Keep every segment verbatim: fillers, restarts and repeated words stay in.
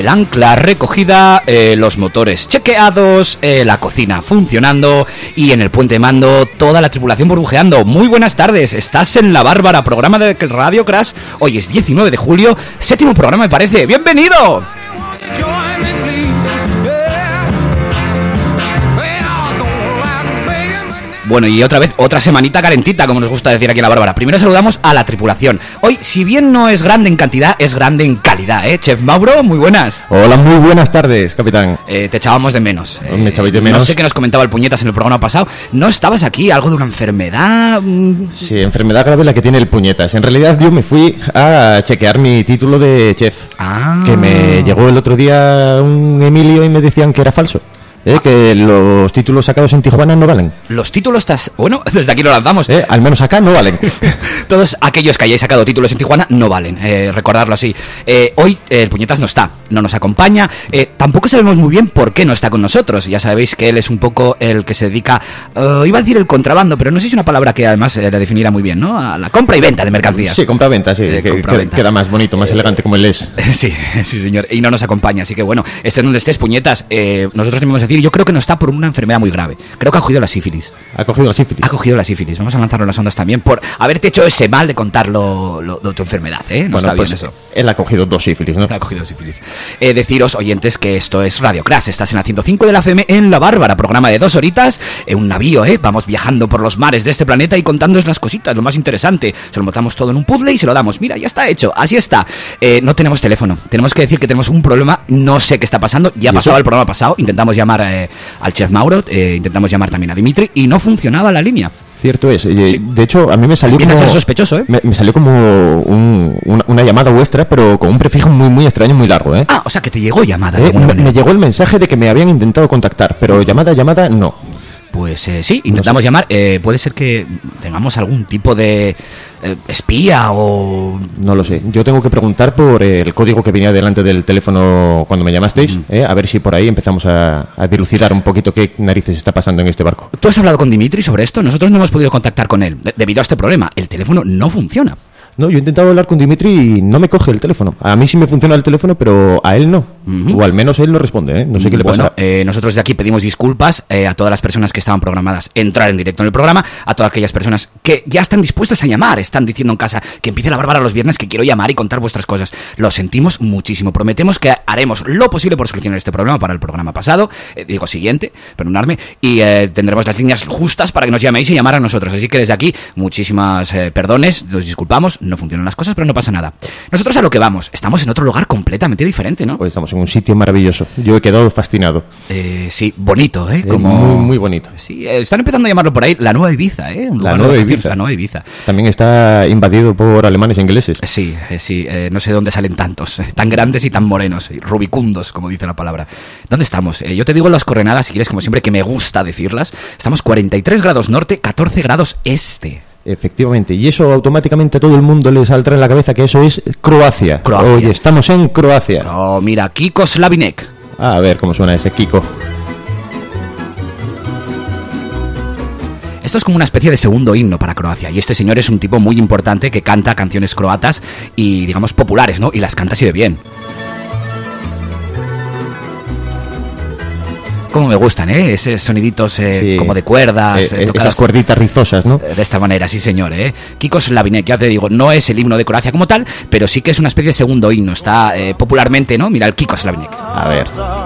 el ancla recogida, eh, los motores chequeados, eh, la cocina funcionando y en el puente de mando toda la tripulación burbujeando. Muy buenas tardes, estás en La Bárbara, programa de Radio Crash. Hoy es diecinueve de julio, séptimo programa me parece. ¡Bienvenido! Bueno, y otra vez, otra semanita calentita, como nos gusta decir aquí en La Bárbara. Primero saludamos a la tripulación. Hoy, si bien no es grande en cantidad, es grande en calidad, ¿eh? Chef Mauro, muy buenas. Hola, muy buenas tardes, capitán. Eh, te echábamos de menos. Eh, ¿Me echabais de menos? No sé qué nos comentaba el Puñetas en el programa pasado. ¿No estabas aquí? ¿Algo de una enfermedad? Sí, enfermedad grave la que tiene el Puñetas. En realidad yo me fui a chequear mi título de chef. Ah. Que me llegó el otro día un Emilio y me decían que era falso. Eh, que los títulos sacados en Tijuana no valen. Los títulos estás... Bueno, desde aquí lo lanzamos. Eh, al menos acá no valen. Todos aquellos que hayáis sacado títulos en Tijuana no valen, eh, recordarlo así. Eh, hoy eh, el Puñetas no está, no nos acompaña. Eh, tampoco sabemos muy bien por qué no está con nosotros. Ya sabéis que él es un poco el que se dedica... Uh, iba a decir el contrabando, pero no sé si es una palabra que además eh, le definirá muy bien, ¿no? A la compra y venta de mercancías. Sí, compra-venta, sí. Eh, que, compra-venta. Que, queda más bonito, más eh, elegante como él es. Eh, sí, sí, señor. Y no nos acompaña, así que bueno, estés donde estés, Puñetas. Eh, nosotros tenemos que decir, yo creo que no está por una enfermedad muy grave. Creo que ha cogido la sífilis. ¿Ha cogido la sífilis? Ha cogido la sífilis. Vamos a lanzarlo en las ondas también por haberte hecho ese mal de contar lo, lo, lo, tu enfermedad, ¿eh? No bueno, está pues bien eso. Él ha cogido dos sífilis, ¿no? Él ha cogido sífilis. Eh, deciros, oyentes, que esto es Radio Crash. Estás en la ciento cinco de la F M en La Bárbara. Programa de dos horitas. En un navío, ¿eh? Vamos viajando por los mares de este planeta y contándoos las cositas, lo más interesante. Se lo montamos todo en un puzzle y se lo damos. Mira, ya está hecho. Así está. Eh, no tenemos teléfono. Tenemos que decir que tenemos un problema. No sé qué está pasando. Ya pasaba el programa pasado. Intentamos llamar eh, al Chef Mauro. Eh, intentamos llamar también a Dimitri y no funcionaba la línea. Cierto es. Sí. De hecho, a mí me salió Empieza como... a ser sospechoso, ¿eh? Me, me salió como un, una, una llamada vuestra, pero con un prefijo muy muy extraño, muy largo, ¿eh? Ah, o sea que te llegó llamada de Eh, alguna me, manera. me llegó el mensaje de que me habían intentado contactar, pero llamada, llamada, no. Pues eh, sí, intentamos no sé. llamar. Eh, puede ser que tengamos algún tipo de eh, espía o... No lo sé. Yo tengo que preguntar por el código que venía delante del teléfono cuando me llamasteis, mm. eh, a ver si por ahí empezamos a, a dilucidar un poquito qué narices está pasando en este barco. ¿Tú has hablado con Dimitri sobre esto? Nosotros no hemos podido contactar con él de- debido a este problema. El teléfono no funciona. No, yo he intentado hablar con Dimitri y no me coge el teléfono. A mí sí me funciona el teléfono, pero a él no. Uh-huh. O al menos él no responde, ¿eh? No sé qué le bueno, pasa. Eh, nosotros de aquí pedimos disculpas eh, a todas las personas que estaban programadas entrar en directo en el programa, a todas aquellas personas que ya están dispuestas a llamar, están diciendo en casa que empiece La Bárbara los viernes, que quiero llamar y contar vuestras cosas. Lo sentimos muchísimo. Prometemos que haremos lo posible por solucionar este problema para el programa pasado, eh, digo siguiente, perdonadme, y eh, tendremos las líneas justas para que nos llaméis y llamar a nosotros. Así que desde aquí, muchísimas eh, perdones, nos disculpamos, no funcionan las cosas, pero no pasa nada. Nosotros a lo que vamos, estamos en otro lugar completamente diferente, ¿no? Pues estamos en un sitio maravilloso. Yo he quedado fascinado. Eh, sí, bonito, ¿eh? eh Como... muy, muy bonito. Sí, eh, están empezando a llamarlo por ahí la Nueva Ibiza, ¿eh? Un la Nueva Ibiza. La Nueva Ibiza. También está invadido por alemanes e ingleses. Sí, eh, sí, eh, no sé de dónde salen tantos, eh, tan grandes y tan morenos, y rubicundos, como dice la palabra. ¿Dónde estamos? Eh, yo te digo las coordenadas, si quieres, como siempre, que me gusta decirlas. Estamos cuarenta y tres grados norte, catorce grados este. Efectivamente, y eso automáticamente a todo el mundo le saldrá en la cabeza que eso es Croacia. Croacia. Oye, estamos en Croacia. Oh, mira, Kiko Slavinek. A ver cómo suena ese Kiko. Esto es como una especie de segundo himno para Croacia, y este señor es un tipo muy importante que canta canciones croatas y, digamos, populares, ¿no? Y las canta así de bien. Como me gustan, ¿eh? Esos soniditos eh, sí. como de cuerdas. Eh, eh, esas cuerditas rizosas, ¿no? De esta manera, sí, señor, ¿eh? Kiko Slavinek, ya te digo, no es el himno de Croacia como tal, pero sí que es una especie de segundo himno. Está eh, popularmente, ¿no? Mira, el Kiko Slavinek. A ver.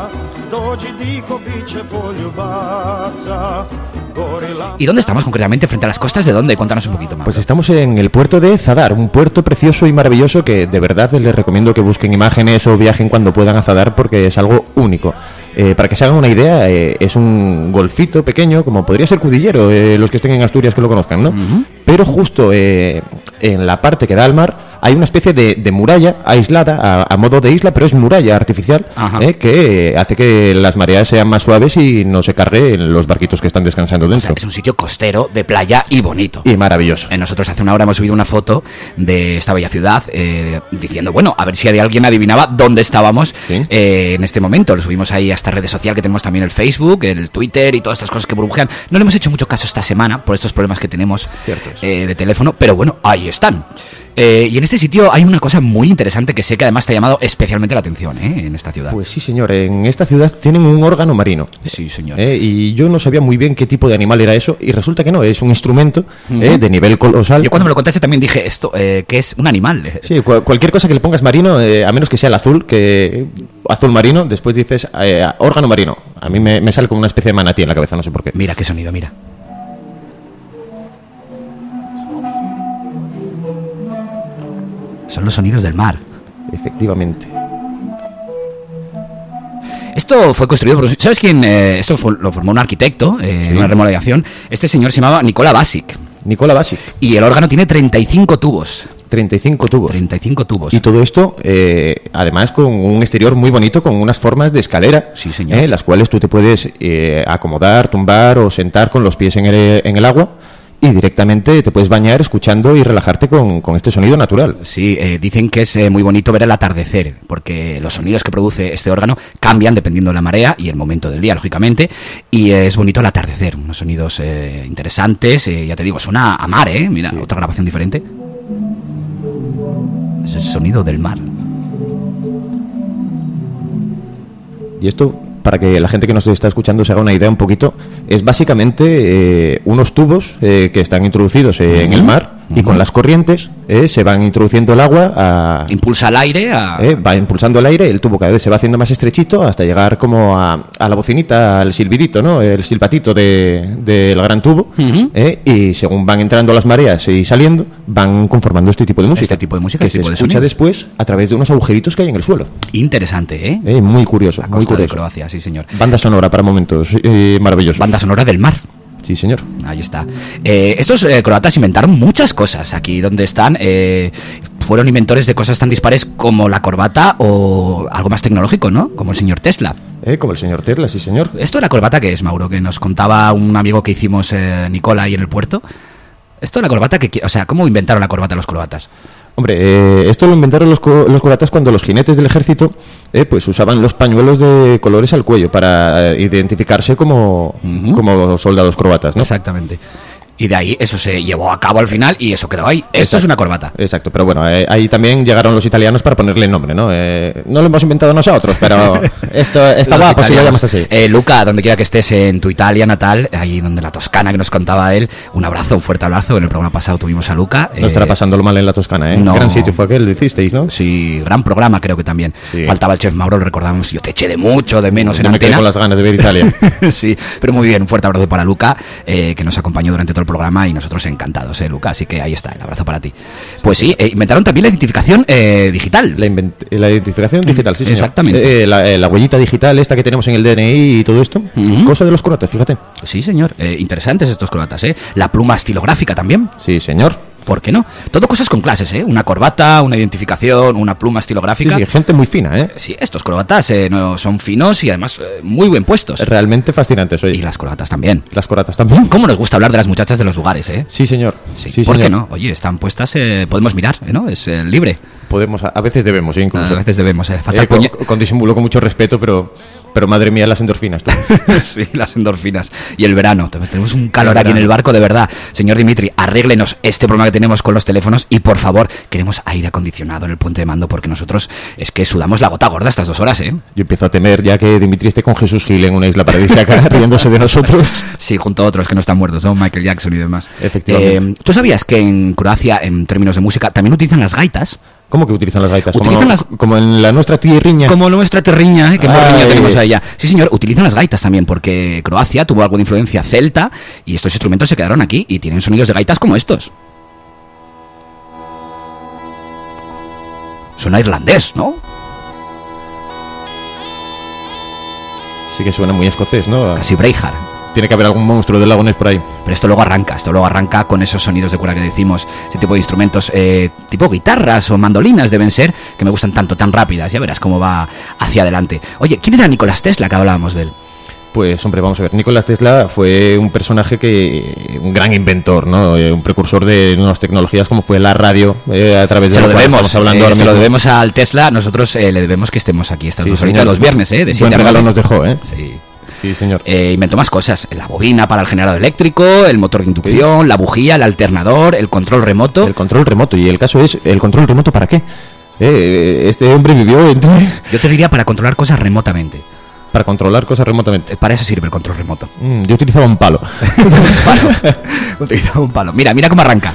¿Y dónde estamos concretamente? ¿Frente a las costas de dónde? Cuéntanos un poquito más. Pues estamos en el puerto de Zadar, un puerto precioso y maravilloso que de verdad les recomiendo que busquen imágenes o viajen cuando puedan a Zadar porque es algo único. Eh, para que se hagan una idea, eh, es un golfito pequeño, como podría ser Cudillero, eh, los que estén en Asturias que lo conozcan, ¿no? Uh-huh. Pero justo eh, en la parte que da al mar hay una especie de, de muralla aislada, a, a modo de isla, pero es muralla artificial, eh, que hace que las mareas sean más suaves y no se carguen los barquitos que están descansando dentro. O sea, es un sitio costero, de playa y bonito. Y maravilloso. Eh, nosotros hace una hora hemos subido una foto de esta bella ciudad eh, diciendo, bueno, a ver si alguien adivinaba dónde estábamos ¿sí? eh, en este momento. Lo subimos ahí a esta red social que tenemos también, el Facebook, el Twitter y todas estas cosas que burbujean. No le hemos hecho mucho caso esta semana por estos problemas que tenemos eh, de teléfono, pero bueno, ahí están. Eh, y en este sitio hay una cosa muy interesante que sé que además te ha llamado especialmente la atención, ¿eh? En esta ciudad. Pues sí, señor. En esta ciudad tienen un órgano marino. Sí, señor. Eh, y yo no sabía muy bien qué tipo de animal era eso. Y resulta que no, es un instrumento uh-huh. eh, de nivel colosal. Yo cuando me lo contaste también dije esto, eh, que es un animal. Sí, cu- cualquier cosa que le pongas marino, eh, a menos que sea el azul, que azul marino, después dices eh, órgano marino. A mí me, me sale como una especie de manatí en la cabeza, no sé por qué. Mira qué sonido, mira. Son los sonidos del mar. Efectivamente. Esto fue construido por... ¿Sabes quién? Eh, esto fue, lo formó un arquitecto, eh, sí. una remodelación. Este señor se llamaba Nicola Basic. Nicola Basic. Y el órgano tiene treinta y cinco tubos. treinta y cinco tubos. treinta y cinco tubos. Y todo esto, eh, además, con un exterior muy bonito, con unas formas de escalera. Sí, señor. Eh, las cuales tú te puedes eh, acomodar, tumbar o sentar con los pies en el, en el agua. Y directamente te puedes bañar escuchando y relajarte con, con este sonido natural. Sí, eh, dicen que es eh, muy bonito ver el atardecer, porque los sonidos que produce este órgano cambian dependiendo de la marea y el momento del día, lógicamente, y eh, es bonito el atardecer, unos sonidos eh, interesantes, eh, ya te digo, suena a mar, ¿eh? Mira, sí. Otra grabación diferente. Es el sonido del mar. Y esto, para que la gente que nos está escuchando se haga una idea un poquito, es básicamente eh, unos tubos eh, que están introducidos eh, uh-huh. en el mar y uh-huh. con las corrientes eh, se van introduciendo el agua a... Impulsa el aire a... Eh, va impulsando el aire, el tubo cada vez se va haciendo más estrechito hasta llegar como a, a la bocinita, al silbidito, ¿no? El silbatito del de, de gran tubo uh-huh. eh, y según van entrando las mareas y saliendo, van conformando este tipo de música. Este tipo de música, que este se tipo de escucha sonido. Después a través de unos agujeritos que hay en el suelo. Interesante, ¿eh? eh muy curioso, la muy costa curioso. de Croacia, sí, señor. Banda sonora para momentos eh, maravillosos. Banda sonora del mar. Sí, señor. Ahí está. Eh, estos eh, croatas inventaron muchas cosas aquí donde están. Eh, fueron inventores de cosas tan dispares como la corbata o algo más tecnológico, ¿no? Como el señor Tesla. Eh, como el señor Tesla, sí, señor. ¿Esto de la corbata qué es, Mauro? Que nos contaba un amigo que hicimos, eh, Nicola, ahí en el puerto. ¿Esto de la corbata qué? O sea, ¿cómo inventaron la corbata los croatas? Hombre, eh, esto lo inventaron los, co- los croatas cuando los jinetes del ejército eh, pues usaban los pañuelos de colores al cuello para eh, identificarse como, uh-huh. como soldados croatas, ¿no? Exactamente. Y de ahí eso se llevó a cabo al final y eso quedó ahí. Esto Exacto. es una corbata. Exacto, pero bueno, eh, ahí también llegaron los italianos para ponerle el nombre, ¿no? Eh, no lo hemos inventado nosotros, pero esto está guapo si lo llamas así. Eh, Luca, donde quiera que estés en tu Italia natal, ahí donde la Toscana que nos contaba él, un abrazo, un fuerte abrazo. En el programa pasado tuvimos a Luca. No eh, estará pasándolo mal en la Toscana, ¿eh? No. Gran sitio fue aquel, lo hicisteis, ¿no? Sí, gran programa creo que también. Sí. Faltaba el chef Mauro, lo recordamos. Yo te eché de mucho, de menos Yo en me antena. quedé con las ganas de ver Italia. Sí, pero muy bien, un fuerte abrazo para Luca, eh, que nos acompañó durante todo el programa y nosotros encantados, eh, Luca, así que ahí está, el abrazo para ti. Pues sí, eh, inventaron también la identificación eh, digital. La, invent- la identificación digital, sí, señor. Exactamente. Eh, la, eh, la huellita digital esta que tenemos en el D N I y todo esto, uh-huh. cosa de los croatas, fíjate. Sí, señor, eh, interesantes estos croatas, ¿eh? La pluma estilográfica también. Sí, señor. ¿Por qué no? Todo cosas con clases, ¿eh? Una corbata, una identificación, una pluma estilográfica. Sí, sí, gente muy fina, ¿eh? Sí, estos croatas eh, no, son finos y además eh, muy bien puestos. Realmente fascinantes, oye. Y las corbatas también. Las corbatas también. ¿Cómo nos gusta hablar de las muchachas de los lugares, eh? Sí, señor. Sí, sí ¿por señor. qué no? Oye, están puestas, eh, podemos mirar, ¿no? Es eh, libre. Podemos, a veces debemos, incluso. A veces debemos, eh. Falta eh, con, con disimulo, con mucho respeto, pero, pero madre mía, las endorfinas. Tú. Sí, las endorfinas. Y el verano. Tenemos un calor el aquí en el barco, de verdad. Señor Dimitri, arréglenos este problema que tenemos con los teléfonos y, por favor, queremos aire acondicionado en el puente de mando porque nosotros es que sudamos la gota gorda estas dos horas, ¿eh? Yo empiezo a temer ya que Dimitri esté con Jesús Gil en una isla paradisíaca riéndose de nosotros. Sí, junto a otros que no están muertos, ¿no? Michael Jackson y demás. Efectivamente. Eh, ¿Tú sabías que en Croacia, en términos de música, también utilizan las gaitas? ¿Cómo que utilizan las gaitas? Utilizan como, las... como en la nuestra tierriña. Como nuestra terriña, ¿eh? Que morriña Ay. tenemos a ella. Sí, señor, utilizan las gaitas también, porque Croacia tuvo algo de influencia celta y estos instrumentos se quedaron aquí y tienen sonidos de gaitas como estos. Suena irlandés, ¿no? Sí que suena muy escocés, ¿no? Casi Braveheart. Tiene que haber algún monstruo del lago Ness por ahí. Pero esto luego arranca, esto luego arranca con esos sonidos de cuerda que decimos, ese tipo de instrumentos, eh, tipo guitarras o mandolinas deben ser, que me gustan tanto, tan rápidas, ya verás cómo va hacia adelante. Oye, ¿quién era Nicolás Tesla, que hablábamos de él? Pues, hombre, vamos a ver, Nikola Tesla fue un personaje que, un gran inventor, ¿no? Un precursor de nuevas tecnologías como fue la radio, eh, a través de se lo la cual debemos, estamos hablando eh, ahora se mismo. lo debemos al Tesla, nosotros eh, le debemos que estemos aquí estas Sí, dos señor. horitas los viernes, ¿eh? De Buen siete a regalo nueve. nos dejó, ¿eh? Sí. Sí, Sí, señor. Eh, inventó más cosas. La bobina para el generador eléctrico, el motor de inducción, sí. la bujía, el alternador, el control remoto. El control remoto. Y el caso es, ¿el control remoto para qué? Eh, este hombre vivió entre... Yo te diría para controlar cosas remotamente. Para controlar cosas remotamente. Para eso sirve el control remoto. Mm, yo utilizaba un palo. un palo. Utilizaba un palo. Mira, mira cómo arranca.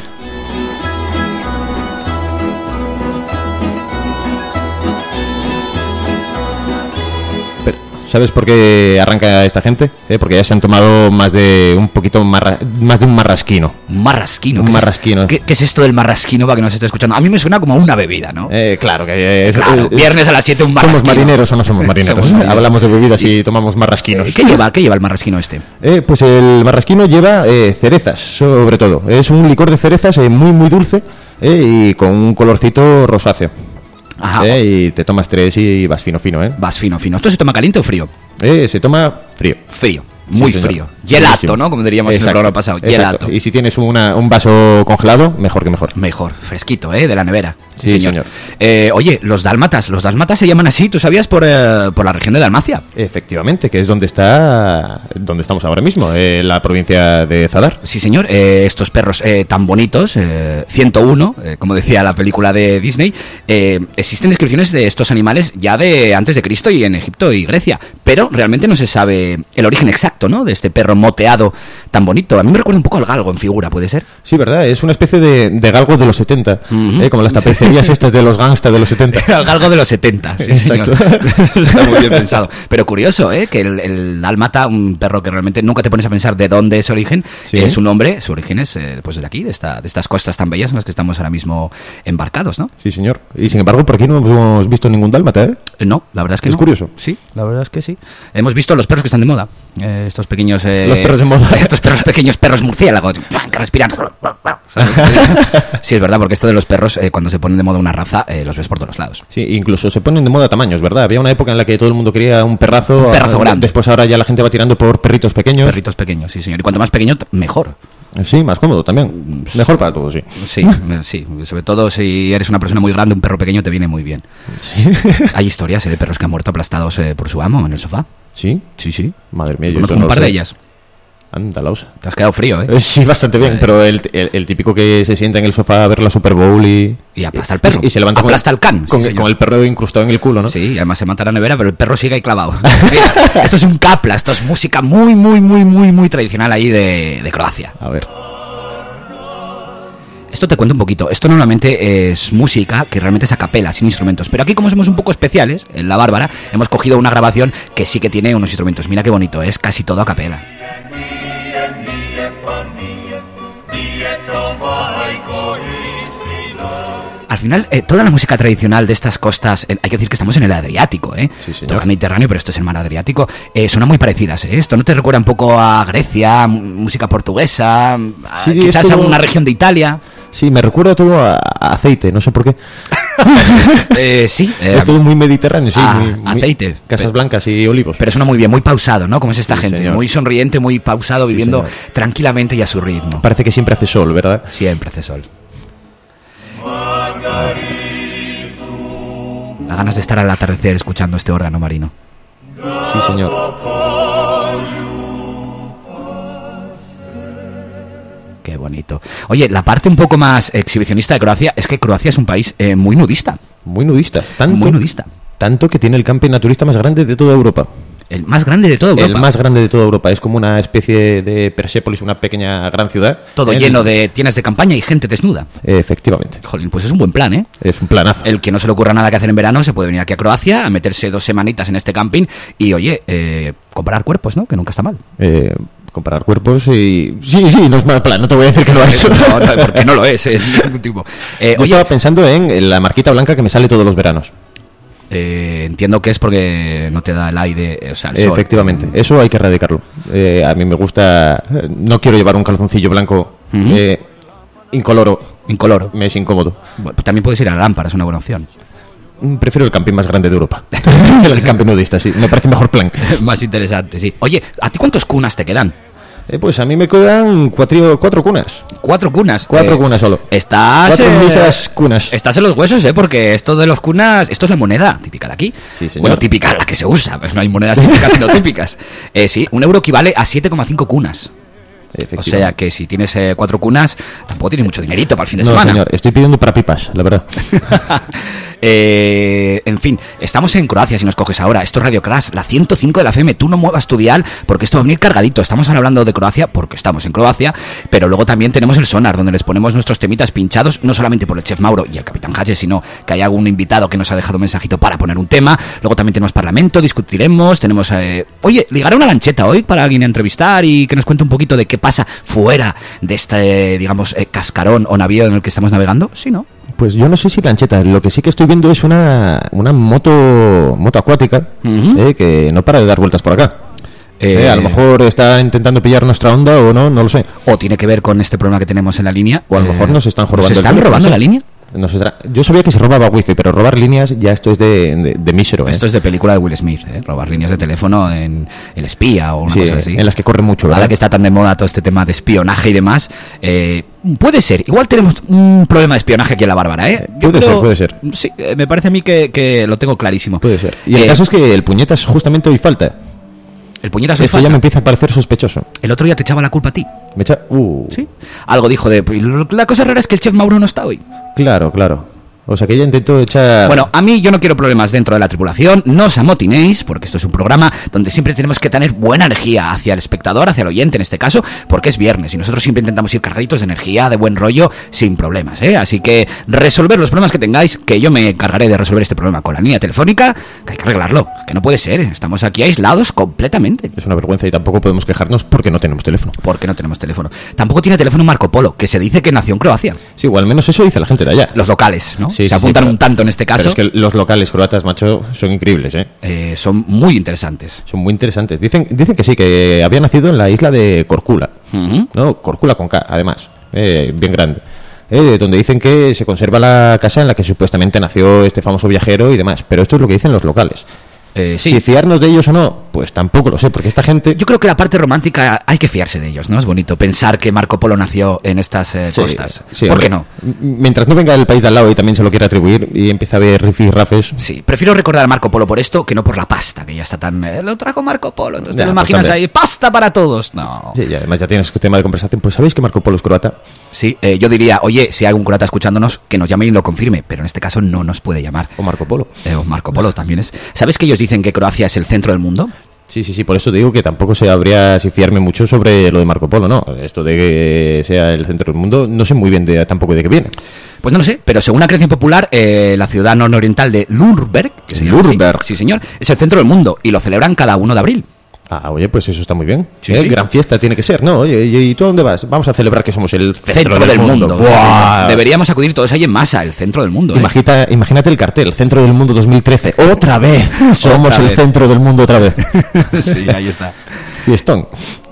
Pero, ¿sabes por qué arranca esta gente? ¿Eh? Porque ya se han tomado más de un poquito marra, más de un marrasquino. Un marrasquino. Un ¿Qué marrasquino. Es, ¿qué, ¿Qué es esto del marrasquino para que nos esté escuchando? A mí me suena como una bebida, ¿no? Eh, claro que es, claro, es, viernes a las siete un marrasquino. ¿Somos marineros o no somos marineros? somos marineros. Hablamos de bebidas y tomamos marrasquinos. ¿Qué lleva? ¿Qué lleva el marrasquino este? Eh, pues el marrasquino lleva eh, cerezas, sobre todo. Es un licor de cerezas eh, muy muy dulce eh, y con un colorcito rosáceo. Ajá. Eh, y te tomas tres y vas fino fino, ¿eh? Vas fino fino. ¿Esto se toma caliente o frío? Eh, se toma frío. Frío. Muy sí, frío. Gelato, Frísimo. ¿no? Como diríamos exacto, en el programa pasado. Gelato. Y si tienes una, un vaso congelado, mejor que mejor. Mejor. Fresquito, ¿eh? De la nevera. Sí, sí señor. señor. Eh, oye, los dálmatas. Los dálmatas se llaman así, ¿tú sabías? Por, eh, por la región de Dalmacia. Efectivamente, que es donde está donde estamos ahora mismo, eh, la provincia de Zadar. Sí, señor. Eh, estos perros eh, tan bonitos, eh, ciento uno, eh, como decía la película de Disney, eh, existen descripciones de estos animales ya de antes de Cristo y en Egipto y Grecia, pero realmente no se sabe el origen exacto, ¿no? De este perro moteado tan bonito. A mí me recuerda un poco al galgo en figura, ¿puede ser? Sí, ¿verdad? Es una especie de, de galgo de los setenta, uh-huh. eh, como las tapicerías estas de los gangsters de los setenta. El galgo de los setenta, sí, exacto. Está muy bien pensado. Pero curioso, ¿eh? Que el, el dálmata, un perro que realmente nunca te pones a pensar de dónde es su origen, ¿sí? eh, su nombre, su origen es eh, pues de aquí, de, esta, de estas costas tan bellas en las que estamos ahora mismo embarcados, ¿no? Sí, señor. Y sin embargo, por aquí no hemos visto ningún dálmata, ¿eh? No, la verdad es que es no. Es curioso. Sí, la verdad es que sí. Hemos visto los perros que están de moda. Eh, estos pequeños... Eh, los perros de moda. Estos perros pequeños, perros murciélagos, que respiran. Sí, es verdad, porque esto de los perros, eh, cuando se ponen de moda una raza, eh, los ves por todos lados. Sí, incluso se ponen de moda tamaños, ¿verdad? Había una época en la que todo el mundo quería un perrazo. Un perrazo grande. Después ahora ya la gente va tirando por perritos pequeños. Perritos pequeños, sí, señor. Y cuanto más pequeño, mejor. Sí, más cómodo también. Mejor para todos, sí. Sí, sí. Sobre todo si eres una persona muy grande, un perro pequeño te viene muy bien. Sí. Hay historias eh, de perros que han muerto aplastados eh, por su amo en el sofá. ¿Sí? Sí, sí. Madre mía, yo conozco no un par sé. de ellas. Andalaos. Te has quedado frío, ¿eh? Sí, bastante bien, eh, pero el, el, el típico que se sienta en el sofá a ver la Super Bowl y... Y aplasta al perro. Y se levanta aplasta con, al can. Con, sí, con el perro incrustado en el culo, ¿no? Sí, además se mata la nevera, pero el perro sigue ahí clavado. Mira, esto es un kapla, esto es música muy, muy, muy, muy, muy tradicional ahí de, de Croacia. A ver... Esto te cuento un poquito. Esto normalmente es música que realmente es a capela, sin instrumentos. Pero aquí, como somos un poco especiales, en La Bárbara, hemos cogido una grabación que sí que tiene unos instrumentos. Mira qué bonito, es casi todo a capela. Al final, eh, toda la música tradicional de estas costas, eh, hay que decir que estamos en el Adriático, ¿eh? Sí, señor. Toca Mediterráneo, pero esto es el mar Adriático. Eh, suenan muy parecidas, ¿eh? Esto no te recuerda un poco a Grecia, m- música portuguesa, a, Sí, quizás todo... a una región de Italia. Sí, me recuerda todo a, a aceite, no sé por qué. eh, sí. Eh, es todo muy mediterráneo, sí. Ah, muy, muy aceite. Casas pero, blancas y olivos. Pero suena muy bien, muy pausado, ¿no? Como es esta Sí, gente, señor. muy sonriente, muy pausado, Sí, viviendo señor. tranquilamente y a su ritmo. Parece que siempre hace sol, ¿verdad? Siempre hace sol. Da ganas de estar al atardecer escuchando este órgano marino. Sí, señor. Qué bonito. Oye, la parte un poco más exhibicionista de Croacia es que Croacia es un país eh, muy nudista. Muy nudista. Tanto, Muy nudista. Tanto que tiene el camping naturista más grande de toda Europa. El más grande de toda Europa. El más grande de toda Europa. Es como una especie de Persépolis, una pequeña gran ciudad. Todo ¿Eh? lleno de tiendas de campaña y gente desnuda. Efectivamente. Jolín, pues es un buen plan, ¿eh? Es un planazo. El que no se le ocurra nada que hacer en verano se puede venir aquí a Croacia a meterse dos semanitas en este camping y, oye, eh, comparar cuerpos, ¿no? Que nunca está mal. Eh, comparar cuerpos y... Sí, sí, no es mal plan. No te voy a decir que no es. No, no, porque no lo es. Eh, ningún tipo. Eh, Yo oye, estaba pensando en la marquita blanca que me sale todos los veranos. eh, entiendo que es porque no te da el aire, eh, o sea, el sol. Efectivamente, eso hay que erradicarlo. Eh, a mí me gusta... No quiero llevar un calzoncillo blanco Uh-huh. eh, incoloro. Incoloro. Me es incómodo. Bueno, también puedes ir a la lámpara, es una buena opción. Mm, Prefiero el camping más grande de Europa. El camping nudista, sí. Me parece mejor plan. Más interesante, sí. Oye, ¿a ti cuántos cunas te quedan? Eh, pues a mí me quedan cuatro, cuatro cunas. Cuatro cunas. Cuatro eh, cunas solo. Estás, Cuatro eh, misas cunas. Estás en los huesos, ¿eh? Porque esto de los cunas... Esto es la moneda típica de aquí. Sí, señor. Bueno, típica, la que se usa. Pues no hay monedas típicas sino típicas. Eh, sí, un euro equivale a siete coma cinco cunas. O sea que si tienes eh, cuatro cunas, tampoco tienes mucho dinerito para el fin de no, semana. señor, estoy pidiendo para pipas, la verdad. eh, en fin, estamos en Croacia si nos coges ahora. Esto es Radio Crash, la ciento cinco de la F M. Tú no muevas tu dial porque esto va a venir cargadito. Estamos ahora hablando de Croacia porque estamos en Croacia, pero luego también tenemos el sonar donde les ponemos nuestros temitas pinchados, no solamente por el chef Mauro y el capitán Hache, sino que hay algún invitado que nos ha dejado un mensajito para poner un tema. Luego también tenemos parlamento, discutiremos, tenemos... Eh, oye, ligará una lancheta hoy para alguien a entrevistar y que nos cuente un poquito de qué pasa fuera de este, digamos, eh, cascarón o navío en el que estamos navegando. Sí, ¿no? Pues yo no sé si lancheta, lo que sí que estoy viendo es una, una moto moto acuática, uh-huh. eh, que no para de dar vueltas por acá. Eh, eh, a lo mejor está intentando pillar nuestra onda o no, no lo sé. O tiene que ver con este problema que tenemos en la línea. O a lo eh, mejor nos están robando. ¿Nos están el robando no la línea? No sé, yo sabía que se robaba wifi, pero robar líneas ya esto es de, de, de mísero. ¿eh? Esto es de película de Will Smith, ¿eh? Robar líneas de teléfono en El Espía o una sí, cosa así. En las que corre mucho, ¿verdad? Ahora que está tan de moda todo este tema de espionaje y demás, eh, puede ser. Igual tenemos un problema de espionaje aquí en la Bárbara, ¿eh? Yo puede creo, ser, puede ser. Sí, me parece a mí que, que lo tengo clarísimo. Puede ser. Y el eh, caso es que el puñetas justamente hoy falta. El puñetas hoy Esto falta. ya me empieza a parecer sospechoso. El otro día te echaba la culpa a ti. Me echa... Uh. Sí. Algo dijo de... La cosa rara es que el chef Mauro no está hoy. Claro, claro. O sea que ella intentó echar... Bueno, a mí yo no quiero problemas dentro de la tripulación, no os amotinéis, porque esto es un programa donde siempre tenemos que tener buena energía hacia el espectador, hacia el oyente en este caso, porque es viernes y nosotros siempre intentamos ir cargaditos de energía, de buen rollo, sin problemas, ¿eh? Así que resolver los problemas que tengáis, que yo me encargaré de resolver este problema con la línea telefónica, que hay que arreglarlo, que no puede ser, estamos aquí aislados completamente. Es una vergüenza y tampoco podemos quejarnos porque no tenemos teléfono. Porque no tenemos teléfono. Tampoco tiene teléfono Marco Polo, que se dice que nació en Croacia. Sí, o al menos eso dice la gente de allá. Los locales, ¿no? Sí, se sí, apuntan sí, un tanto en este caso. Pero es que los locales croatas, macho, son increíbles, ¿eh? Eh, son muy interesantes. Son muy interesantes. Dicen, dicen que sí, que había nacido en la isla de Korčula. Uh-huh. ¿No? Korčula con K, además. Eh, bien grande. Eh, donde dicen que se conserva la casa en la que supuestamente nació este famoso viajero y demás. Pero esto es lo que dicen los locales. Eh, sí. Si fiarnos de ellos o no, pues tampoco lo sé, porque esta gente... Yo creo que la parte romántica hay que fiarse de ellos, ¿no? Es bonito pensar que Marco Polo nació en estas eh, sí, costas. Sí, ¿Por hombre, qué no? Mientras no venga del país de al lado y también se lo quiera atribuir y empieza a ver rifirrafes... Sí, prefiero recordar a Marco Polo por esto que no por la pasta, que ya está tan... Eh, lo trajo Marco Polo, entonces ya, te lo imaginas pues ahí, ¡pasta para todos! No. Sí, y además ya tienes tema de conversación. Pues ¿sabéis que Marco Polo es croata? Sí, eh, yo diría, oye, si hay algún croata escuchándonos, que nos llame y lo confirme, pero en este caso no nos puede llamar. O Marco Polo. Eh, o Marco Polo también es. ¿Sabes que ellos dicen que Croacia es el centro del mundo? Sí, sí, sí, por eso te digo que tampoco se habría si fiarme mucho sobre lo de Marco Polo, ¿no? Esto de que sea el centro del mundo, no sé muy bien de, tampoco de qué viene. Pues no lo sé, pero según la creencia popular, eh, la ciudad nororiental de Lurberg, que se llama Lurberg, así, sí señor, es el centro del mundo y lo celebran cada uno de abril. Ah, oye, pues eso está muy bien. Sí, ¿Eh? sí. Gran fiesta tiene que ser, ¿no? Oye, ¿y tú a dónde vas? Vamos a celebrar que somos el centro, centro del, del mundo. mundo. ¡Buah! Deberíamos acudir todos ahí en masa, el centro del mundo. ¿eh? Imagina, imagínate el cartel, Centro del Mundo dos mil trece. ¡Otra vez! Somos otra el vez. centro del mundo otra vez. Sí, ahí está. Fiestón.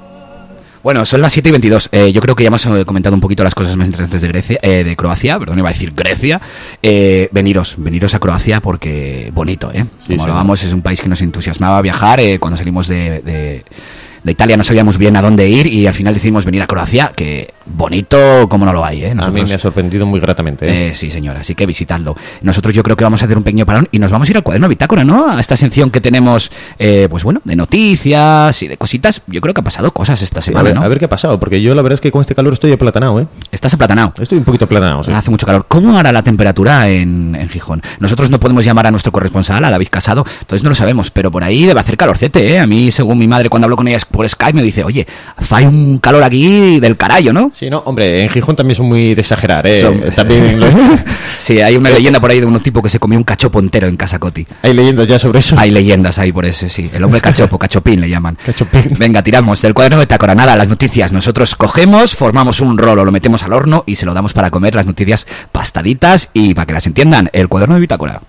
Bueno, son las siete y veintidós. Eh, yo creo que ya hemos comentado un poquito las cosas más interesantes de Grecia, eh, de Croacia, perdón, iba a decir Grecia. Eh, veniros, veniros a Croacia porque bonito, ¿eh? Sí, Como sí, hablábamos, es un país que nos entusiasmaba viajar. Eh, cuando salimos de, de, de Italia no sabíamos bien a dónde ir y al final decidimos venir a Croacia, que bonito como no lo hay, ¿eh? Nosotros, a mí me ha sorprendido muy gratamente, ¿eh? Eh, sí, señor, así que visitadlo. Nosotros yo creo que vamos a hacer un pequeño parón y nos vamos a ir al cuaderno bitácora, ¿no? A esta sección que tenemos, eh, pues bueno, de noticias y de cositas. Yo creo que ha pasado cosas esta Sí, semana, a ver, ¿no? a ver qué ha pasado, porque yo la verdad es que con este calor estoy aplatanado, ¿eh? Estás aplatanado. Estoy un poquito aplatanado, sí. Hace mucho calor. ¿Cómo hará la temperatura en, en Gijón? Nosotros no podemos llamar a nuestro corresponsal, a David Casado, entonces no lo sabemos, pero por ahí debe hacer calorcete, ¿eh? A mí, según mi madre, cuando hablo con ella por Skype, me dice, oye, fai un calor aquí del carallo, ¿no? Sí, no, hombre, en Gijón también son muy de exagerar, ¿eh? Son... También... Sí, hay una leyenda por ahí de un tipo que se comió un cachopo entero en Casa Coti. Hay leyendas ya sobre eso. Hay leyendas ahí por ese, sí. El hombre cachopo, cachopín le llaman. Cachopín. Venga, tiramos del cuaderno de Bitácora. Nada, las noticias. Nosotros cogemos, formamos un rolo, lo metemos al horno y se lo damos para comer las noticias pastaditas y para que las entiendan. El cuaderno de Bitácora.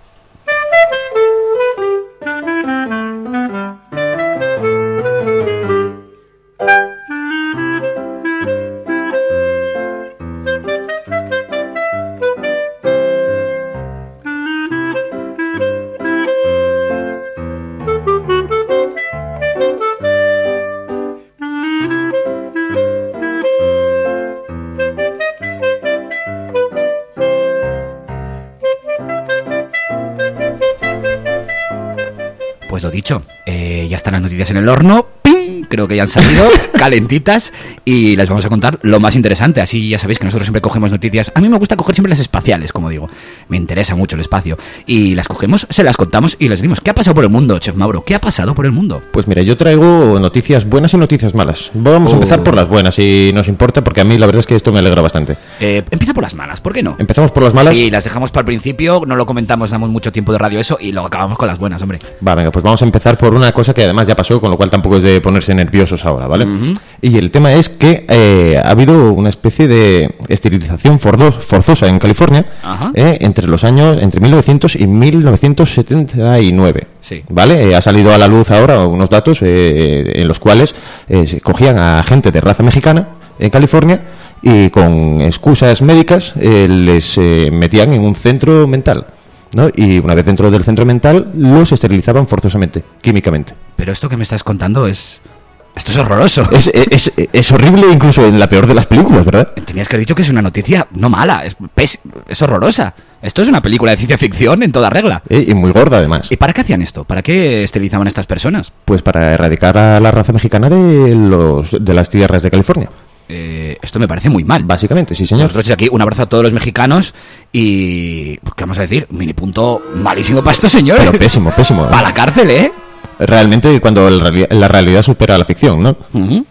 dicho, eh, ya están las noticias en el horno, ¡ping! Creo que ya han salido, calentitas, y les vamos a contar lo más interesante. Así ya sabéis que nosotros siempre cogemos noticias. A mí me gusta coger siempre las espaciales, como digo. Me interesa mucho el espacio. Y las cogemos, se las contamos y les decimos, ¿qué ha pasado por el mundo, Chef Mauro? ¿Qué ha pasado por el mundo? Pues mira, yo traigo noticias buenas y noticias malas. Vamos oh. a empezar por las buenas, si nos importa, porque a mí la verdad es que esto me alegra bastante. Eh, empieza por las malas, ¿por qué no? ¿Empezamos por las malas? Sí, las dejamos para el principio, no lo comentamos, damos mucho tiempo de radio eso, y luego acabamos con las buenas, hombre. Va, venga, pues vamos a empezar por una cosa que además ya pasó, con lo cual tampoco es de ponerse nerviosos ahora, ¿vale? Uh-huh. Y el tema es que eh, ha habido una especie de esterilización forzosa en California uh-huh. eh, entre los años, entre mil novecientos y mil novecientos setenta y nueve. Sí. ¿Vale? Eh, ha salido a la luz ahora unos datos eh, en los cuales eh, se cogían a gente de raza mexicana en California y con excusas médicas eh, les eh, metían en un centro mental, ¿no? Y una vez dentro del centro mental los esterilizaban forzosamente, químicamente. Pero esto que me estás contando es... Esto es horroroso. Es, es, es horrible incluso en la peor de las películas, ¿verdad? Tenías que haber dicho que es una noticia no mala, es, pes, es horrorosa. Esto es una película de ciencia ficción en toda regla. Eh, y muy gorda, además. ¿Y para qué hacían esto? ¿Para qué esterilizaban a estas personas? Pues para erradicar a la raza mexicana de, los, de las tierras de California. Eh, esto me parece muy mal. Básicamente, sí, señor. Nosotros aquí un abrazo a todos los mexicanos y... ¿qué vamos a decir? Mini punto malísimo para estos señores. Pero pésimo, pésimo. Para la cárcel, ¿eh? Realmente cuando el, la realidad supera la ficción, ¿no? Uh-huh.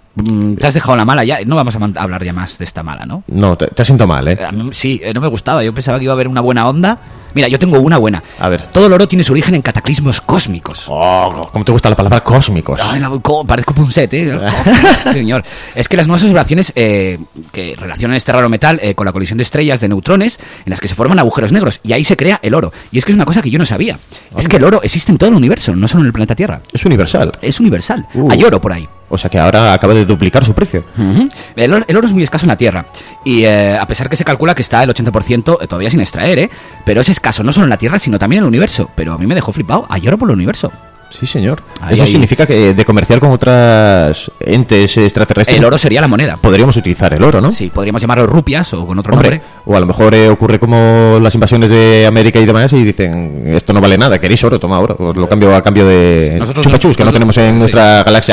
Te has dejado la mala ya. No vamos a man- hablar ya más de esta mala, ¿no? No, te, te has sentado mal, ¿eh? A mí, sí, no me gustaba. Yo pensaba que iba a haber una buena onda. Mira, yo tengo una buena. A ver. Todo el oro tiene su origen en cataclismos cósmicos. Oh, ¿cómo te gusta la palabra cósmicos? Ay, la, co- parezco Punset, ¿eh? Señor. Es que las nuevas observaciones eh, que relacionan este raro metal eh, con la colisión de estrellas de neutrones en las que se forman agujeros negros. Y ahí se crea el oro. Y es que es una cosa que yo no sabía. Es que el oro existe en todo el universo, no solo en el planeta Tierra. Es universal. Es universal. Uh. Hay oro por ahí. O sea que ahora acaba de duplicar su precio. Uh-huh. El, oro, el oro es muy escaso en la Tierra. Y eh, a pesar que se calcula que está el ochenta por ciento todavía sin extraer, ¿eh? Pero es escaso no solo en la Tierra, sino también en el universo. Pero a mí me dejó flipado. Hay oro por el universo. Sí, señor. Ahí, Eso ahí. significa que de comerciar con otras entes extraterrestres... El oro sería la moneda. Podríamos utilizar el oro, ¿no? Sí, podríamos llamarlo rupias o con otro Hombre, nombre. o a lo mejor eh, ocurre como las invasiones de América y demás y dicen, esto no vale nada, ¿queréis oro? Toma oro. Os lo cambio a cambio de Nosotros chupachus, no- que no tenemos en sí. nuestra galaxia.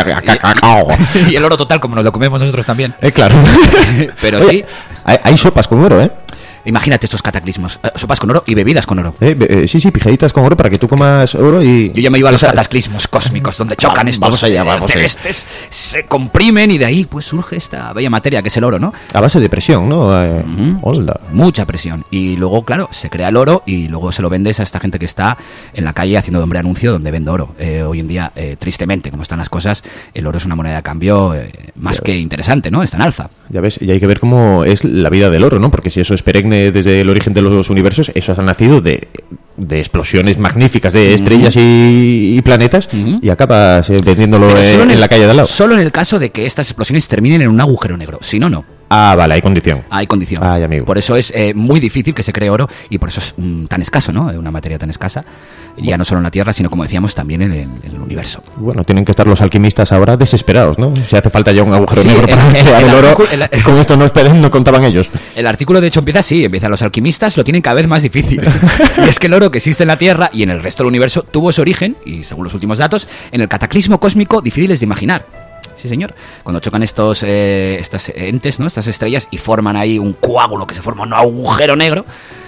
Y el oro total, como nos lo comemos nosotros también. Eh, claro. Pero Oye, sí. Hay, hay sopas con oro, ¿eh? Imagínate estos cataclismos. Eh, sopas con oro y bebidas con oro. Eh, eh, sí, sí, pijaditas con oro para que tú comas oro y... Yo ya me iba a los Esa- cataclismos cósmicos, donde chocan Vamos estos allá, eh, vamos allá. celestes, se comprimen y de ahí pues surge esta bella materia que es el oro, ¿no? A base de presión, ¿no? Eh, Ujú. hola. Mucha presión. Y luego, claro, se crea el oro y luego se lo vendes a esta gente que está en la calle haciendo de hombre anuncio donde vende oro. Eh, hoy en día, eh, tristemente, como están las cosas, el oro es una moneda de cambio eh, más Ya que ves. interesante, ¿no? Está en alza. Ya ves, y hay que ver cómo es la vida del oro, ¿no? Porque si eso es perenne desde el origen de los universos, eso ha nacido de, de explosiones magníficas de estrellas y, y planetas Ujú. y acabas eh, vendiéndolo Pero eh, solo en, el- la calle de al lado. Solo en el caso de que estas explosiones terminen en un agujero negro. Si no, no. Ah, vale, hay condición. Hay condición. Ay, amigo. Por eso es eh, muy difícil que se cree oro y por eso es mm, tan escaso, ¿no? Una materia tan escasa. Ya no solo en la Tierra, sino como decíamos, también en el, en el universo. Bueno, tienen que estar los alquimistas ahora desesperados, ¿no? Si hace falta ya un agujero Sí, negro el- para el- crear el el oro, artículo- el- con esto no esperen, no contaban ellos. El artículo, de hecho, empieza así. Empieza, los alquimistas lo tienen cada vez más difícil. Y es que el oro que existe en la Tierra y en el resto del universo tuvo su origen, y según los últimos datos, en el cataclismo cósmico difíciles de imaginar. Sí, señor. Cuando chocan estos eh, estas entes, ¿no? Estas estrellas y forman ahí un coágulo que se forma un agujero negro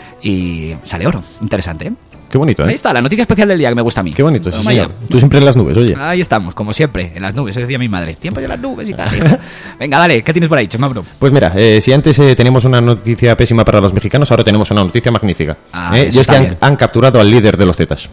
y sale oro. Interesante, ¿eh? Qué bonito, Ahí ¿eh? está, la noticia especial del día que me gusta a mí. Qué bonito, sí, Toma señor. ya. Tú siempre en las nubes, oye. Ahí estamos, como siempre, en las nubes, eso decía mi madre. Tiempo de las nubes y tal. Venga, dale, ¿qué tienes por ahí, Chemabro? Pues mira, eh, si antes eh, teníamos una noticia pésima para los mexicanos, ahora tenemos una noticia magnífica. Ah, Eh, eso y es que está han, bien. han capturado al líder de los Zetas.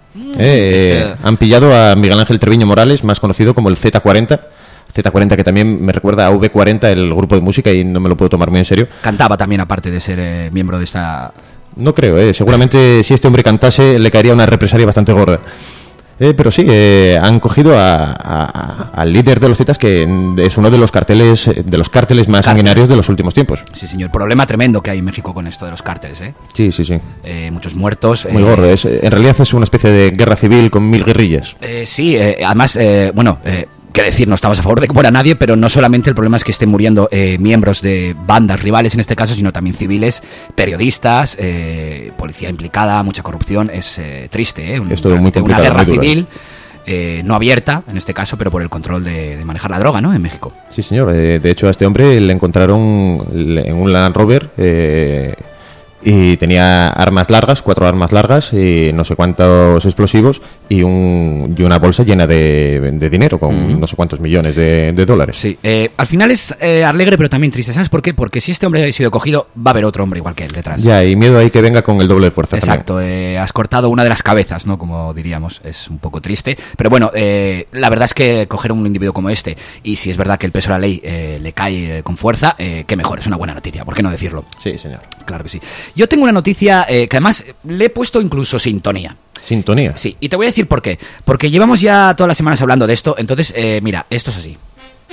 Eh, este- Han pillado a Miguel Ángel Treviño Morales, más conocido como el Z cuarenta. Z cuarenta que también me recuerda a V cuarenta, el grupo de música, y no me lo puedo tomar muy en serio. Cantaba también, aparte de ser eh, miembro de esta... No creo, eh. Seguramente si este hombre cantase le caería una represalia bastante gorda. Eh, pero sí, eh, han cogido a- a- a- al líder de los Zetas, que es uno de los carteles de los cárteles más Cártel. sanguinarios de los últimos tiempos. Sí, señor. Problema tremendo que hay en México con esto de los cárteles, ¿eh? Sí, sí, sí. Eh, muchos muertos. Muy eh, gordo. Es, en realidad es una especie de guerra civil con mil guerrillas. Eh, sí, eh, además, eh, bueno, eh, qué decir, no estamos a favor de que muera nadie, pero no solamente el problema es que estén muriendo eh, miembros de bandas rivales en este caso, sino también civiles, periodistas, eh, policía implicada, mucha corrupción. Es eh, triste, ¿eh? Un- Es todo muy una complicado, guerra muy duro. civil eh, no abierta, en este caso, pero por el control de, de manejar la droga, ¿no? En México. Sí, señor. Eh, de hecho, a este hombre le encontraron en un Land Rover eh, y tenía armas largas, cuatro armas largas, y no sé cuántos explosivos y, un, y una bolsa llena de, de dinero con uh-huh. no sé cuántos millones de, de dólares. Sí, eh, al final es eh, alegre pero también triste. ¿Sabes por qué? Porque si este hombre ha sido cogido, va a haber otro hombre igual que él detrás. Ya, y miedo ahí que venga con el doble de fuerza. Exacto, eh, has cortado una de las cabezas, ¿no? Como diríamos, es un poco triste. Pero bueno, eh, la verdad es que coger un individuo como este, y si es verdad que el peso de la ley eh, le cae eh, con fuerza, eh, qué mejor, es una buena noticia, ¿por qué no decirlo? Sí, señor. Claro que sí. Yo tengo una noticia eh, que además le he puesto incluso sintonía. ¿Sintonía? Sí, y te voy a decir por qué. Porque llevamos ya todas las semanas hablando de esto, entonces, eh, mira, esto es así.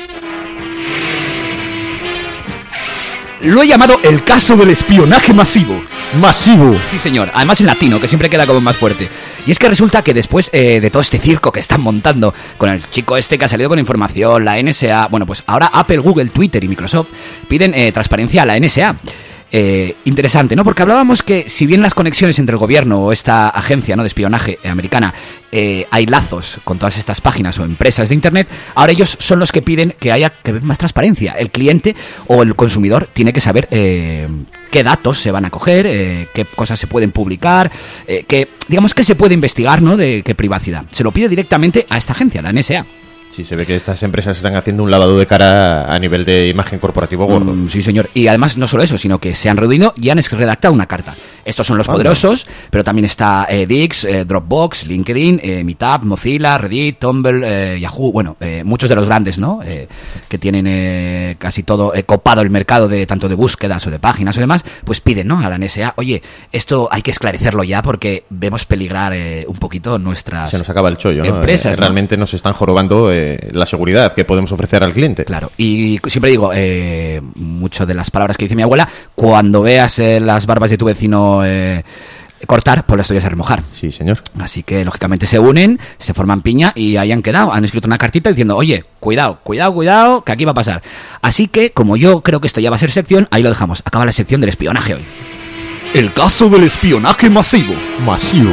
Lo he llamado el caso del espionaje masivo. ¡Masivo! Sí, señor. Además en latino, que siempre queda como más fuerte. Y es que resulta que después eh, de todo este circo que están montando con el chico este que ha salido con información, la N S A... Bueno, pues ahora Apple, Google, Twitter y Microsoft piden eh, transparencia a la N S A. Eh, interesante, ¿no? Porque hablábamos que si bien las conexiones entre el gobierno o esta agencia, ¿no?, de espionaje americana, eh, hay lazos con todas estas páginas o empresas de internet, ahora ellos son los que piden que haya que ver más transparencia. El cliente o el consumidor tiene que saber eh, qué datos se van a coger, eh, qué cosas se pueden publicar, eh, qué, digamos, que se puede investigar, ¿no?, de qué privacidad. Se lo pide directamente a esta agencia, la N S A. Sí, se ve que estas empresas están haciendo un lavado de cara a nivel de imagen corporativo gordo. Mm, sí, señor. Y además, no solo eso, sino que se han reunido y han redactado una carta. Estos son los oh, poderosos, no. pero también está eh, Dix, eh, Dropbox, LinkedIn, eh, Meetup, Mozilla, Reddit, Tumblr, eh, Yahoo. Bueno, eh, muchos de los grandes, ¿no? Eh, que tienen eh, casi todo eh, copado el mercado de tanto de búsquedas o de páginas o demás, pues piden, ¿no?, a la N S A, oye, esto hay que esclarecerlo ya porque vemos peligrar eh, un poquito nuestras... Se nos acaba el chollo, ¿no? Empresas, eh, realmente ¿no? nos están jorobando eh, la seguridad que podemos ofrecer al cliente. Claro, y siempre digo, eh, mucho de las palabras que dice mi abuela, cuando veas eh, las barbas de tu vecino eh, cortar, pues las tuyas a remojar. Sí, señor. Así que, lógicamente, se unen, se forman piña y ahí han quedado. Han escrito una cartita diciendo, oye, cuidado, cuidado, cuidado, que aquí va a pasar. Así que, como yo creo que esto ya va a ser sección, ahí lo dejamos. Acaba la sección del espionaje hoy. El caso del espionaje masivo. Masivo.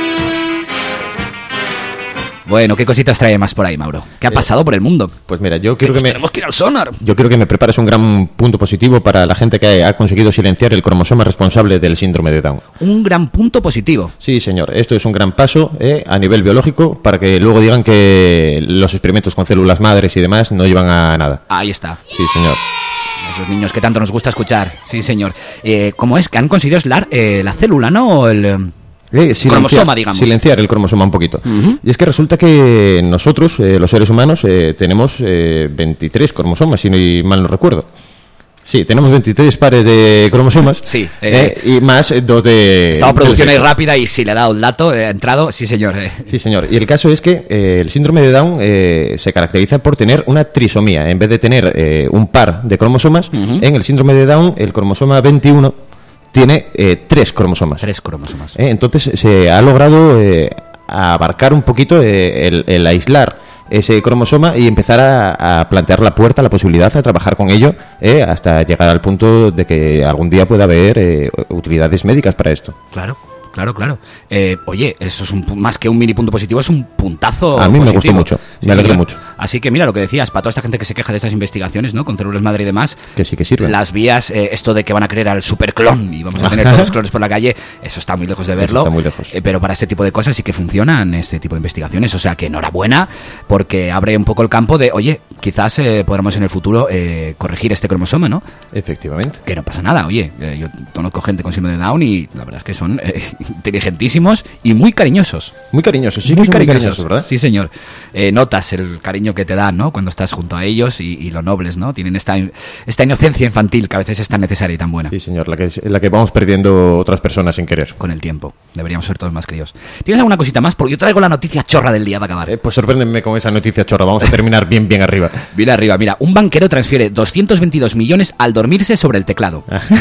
Bueno, ¿qué cositas trae más por ahí, Mauro? ¿Qué ha pasado eh, por el mundo? Pues mira, yo creo que, que me... tenemos que ir al sonar. Yo creo que me preparas un gran punto positivo para la gente que ha conseguido silenciar el cromosoma responsable del síndrome de Down. Un gran punto positivo. Sí, señor. Esto es un gran paso eh, a nivel biológico para que luego digan que los experimentos con células madres y demás no llevan a nada. Ahí está. Sí, señor. Esos niños que tanto nos gusta escuchar. Sí, señor. Eh, ¿Cómo es que han conseguido aislar eh, la célula, no? O el... Eh, cromosoma, digamos. Silenciar el cromosoma un poquito. Uh-huh. Y es que resulta que nosotros, eh, los seres humanos, eh, tenemos eh, veintitrés cromosomas, si no mal no recuerdo. Sí, tenemos veintitrés pares de cromosomas. Sí. Eh, eh, y más eh, dos de... Estaba producción ahí rápida y si le he dado el dato, he entrado. Sí, señor. Eh. Sí, señor. Y el caso es que eh, el síndrome de Down eh, se caracteriza por tener una trisomía. En vez de tener eh, un par de cromosomas, uh-huh. en el síndrome de Down, el cromosoma veintiuno... tiene eh, tres cromosomas. Tres cromosomas. Eh, entonces se ha logrado eh, abarcar un poquito eh, el, el aislar ese cromosoma y empezar a, a plantear la puerta, la posibilidad de trabajar con ello eh, hasta llegar al punto de que algún día pueda haber eh, utilidades médicas para esto. Claro. Claro, claro. Eh, oye, eso es un, más que un mini punto positivo, es un puntazo A mí positivo. me gustó mucho, me sí, alegró sí, mucho. Así que mira lo que decías, para toda esta gente que se queja de estas investigaciones, ¿no?, con células madre y demás, que sí que sirven. Las vías, eh, esto de que van a creer al superclon y vamos a tener todos los clones por la calle, eso está muy lejos de verlo. Eso está muy lejos. Eh, pero para este tipo de cosas sí que funcionan este tipo de investigaciones, o sea que enhorabuena, porque abre un poco el campo de, oye, quizás eh, podamos en el futuro eh, corregir este cromosoma, ¿no? Efectivamente. Que no pasa nada, oye, eh, yo conozco gente con síndrome de Down y la verdad es que son eh, inteligentísimos y muy cariñosos. Muy cariñosos, sí, muy, muy cariñosos, cariñosos, ¿verdad? Sí, señor. Eh, notas el cariño que te dan, ¿no?, cuando estás junto a ellos y, y lo nobles, ¿no? Tienen esta, esta inocencia infantil que a veces es tan necesaria y tan buena. Sí, señor, la que, la que vamos perdiendo otras personas sin querer. Con el tiempo. Deberíamos ser todos más críos. ¿Tienes alguna cosita más? Porque yo traigo la noticia chorra del día para acabar. Eh, pues sorpréndeme con esa noticia chorra. Vamos a terminar bien, bien arriba. Bien arriba. Mira, un banquero transfiere doscientos veintidós millones al dormirse sobre el teclado.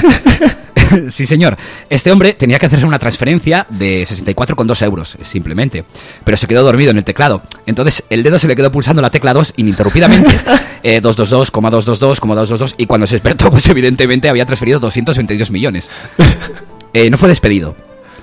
Sí, señor. Este hombre tenía que hacer una transferencia de sesenta y cuatro coma dos euros, simplemente. Pero se quedó dormido en el teclado. Entonces, el dedo se le quedó pulsando la tecla dos ininterrumpidamente. eh, doscientos veintidós coma doscientos veintidós coma doscientos veintidós. Y cuando se despertó, pues evidentemente había transferido doscientos veintidós millones. Eh, no fue despedido.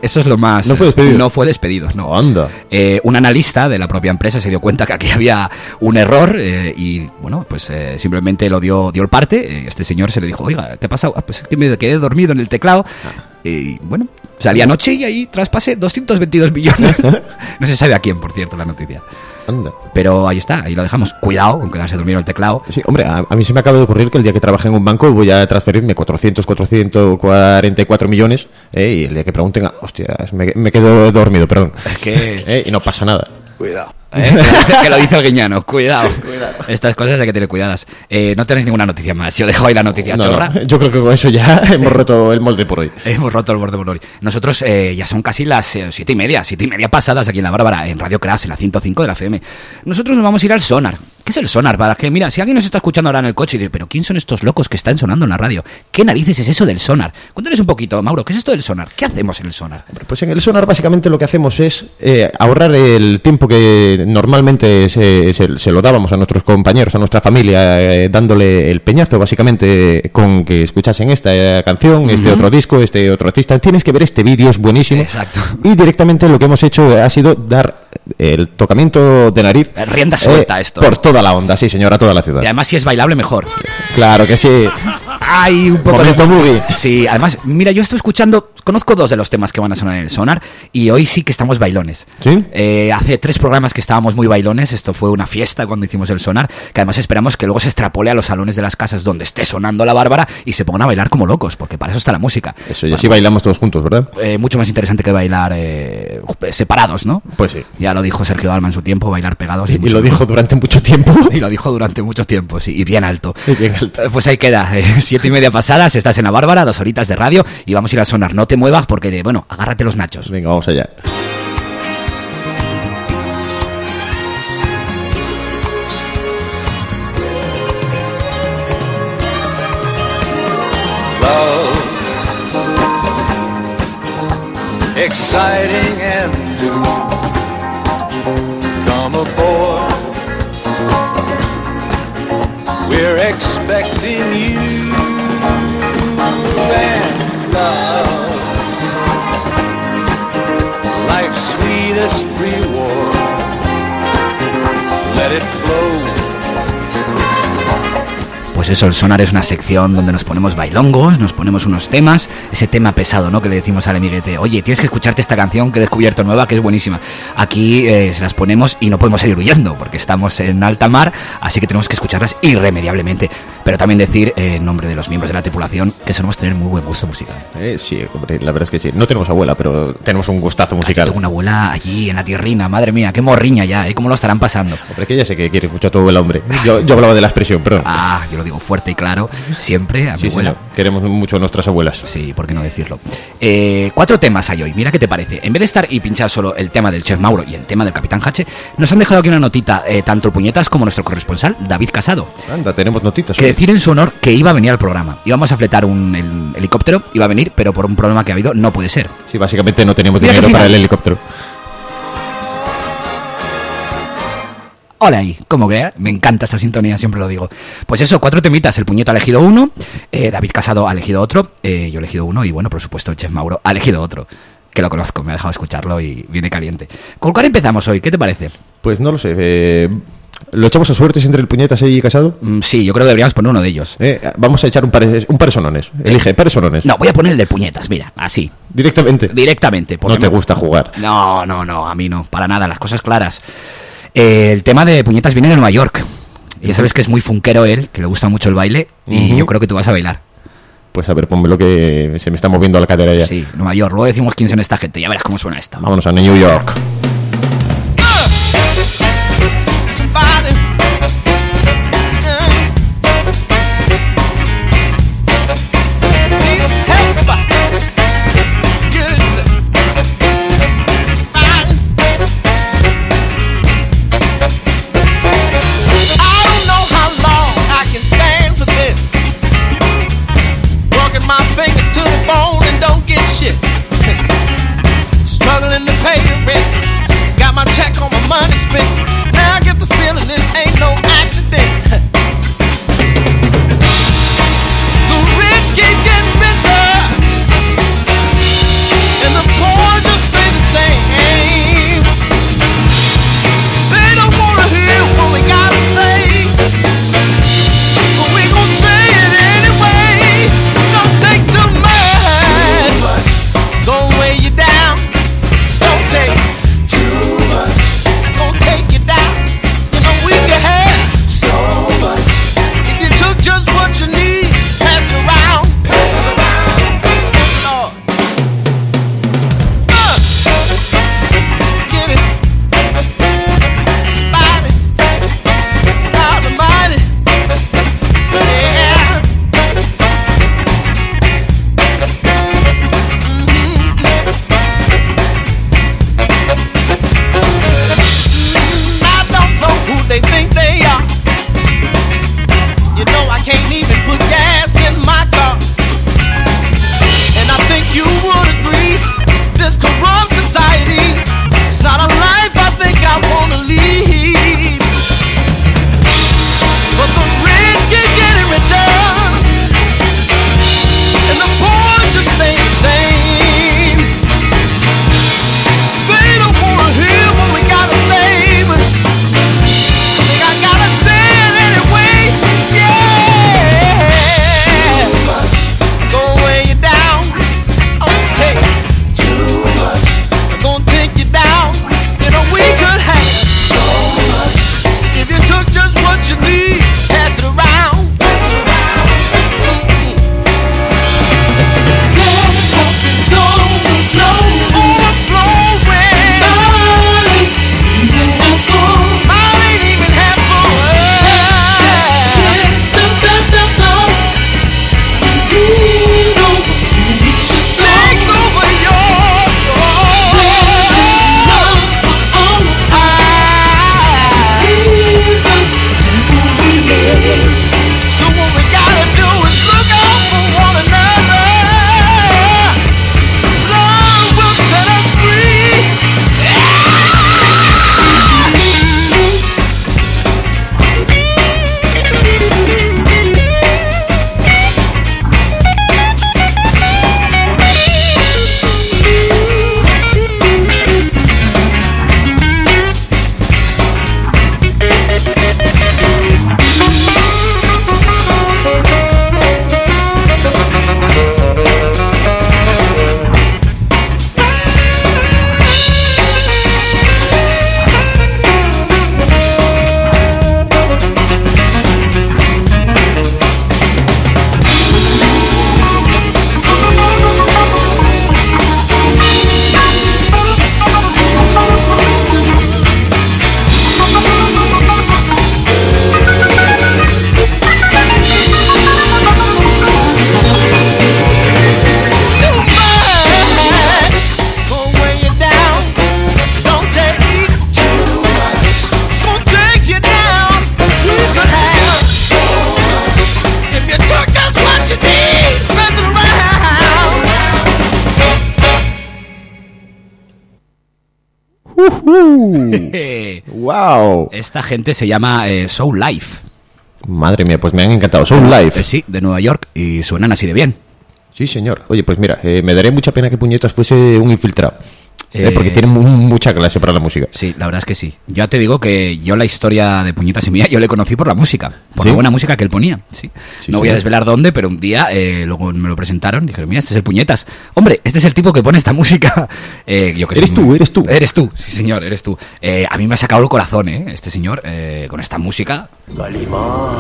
eso es lo más... ¿No fue despedido? No fue despedido, no. Anda. Eh, un analista de la propia empresa se dio cuenta que aquí había un error eh, y, bueno, pues eh, simplemente lo dio, dio el parte. Eh, este señor se le dijo, oiga, ¿qué ha pasado? Ah, pues es que me quedé dormido en el teclado. Y, bueno, salí anoche y ahí traspasé doscientos veintidós millones. No se sabe a quién, por cierto, la noticia. Anda. Pero ahí está, ahí lo dejamos. Cuidado con quedarse dormido en el teclado. Sí, hombre, a, a mí se me acaba de ocurrir que el día que trabaje en un banco voy a transferirme cuatrocientos, cuatrocientos cuarenta y cuatro millones eh, y el día que pregunten, ah, hostia, me, me quedo dormido, perdón. Es que... Eh, y no pasa nada. Cuidado. ¿Eh? Que lo dice el guiñano, cuidado. Cuidado. Estas cosas hay que tener cuidadas. Eh, no tenéis ninguna noticia más. Yo dejo ahí la noticia no, chorra. No, yo creo que con eso ya hemos roto el molde por hoy. Hemos roto el molde por hoy. Nosotros eh, ya son casi las eh, siete y media, siete y media pasadas aquí en La Bárbara, en Radio Crash, en la ciento cinco de la F M. Nosotros nos vamos a ir al Sonar. ¿Qué es el Sonar? Para que, mira, si alguien nos está escuchando ahora en el coche y dice, pero ¿quién son estos locos que están sonando en la radio? ¿Qué narices es eso del Sonar? Cuéntanos un poquito, Mauro, ¿qué es esto del Sonar? ¿Qué hacemos en el Sonar? Pues en el Sonar básicamente lo que hacemos es eh, ahorrar el tiempo que normalmente se, se, se lo dábamos a nuestros compañeros, a nuestra familia, eh, dándole el peñazo básicamente con que escuchasen esta eh, canción, este uh-huh. otro disco, este otro artista. Tienes que ver este vídeo, es buenísimo. Exacto. Y directamente lo que hemos hecho ha sido dar el tocamiento de nariz. Rienda suelta eh, esto. Por toda la onda, sí señor, a toda la ciudad. Y además si es bailable mejor. Claro que sí. Hay un poco Momento de movie. Sí, además, mira, yo estoy escuchando, conozco dos de los temas que van a sonar en el Sonar y hoy sí que estamos bailones. ¿Sí? Eh, hace tres programas que estábamos muy bailones, esto fue una fiesta cuando hicimos el Sonar, que además esperamos que luego se extrapole a los salones de las casas donde esté sonando La Bárbara y se pongan a bailar como locos, porque para eso está la música. Eso, y bueno, así bailamos todos juntos, ¿verdad? Eh, mucho más interesante que bailar eh, separados, ¿no? Pues sí. Ya lo dijo Sergio Dalma en su tiempo, bailar pegados. Y, Y, y lo dijo durante mucho tiempo. Y lo dijo durante mucho tiempo, sí, y bien alto. Y bien alto. Pues ahí queda, eh, siete y media pasadas, estás en La Bárbara, dos horitas de radio y vamos a ir al Sonar. No te muevas porque, bueno, agárrate los nachos. Venga, vamos allá. Exciting and new. Come aboard. We're expecting you. And love, life's sweetest reward. Let it flow. Pues eso, el Sonar es una sección donde nos ponemos bailongos, nos ponemos unos temas, ese tema pesado, ¿no? Que le decimos al amiguete, oye, tienes que escucharte esta canción que he descubierto nueva, que es buenísima. Aquí eh, se las ponemos y no podemos seguir huyendo, porque estamos en alta mar, así que tenemos que escucharlas irremediablemente. Pero también decir, eh, en nombre de los miembros de la tripulación, que solemos tener muy buen gusto musical. Eh, sí, hombre, la verdad es que sí. No tenemos abuela, pero tenemos un gustazo musical. Ay, tengo una abuela allí, en la tierrina, madre mía, qué morriña ya, ¿eh? ¿Cómo lo estarán pasando? Hombre, que ya sé que quiere escuchar a tu abuela, hombre. Yo, yo hablaba de la expresión, perdón. Ah, yo lo digo fuerte y claro, siempre a mi Sí, abuela. señor. Queremos mucho a nuestras abuelas. Sí, ¿por qué no decirlo? Eh, cuatro temas hay hoy, mira qué te parece. En vez de estar y pinchar solo el tema del Chef Mauro y el tema del Capitán Hache, nos han dejado aquí una notita, eh, tanto el Puñetas como nuestro corresponsal, David Casado. Anda, tenemos notitas. Que hoy. decir en su honor que iba a venir al programa. Íbamos a fletar un el, helicóptero, iba a venir, pero por un problema que ha habido no puede ser. Sí, básicamente no teníamos Mira dinero qué para final. el helicóptero. Hola ahí, como que eh? Me encanta esta sintonía, siempre lo digo. Pues eso, cuatro temitas, el Puñeto ha elegido uno, eh, David Casado ha elegido otro, eh, yo he elegido uno y bueno, por supuesto el Chef Mauro ha elegido otro, que lo conozco, me ha dejado escucharlo y viene caliente. ¿Con cuál empezamos hoy? ¿Qué te parece? Pues no lo sé. Eh, ¿Lo echamos a suertes entre el Puñetas y Casado? Mm, sí, yo creo que deberíamos poner uno de ellos. Eh, vamos a echar un par, un par de sonones. Elige, par de sonones. No, voy a poner el de Puñetas, mira, así. Directamente. Directamente. No te me... gusta jugar. No, no, no, a mí no, para nada, las cosas claras. Eh, el tema de Puñetas viene de Nueva York. Y ya sabes que es muy funkero él, que le gusta mucho el baile. Y Uh-huh. yo creo que tú vas a bailar. Pues a ver, pónmelo que se me está moviendo la cadera ya. Sí, Nueva York. Luego decimos quién son esta gente. Ya verás cómo suena esto. Vámonos a New York. Struggling to pay the rent. Uh-huh. ¡Wow! Esta gente se llama eh, Soul Life. Madre mía, pues me han encantado. Soul Life. Eh, sí, de Nueva York, y suenan así de bien. Sí, señor. Oye, pues mira, eh, me daría mucha pena que Puñetas fuese un infiltrado. Eh, Eh, porque tiene mu- mucha clase para la música. Sí, la verdad es que sí. Ya te digo que yo la historia de Puñetas y mía, yo le conocí por la música, por ¿Sí? la buena música que él ponía. Sí. Sí, no voy sí. a desvelar dónde, pero un día eh, luego me lo presentaron, dijeron, mira, este es el Puñetas. Hombre, este es el tipo que pone esta música. Eh, yo que Eres soy tú, muy- eres tú. Eres tú, sí señor, eres tú. Eh, a mí me ha sacado el corazón, ¿eh? Este señor, eh, con esta música. Galimar.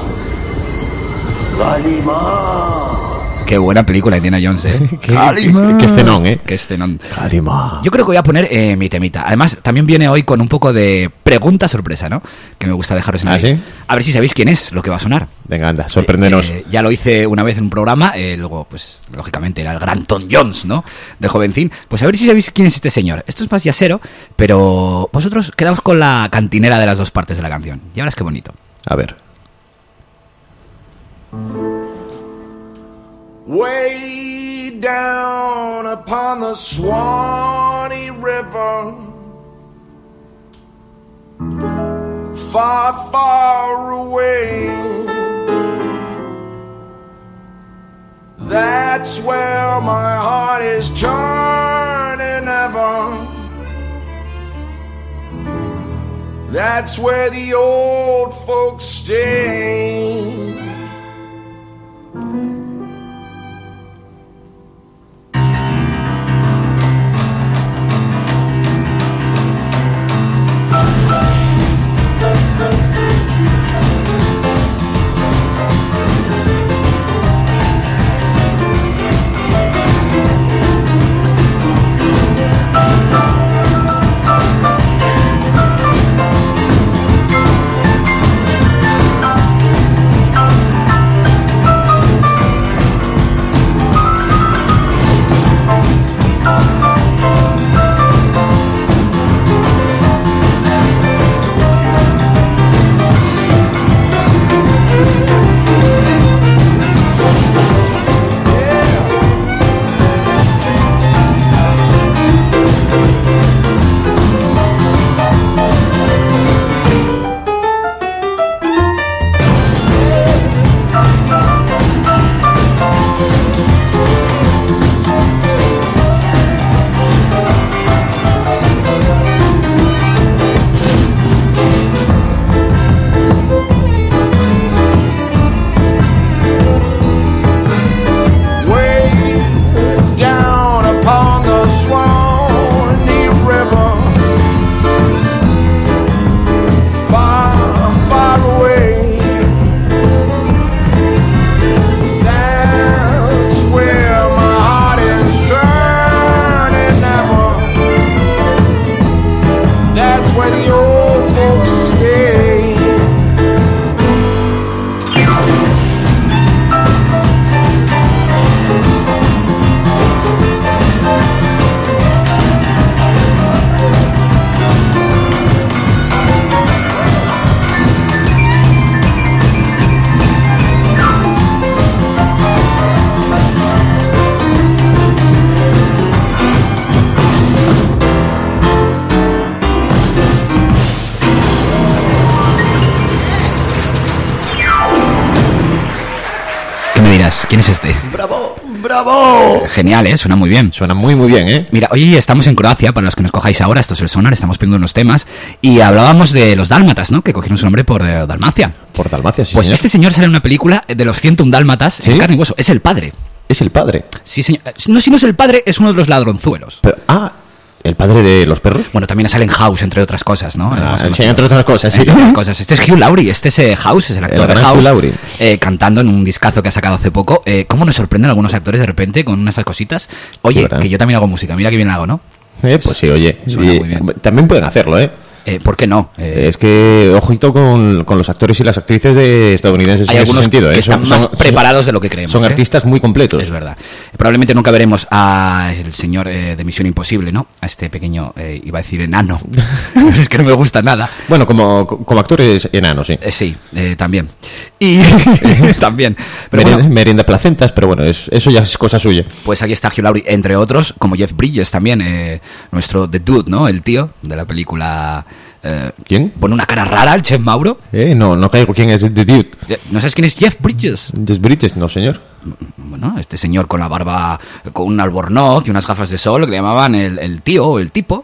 Galimar. Qué buena película Indiana Jones, ¿eh? Qué, qué- qué escenón, ¿eh? Qué escenón. Galimar. Yo creo que voy a poner eh, mi temita. Además, también viene hoy con un poco de pregunta sorpresa, ¿no? Que me gusta dejaros en ¿Ah, el sí? A ver si sabéis quién es lo que va a sonar. Venga, anda, sorpréndenos. Eh, eh, ya lo hice una vez en un programa, eh, luego, pues, lógicamente era el gran Tom Jones, ¿no? De jovencín. Pues a ver si sabéis quién es este señor. Esto es más yasero, pero vosotros quedaos con la cantinera de las dos partes de la canción. Ya verás qué bonito. A ver. Way down upon the Swanee River, far, far away. That's where my heart is churning ever. That's where the old folks stay. ¿Quién es este? ¡Bravo! ¡Bravo! Genial, ¿eh? Suena muy bien. Suena muy, muy bien, ¿eh? Mira, hoy estamos en Croacia, para los que nos cojáis ahora, esto es el Sonar, estamos viendo unos temas, y hablábamos de los dálmatas, ¿no? Que cogieron su nombre por eh, Dalmacia. Por Dalmacia, sí, Pues señor. este señor sale en una película de los ciento un dálmatas, ¿Sí? en carne y hueso, es el padre. Es el padre. Sí, señor. No, si no es el padre, es uno de los ladronzuelos. Pero, ah, ¿el padre de los perros? Bueno, también sale en House, entre otras cosas, ¿no? Ah, Hemos sí, entre otras cosas, sí. Entre otras cosas. Este es Hugh Laurie, este es eh, House, es el actor El de gran House, Hugh Laurie. eh, cantando en un discazo que ha sacado hace poco. Eh, ¿Cómo nos sorprenden algunos actores de repente con unas cositas? Oye, ¿verdad? que yo también hago música, mira que bien la hago, ¿no? Eh, pues sí, oye. Suena y- muy bien. También pueden hacerlo, ¿eh? Eh, ¿Por qué no? Eh, Es que, ojito con, con los actores y las actrices de estadounidenses hay en ese algunos sentido. que ¿eh? están Son- más son- preparados de lo que creemos. Son ¿eh? artistas muy completos. Es verdad. Probablemente nunca veremos a el señor eh, de Misión Imposible, ¿no? A este pequeño, eh, iba a decir enano. Es que no me gusta nada. Bueno, como, como actores enanos, sí. Eh, sí, eh, también. Y también. Pero Merienda, bueno, merienda placentas, pero bueno, es, eso ya es cosa suya. pues aquí está Hugh Laurie, entre otros, como Jeff Bridges también, eh, nuestro The Dude, ¿no? El tío de la película... eh, ¿Quién? Pone una cara rara el chef Mauro. Eh, no, no caigo quién es The Dude. ¿No sabes quién es Jeff Bridges? Des British, no, señor. Bueno, este señor con la barba, con un albornoz y unas gafas de sol que le llamaban el, el tío o el tipo.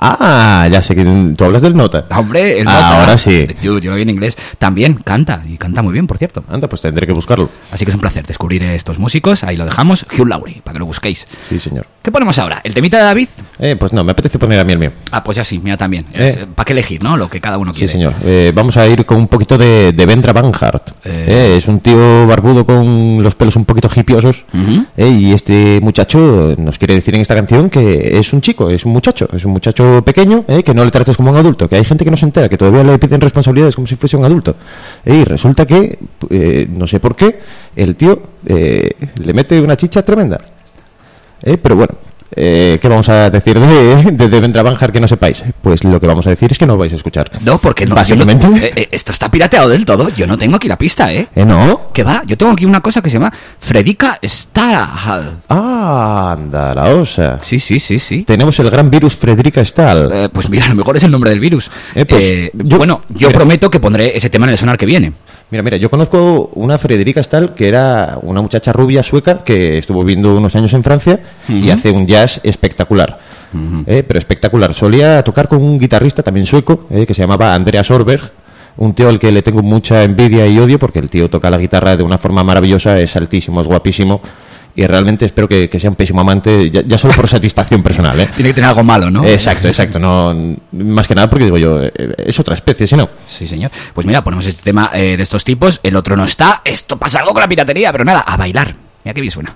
Ah, ya sé que tú hablas del Nota. Hombre, el Ah, nota. ahora sí. Yo, yo no vi en inglés. También canta, y canta muy bien, por cierto. Anda, pues tendré que buscarlo. Así que es un placer descubrir estos músicos. Ahí lo dejamos. Hugh Laurie, para que lo busquéis. Sí, señor. ¿Qué ponemos ahora? ¿El temita de David? Eh, pues no, me apetece poner a mí el mío. Ah, pues ya sí, mira también. Eh. ¿Para qué elegir, no? Lo que cada uno Sí, quiere. señor. Eh, vamos a ir con un poquito de, de Vendra Van Hart. Eh. Eh, es un tío barbudo con los pelos un poquito hipiosos. Ujú. Eh, y este muchacho nos quiere decir en esta canción que es un chico, es un muchacho. Es un muchacho pequeño, eh, que no le trates como un adulto. Que hay gente que no se entera, que todavía le piden responsabilidades como si fuese un adulto. Eh, y resulta que, eh, no sé por qué, el tío eh, le mete una chicha tremenda. Eh, pero bueno, eh, ¿qué vamos a decir de, de, de Vendra Van Hart que no sepáis? Pues lo que vamos a decir es que no vais a escuchar. No, porque no. Básicamente. yo no- eh, eh, esto está pirateado del todo. Yo no tengo aquí la pista, ¿eh? ¿Eh, no? ¿Qué va? Yo tengo aquí una cosa que se llama Fredika Starhal. Ah, anda, la osa. Sí, sí, sí, sí. Tenemos el gran virus Frederica Stahl. Eh, pues mira, a lo mejor es el nombre del virus. Eh, pues, Eh, yo- bueno, yo mira. prometo que pondré ese tema en el sonar que viene. Mira, mira, yo conozco una Frederica Stahl que era una muchacha rubia sueca que estuvo viviendo unos años en Francia y Ujú. hace un jazz espectacular. Eh, pero espectacular. Solía tocar con un guitarrista también sueco eh, que se llamaba Andreas Orberg. Un tío al que le tengo mucha envidia y odio porque el tío toca la guitarra de una forma maravillosa, es altísimo, es guapísimo. Y realmente espero que, que sea un pésimo amante, ya, ya solo por satisfacción personal, ¿eh? Tiene que tener algo malo, ¿no? Exacto, exacto. No, más que nada porque digo yo, eh, es otra especie, si no. Sí, señor. Pues mira, ponemos este tema eh, de estos tipos, el otro no está. Esto pasa algo con la piratería, pero nada, a bailar. Mira qué bien suena.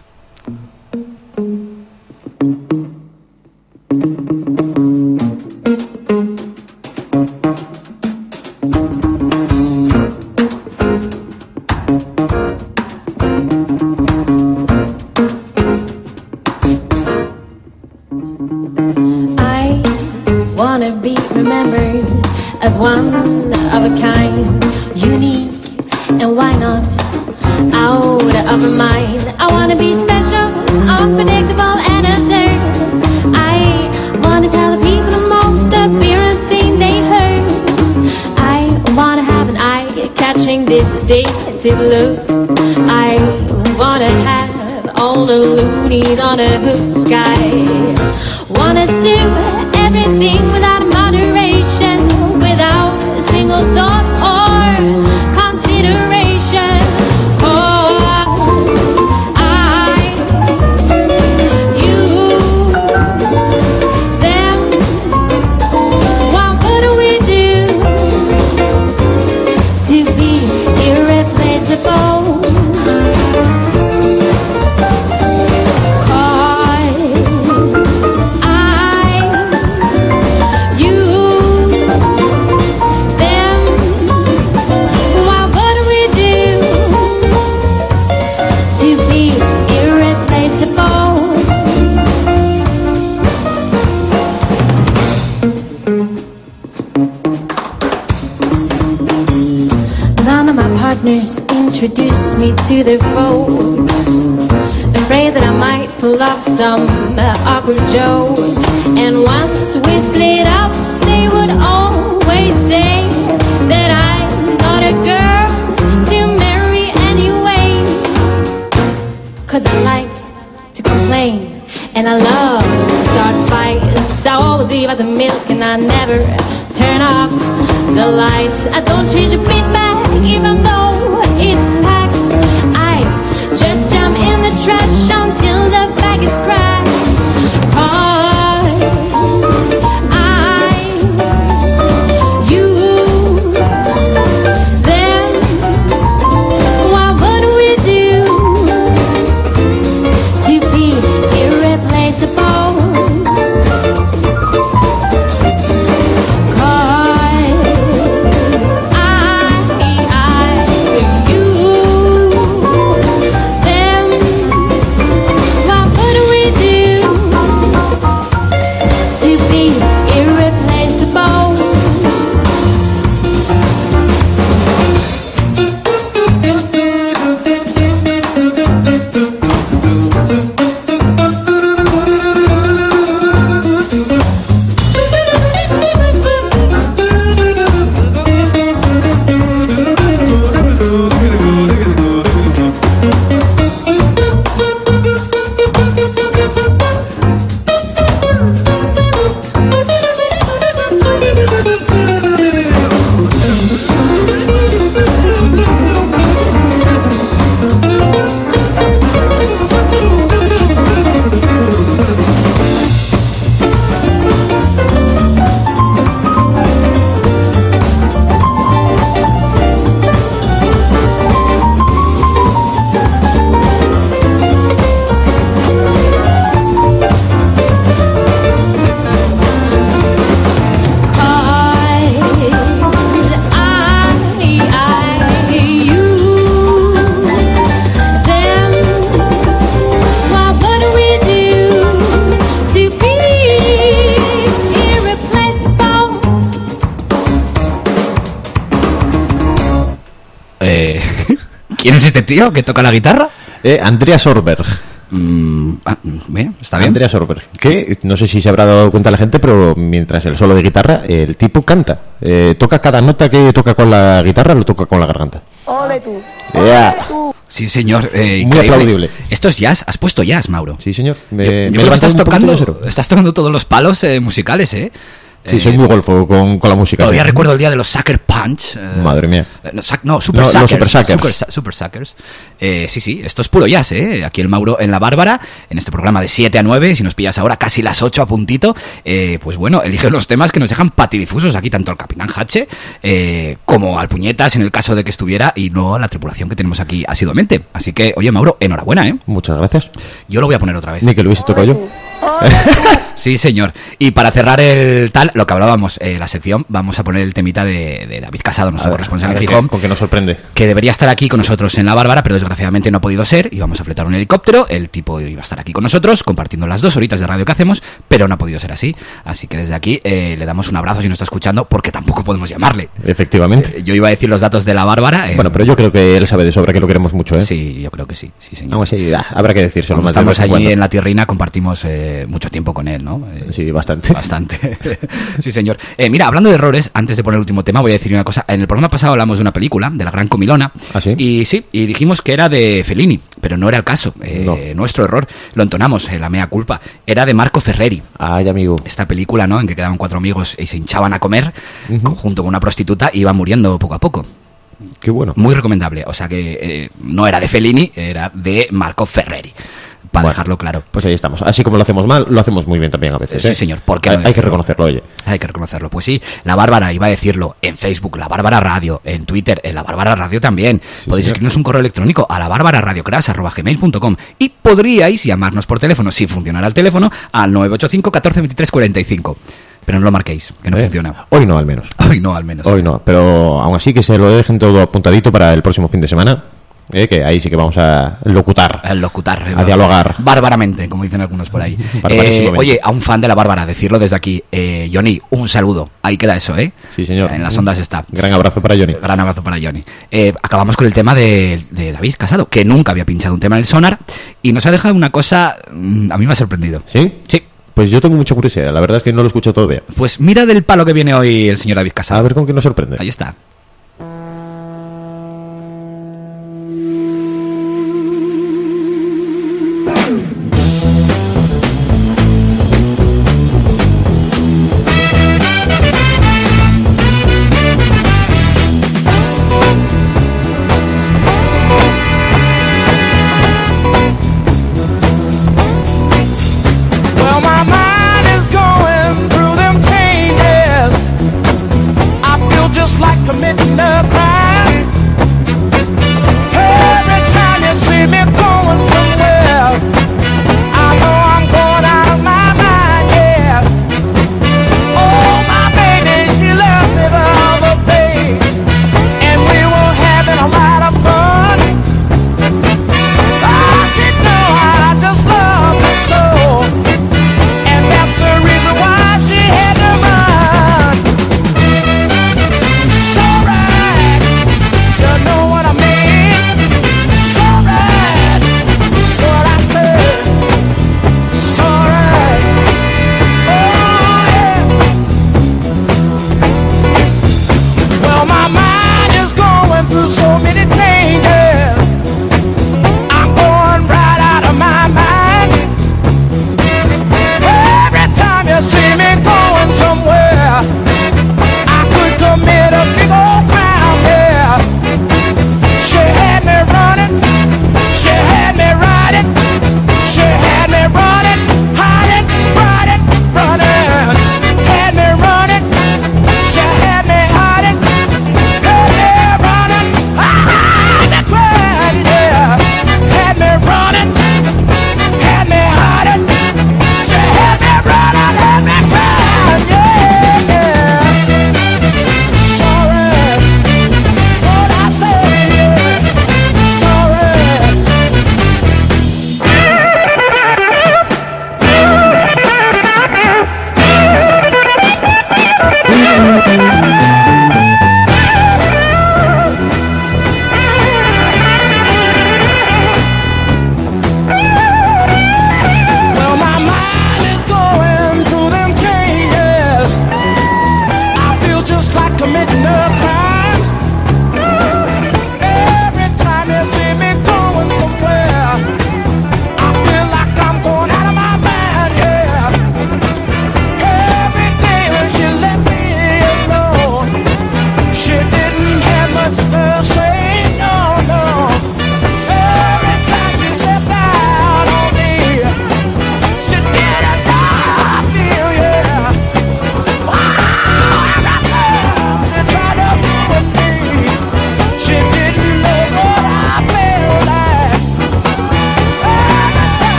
I wanna be remembered as one of a kind, unique, and why not out of a mind? I wanna be special, unpredictable, and absurd. I wanna tell the people the most apparent thing they heard. I wanna have an eye catching distinctive look. I wanna have all the loonies on a hook. I wanna do everything without moderation, without a single thought or consideration. Oh, I, you, them. What would we do to be irreplaceable? None of my partners introduced me to their folks, afraid that I might pull off some uh, awkward jokes. And once we split up, they would always say that I'm not a girl to marry anyway. Cause I like to complain and I love to start fights. I always leave out the milk and I never turn off the lights. I don't change a bit back even though it's packed. I just jump in the trash until the bag is cracked. Cause I, you, them. What would we do to be irreplaceable? Cause ¿Quién es este tío que toca la guitarra? Eh, Andreas Orberg. Mm, ah, bien, está bien. Andreas Orberg, que no sé si se habrá dado cuenta la gente, pero mientras el solo de guitarra, el tipo canta. Eh, toca cada nota que toca con la guitarra, lo toca con la garganta. Ole tú. Yeah. Sí, señor. Eh, Muy increíble. aplaudible. Esto es jazz. ¿Has puesto jazz, Mauro? Sí, señor. Me, Yo- yo me he creo que levantado estás un poquito tocando, de cero. estás tocando todos los palos eh, musicales, ¿eh? Sí, Eh, soy muy golfo con, con la música. Todavía sí. recuerdo el día de los Sucker Punch. eh, Madre mía. eh, No, sac- no, Super No, los Suckers. Super Suckers. Super, Su- Super Suckers. Eh, sí, sí, esto es puro jazz, ¿eh? Aquí el Mauro en La Bárbara, en este programa de siete a nueve, si nos pillas ahora casi las ocho a puntito, eh, pues bueno, elige los temas que nos dejan patidifusos aquí, tanto al Capitán Hache eh, como al Puñetas, en el caso de que estuviera, y no a la tripulación que tenemos aquí asiduamente. Así que, oye, Mauro, enhorabuena, ¿eh? Muchas gracias. Yo lo voy a poner otra vez. Ni que lo hubiese tocado yo. Sí, señor. Y para cerrar el tal, lo que hablábamos, eh, la sección, vamos a poner el temita de, de David Casado, nuestro A ver, corresponsal a en ver Gijón, qué- con que nos sorprende. que debería estar aquí con nosotros en La Bárbara, pero desgraciadamente no ha podido ser. Íbamos a fletar un helicóptero, el tipo iba a estar aquí con nosotros, compartiendo las dos horitas de radio que hacemos, pero no ha podido ser así. Así que desde aquí eh, le damos un abrazo si nos está escuchando, porque tampoco podemos llamarle. Efectivamente. Eh, Yo iba a decir los datos de La Bárbara. eh, Bueno, pero yo creo que él sabe de sobra que lo queremos mucho, ¿eh? Sí, yo creo que sí, sí, señor. Vamos ahí, ah, habrá que decírselo Cuando más de estamos vez en allí cuando. en la tierrina compartimos eh, mucho tiempo con él, ¿no? Eh, Sí, bastante. Bastante. Sí, señor. Eh, mira, hablando de errores, antes de poner el último tema, voy a decir una cosa. En el programa pasado hablamos de una película, de La Gran Comilona. ¿Ah, sí? Y sí, y dijimos que era de Fellini, pero no era el caso. Eh, No. Nuestro error, lo entonamos, eh, la mea culpa. Era de Marco Ferreri. Ay, amigo. Esta película, ¿no? En que quedaban cuatro amigos y se hinchaban a comer Ujú. con- junto con una prostituta y iban muriendo poco a poco. Qué bueno. Muy recomendable. O sea que eh, no era de Fellini, era de Marco Ferreri. Para Bueno, dejarlo claro. Pues ahí estamos. Así como lo hacemos mal, lo hacemos muy bien también a veces. Sí, ¿eh? señor. ¿Por qué hay, no hay que decirlo? reconocerlo, oye. Hay que reconocerlo. Pues sí, La Bárbara iba a decirlo en Facebook, La Bárbara Radio, en Twitter, en La Bárbara Radio también. Sí, Podéis señor. escribirnos un correo electrónico a la bárbara radiocras arroba gmail punto com y podríais llamarnos por teléfono, si funcionara el teléfono, al nueve ocho cinco, catorce, veintitrés, cuarenta y cinco. Pero no lo marquéis, que no ¿Eh? funciona. Hoy no, al menos. Hoy no, al menos. Hoy no. Pero aún así que se lo dejen todo apuntadito para el próximo fin de semana. ¿eh? Que ahí sí que vamos a locutar. El locutar. A dialogar. Bárbaramente, como dicen algunos por ahí. Barbarísimamente. Eh, oye, a un fan de La Bárbara, decirlo desde aquí. Eh, Johnny, un saludo. Ahí queda eso, ¿eh? Sí, señor. En las ondas está. Gran abrazo para Johnny. Gran abrazo para Johnny. Eh, acabamos con el tema de, de David Casado, que nunca había pinchado un tema en el sonar y nos ha dejado una cosa. mm, A mí me ha sorprendido. ¿Sí? Sí. Pues yo tengo mucha curiosidad. La verdad es que no lo escucho todavía. Pues mira del palo que viene hoy el señor David Casado. A ver con qué nos sorprende. Ahí está. Well, my mind is going through them changes. I feel just like a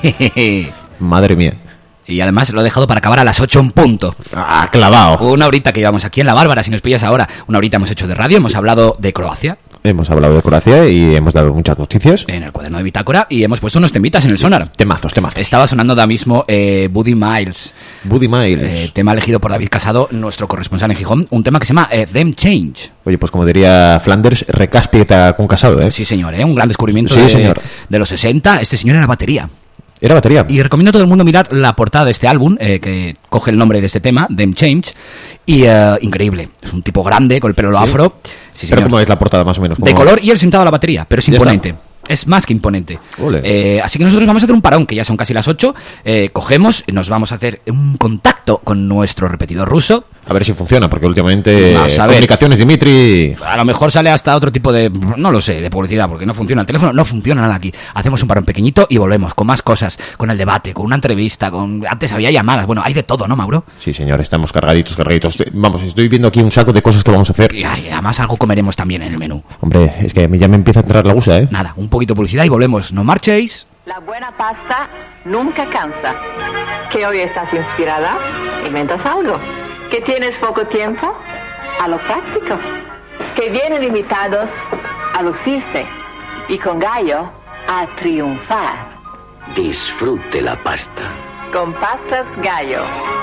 Madre mía. Y además lo he dejado para acabar a las ocho en punto. Ah, clavado. Una horita que llevamos aquí en La Bárbara, si nos pillas ahora. Una horita hemos hecho de radio, hemos hablado de Croacia. Hemos hablado de Croacia y hemos dado muchas noticias. En el cuaderno de bitácora y hemos puesto unos temitas en el sonar. Temazos, temazos. Estaba sonando ahora mismo eh, Buddy Miles. Buddy Miles. Eh, tema elegido por David Casado, nuestro corresponsal en Gijón. Un tema que se llama eh, Them Change. Oye, pues como diría Flanders, recáspieta con Casado, ¿eh? Sí, señor, ¿eh? Un gran descubrimiento Sí, de, señor. de los sesenta. Este señor era batería. Era batería. Y recomiendo a todo el mundo mirar la portada de este álbum, eh, que coge el nombre de este tema, Them Change. Y eh, increíble. Es un tipo grande, con el pelo ¿Sí? afro. Sí, Pero señor. ¿cómo es la portada más o menos? De ¿Cómo? color y él sentado a la batería, pero es Ya imponente. está. Es más que imponente. Ole. Eh, así que nosotros vamos a hacer un parón, que ya son casi las ocho. Eh, cogemos, nos vamos a hacer un contacto con nuestro repetidor ruso. A ver si funciona, porque últimamente Vamos a ver. comunicaciones Dimitri. A lo mejor sale hasta otro tipo de, no lo sé, de publicidad, porque no funciona el teléfono, no funciona nada aquí. Hacemos un parón pequeñito y volvemos con más cosas, con el debate, con una entrevista, con antes había llamadas, bueno, hay de todo, ¿no, Mauro? Sí, señor, estamos cargaditos, cargaditos. Te- Vamos, estoy viendo aquí un saco de cosas que vamos a hacer. Y ay, además algo comeremos también en el menú. Hombre, es que ya me empieza a entrar la gusa, ¿eh? Nada, un poquito de publicidad y volvemos. No marchéis. La buena pasta nunca cansa. ¿Que hoy estás inspirada? ¿Inventas algo? ¿Que tienes poco tiempo? A lo práctico. Que vienen invitados a lucirse y con Gallo a triunfar. Disfrute la pasta. Con pastas Gallo.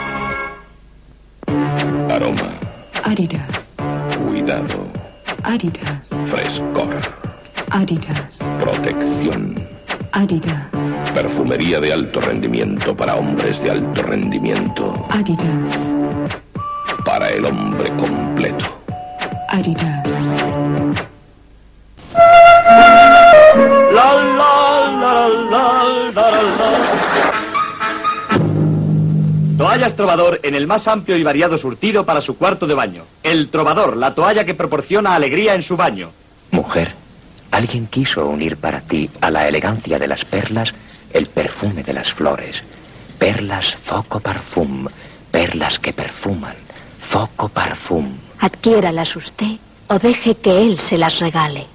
Aroma, Adidas, cuidado, Adidas, frescor, Adidas, protección. Adidas, Perfumería de alto rendimiento para hombres de alto rendimiento. Adidas, Para el hombre completo. Adidas. Toallas Trovador en el más amplio y variado surtido para su cuarto de baño. El Trovador, la toalla que proporciona alegría en su baño. Mujer, alguien quiso unir para ti a la elegancia de las perlas el perfume de las flores. Perlas Foco Parfum, perlas que perfuman. Foco Parfum. Adquiéralas usted o deje que él se las regale.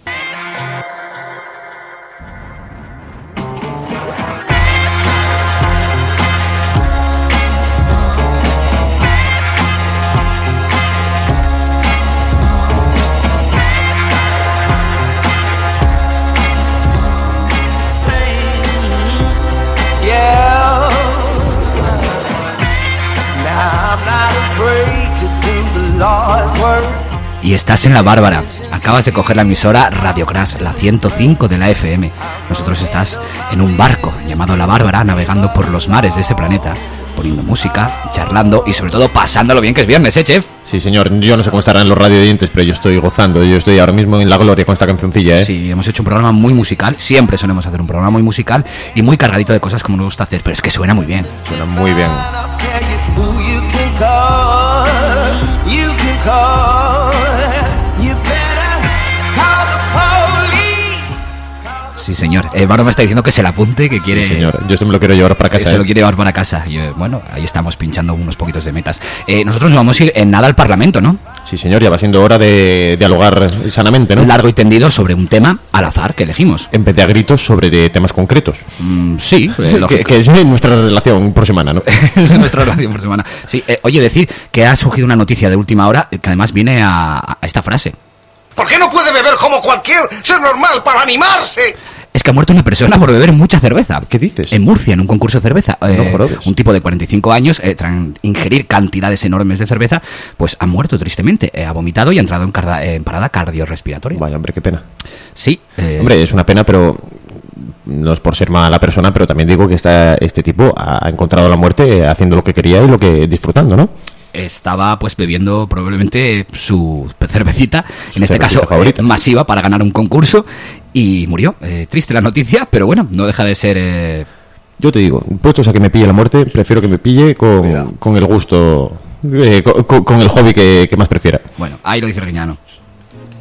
Yeah. Now I'm not afraid to do the Lord's work. Y estás en La Bárbara. Acabas de coger la emisora Radio Crash, la ciento cinco de la F M. Nosotros estás en un barco llamado La Bárbara, navegando por los mares de ese planeta, poniendo música, charlando y sobre todo pasándolo bien, que es viernes, ¿eh, chef? Sí, señor, yo no sé cómo estarán los radiodientes, pero yo estoy gozando. Yo estoy ahora mismo en la gloria con esta cancioncilla, ¿eh? Sí, hemos hecho un programa muy musical. Siempre solemos hacer un programa muy musical y muy cargadito de cosas como nos gusta hacer, pero es que suena muy bien. Suena muy bien. And I'll tell you who you can call. You can call. You better call the police. Sí, señor. Eh, Baro me está diciendo que se la apunte, que quiere... Sí, señor, yo esto me lo quiero llevar para que casa, se ¿eh? lo quiere llevar para casa. Y, eh, bueno, ahí estamos pinchando unos poquitos de metas. Eh, nosotros nos vamos a ir en nada al Parlamento, ¿no? Sí, señor, ya va siendo hora de dialogar sanamente, ¿no? Largo y tendido sobre un tema al azar que elegimos. En vez de a gritos sobre de temas concretos. Mm, sí, eh, que, lógico. que es nuestra relación por semana, ¿no? Es nuestra relación por semana. Sí, eh, oye, decir que ha surgido una noticia de última hora eh, que además viene a, a esta frase. ¿Por qué no puede beber como cualquier ser normal para animarse? Es que ha muerto una persona por beber mucha cerveza. ¿Qué dices? En Murcia, en un concurso de cerveza. No Eh, jorobes. un tipo de cuarenta y cinco años, eh, tras ingerir cantidades enormes de cerveza, pues ha muerto tristemente. Eh, ha vomitado y ha entrado en, carda- en parada cardiorrespiratoria. Vaya, hombre, qué pena. Sí. eh, Hombre, es una pena, pero no es por ser mala persona, pero también digo que esta, este tipo ha encontrado la muerte haciendo lo que quería y lo que disfrutando, ¿no? estaba pues bebiendo probablemente su cervecita, en este cervecita caso favorita. eh, masiva, para ganar un concurso, y murió. Eh, triste la noticia, pero bueno, no deja de ser... Eh... Yo te digo, puestos a que me pille la muerte, prefiero que me pille con, con el gusto, eh, con, con- con el hobby que, que más prefiera. Bueno, ahí lo dice Reguiñano.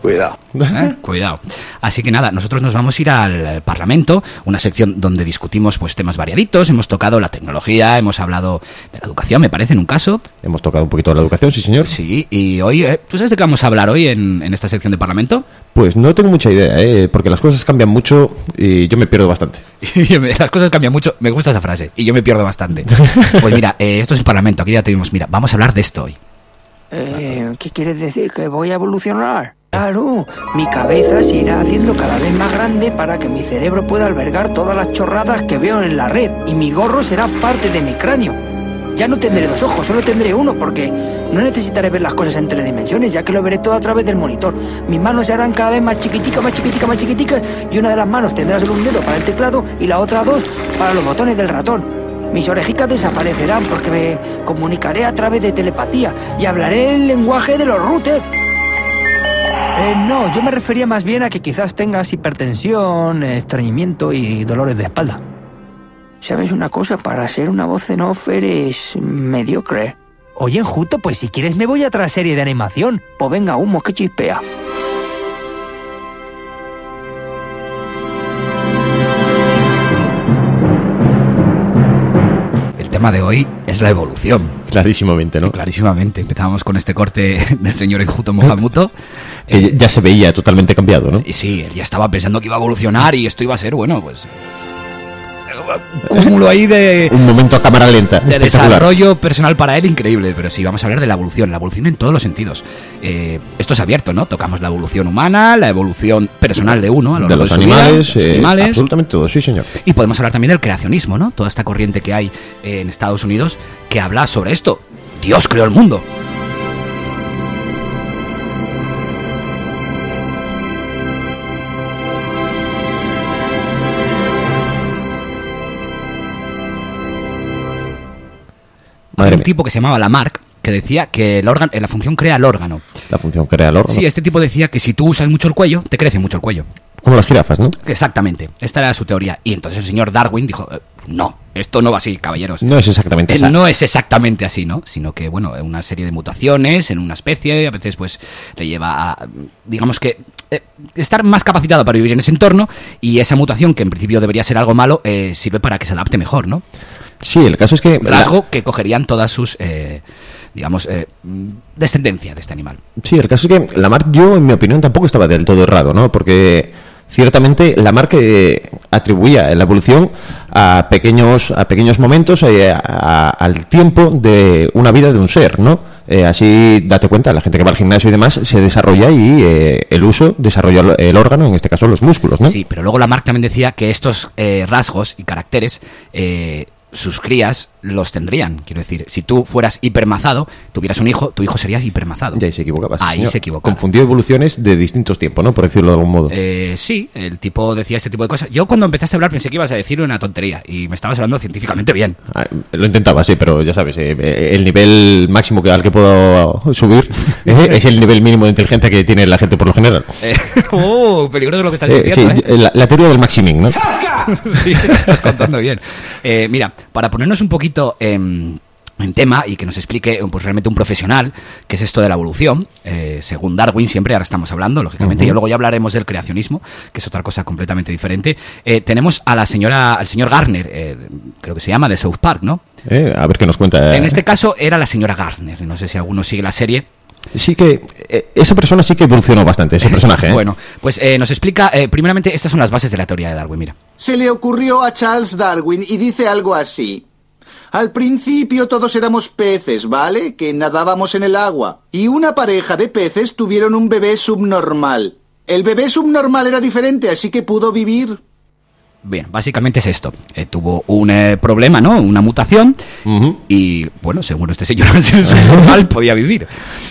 Cuidado. ¿Eh? Cuidado. Así que nada, nosotros nos vamos a ir al Parlamento, una sección donde discutimos pues temas variaditos. Hemos tocado la tecnología, hemos hablado de la educación, me parece, en un caso. Hemos tocado un poquito de la educación, sí, señor. Sí, y hoy, eh, ¿tú sabes de qué vamos a hablar hoy en, en esta sección de Parlamento? Pues no tengo mucha idea, ¿eh? Porque las cosas cambian mucho y yo me pierdo bastante. Las cosas cambian mucho, me gusta esa frase, y yo me pierdo bastante. Pues mira, eh, esto es el Parlamento, aquí ya tenemos, mira, vamos a hablar de esto hoy. Eh, ¿Qué quieres decir? ¿Que voy a evolucionar? Claro, mi cabeza se irá haciendo cada vez más grande para que mi cerebro pueda albergar todas las chorradas que veo en la red, y mi gorro será parte de mi cráneo. Ya no tendré dos ojos, solo tendré uno, porque no necesitaré ver las cosas en tres dimensiones, ya que lo veré todo a través del monitor. Mis manos se harán cada vez más chiquiticas, más chiquiticas, más chiquiticas, y una de las manos tendrá solo un dedo para el teclado y la otra dos para los botones del ratón. Mis orejicas desaparecerán porque me comunicaré a través de telepatía y hablaré el lenguaje de los routers. Eh, no, yo me refería más bien a que quizás tengas hipertensión, estreñimiento y dolores de espalda. ¿Sabes una cosa? Para ser una voz en off eres mediocre. Oye, enjuto, pues si quieres me voy a otra serie de animación. Pues venga, humo, que chispea. El tema de hoy es la evolución. Clarísimamente, ¿no? Clarísimamente. Empezábamos con este corte del señor Enjuto Mohamuto. Que eh, ya se veía totalmente cambiado, ¿no? Y sí, él ya estaba pensando que iba a evolucionar y esto iba a ser, bueno, pues... cúmulo ahí de... un momento a cámara lenta. De desarrollo personal para él increíble. Pero sí, vamos a hablar de la evolución. La evolución en todos los sentidos. Eh, esto es abierto, ¿no? Tocamos la evolución humana, la evolución personal de uno. A lo de los de animales, vida, eh, los animales. Absolutamente todo, sí, señor. Y podemos hablar también del creacionismo, ¿no? Toda esta corriente que hay eh, en Estados Unidos que habla sobre esto. Dios creó el mundo. Hay un tipo que se llamaba Lamarck que decía que el órgano, la función crea el órgano. La función crea el órgano. Sí, este tipo decía que si tú usas mucho el cuello, te crece mucho el cuello. Como las jirafas, ¿no? Exactamente, esta era su teoría. Y entonces el señor Darwin dijo, no, esto no va así, caballeros. No es exactamente así. Eh, no es exactamente así, ¿no? Sino que, bueno, una serie de mutaciones en una especie, a veces pues le lleva a, digamos que, eh, estar más capacitado para vivir en ese entorno, y esa mutación, que en principio debería ser algo malo, eh, sirve para que se adapte mejor, ¿no? Sí, el caso es que... Rasgo la... que cogerían todas sus... Eh, digamos, eh, descendencia de este animal. Sí, el caso es que Lamarck, yo, en mi opinión, tampoco estaba del todo errado, ¿no? Porque ciertamente Lamarck eh, atribuía la evolución a pequeños a pequeños momentos, eh, a, a, al tiempo de una vida de un ser, ¿no? Eh, así, date cuenta, la gente que va al gimnasio y demás se desarrolla y eh, el uso desarrolla el órgano, en este caso los músculos, ¿no? Sí, pero luego Lamarck también decía que estos eh, rasgos y caracteres... Eh, sus crías los tendrían. Quiero decir, si tú fueras hipermazado, tuvieras un hijo, tu hijo serías hipermazado. Y ahí se equivocaba. Ahí señor. se equivocaba. Confundió evoluciones de distintos tiempos, ¿no? Por decirlo de algún modo. Eh, sí, el tipo decía este tipo de cosas. Yo cuando empezaste a hablar pensé que ibas a decir una tontería y me estabas hablando científicamente bien. Ah, lo intentaba, sí, pero ya sabes, eh, el nivel máximo que, al que puedo subir eh, es el nivel mínimo de inteligencia que tiene la gente por lo general. Eh, ¡Oh! Peligroso lo que estás eh, diciendo, sí, ¿eh? la, la teoría del maximing, ¿no? Sí, lo estás contando bien. Eh, mira, para ponernos un poquito en, en tema y que nos explique pues realmente un profesional qué es esto de la evolución, eh, según Darwin siempre, ahora estamos hablando, lógicamente, uh-huh. Y luego ya hablaremos del creacionismo, que es otra cosa completamente diferente. Eh, tenemos a la señora, al señor Gardner, eh, creo que se llama, de South Park, ¿no? Eh, a ver qué nos cuenta. En este caso era la señora Gardner, no sé si alguno sigue la serie. Sí que eh, esa persona sí que evolucionó bastante, ese personaje, ¿eh? Bueno, pues eh, nos explica, eh, primeramente, estas son las bases de la teoría de Darwin, mira. Se le ocurrió a Charles Darwin y dice algo así. Al principio todos éramos peces, ¿vale? Que nadábamos en el agua. Y una pareja de peces tuvieron un bebé subnormal. El bebé subnormal era diferente, así que pudo vivir. Bien, básicamente es esto. Eh, tuvo un eh, problema, ¿no? Una mutación. Uh-huh. Y, bueno, según este señor, el subnormal podía vivir.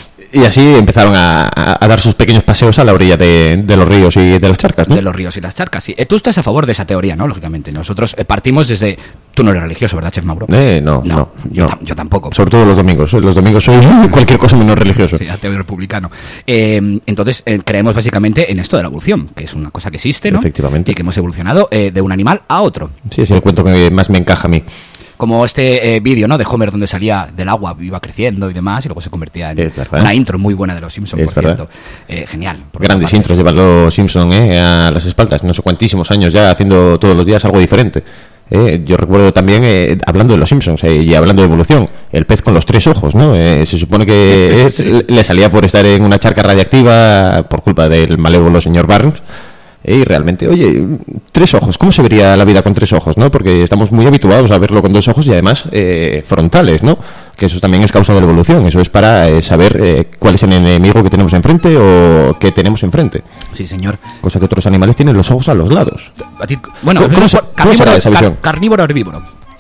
Y así empezaron a, a, a dar sus pequeños paseos a la orilla de, de los ríos y de las charcas, ¿no? De los ríos y las charcas, sí. Eh, tú estás a favor de esa teoría, ¿no? Lógicamente. Nosotros eh, partimos desde... Tú no eres religioso, ¿verdad, Chef Mauro? Eh, no, no. no, yo, no. Tam- yo tampoco. Sobre todo los domingos. ¿eh? Los domingos soy cualquier cosa menos religioso. Sí, ateo republicano. Eh, entonces, eh, creemos básicamente en esto de la evolución, que es una cosa que existe, ¿no? Efectivamente. Y que hemos evolucionado eh, de un animal a otro. Sí, es el cuento que más me encaja a mí. Como este eh, vídeo, ¿no? De Homer donde salía del agua, iba creciendo y demás, y luego se convertía en una intro muy buena de los Simpsons, Es por verdad. cierto. Eh, genial. Grandes intros llevan los Simpson eh, a las espaldas, no sé cuantísimos años ya haciendo todos los días algo diferente. Eh, yo recuerdo también, eh, hablando de los Simpsons eh, y hablando de evolución, el pez con los tres ojos, ¿no? Eh, se supone que es- Sí. le salía por estar en una charca radiactiva por culpa del malévolo señor Barnes. Eh, y realmente, oye, tres ojos, ¿cómo se vería la vida con tres ojos, no? Porque estamos muy habituados a verlo con dos ojos y además eh, frontales, ¿no? Que eso también es causa de la evolución, eso es para eh, saber eh, cuál es el enemigo que tenemos enfrente o que tenemos enfrente. Sí, señor. Cosa que otros animales tienen los ojos a los lados. A ti- bueno, ¿Cómo, cómo se- carnívoro- cómo será esa visión? car- carnívoro o herbívoro.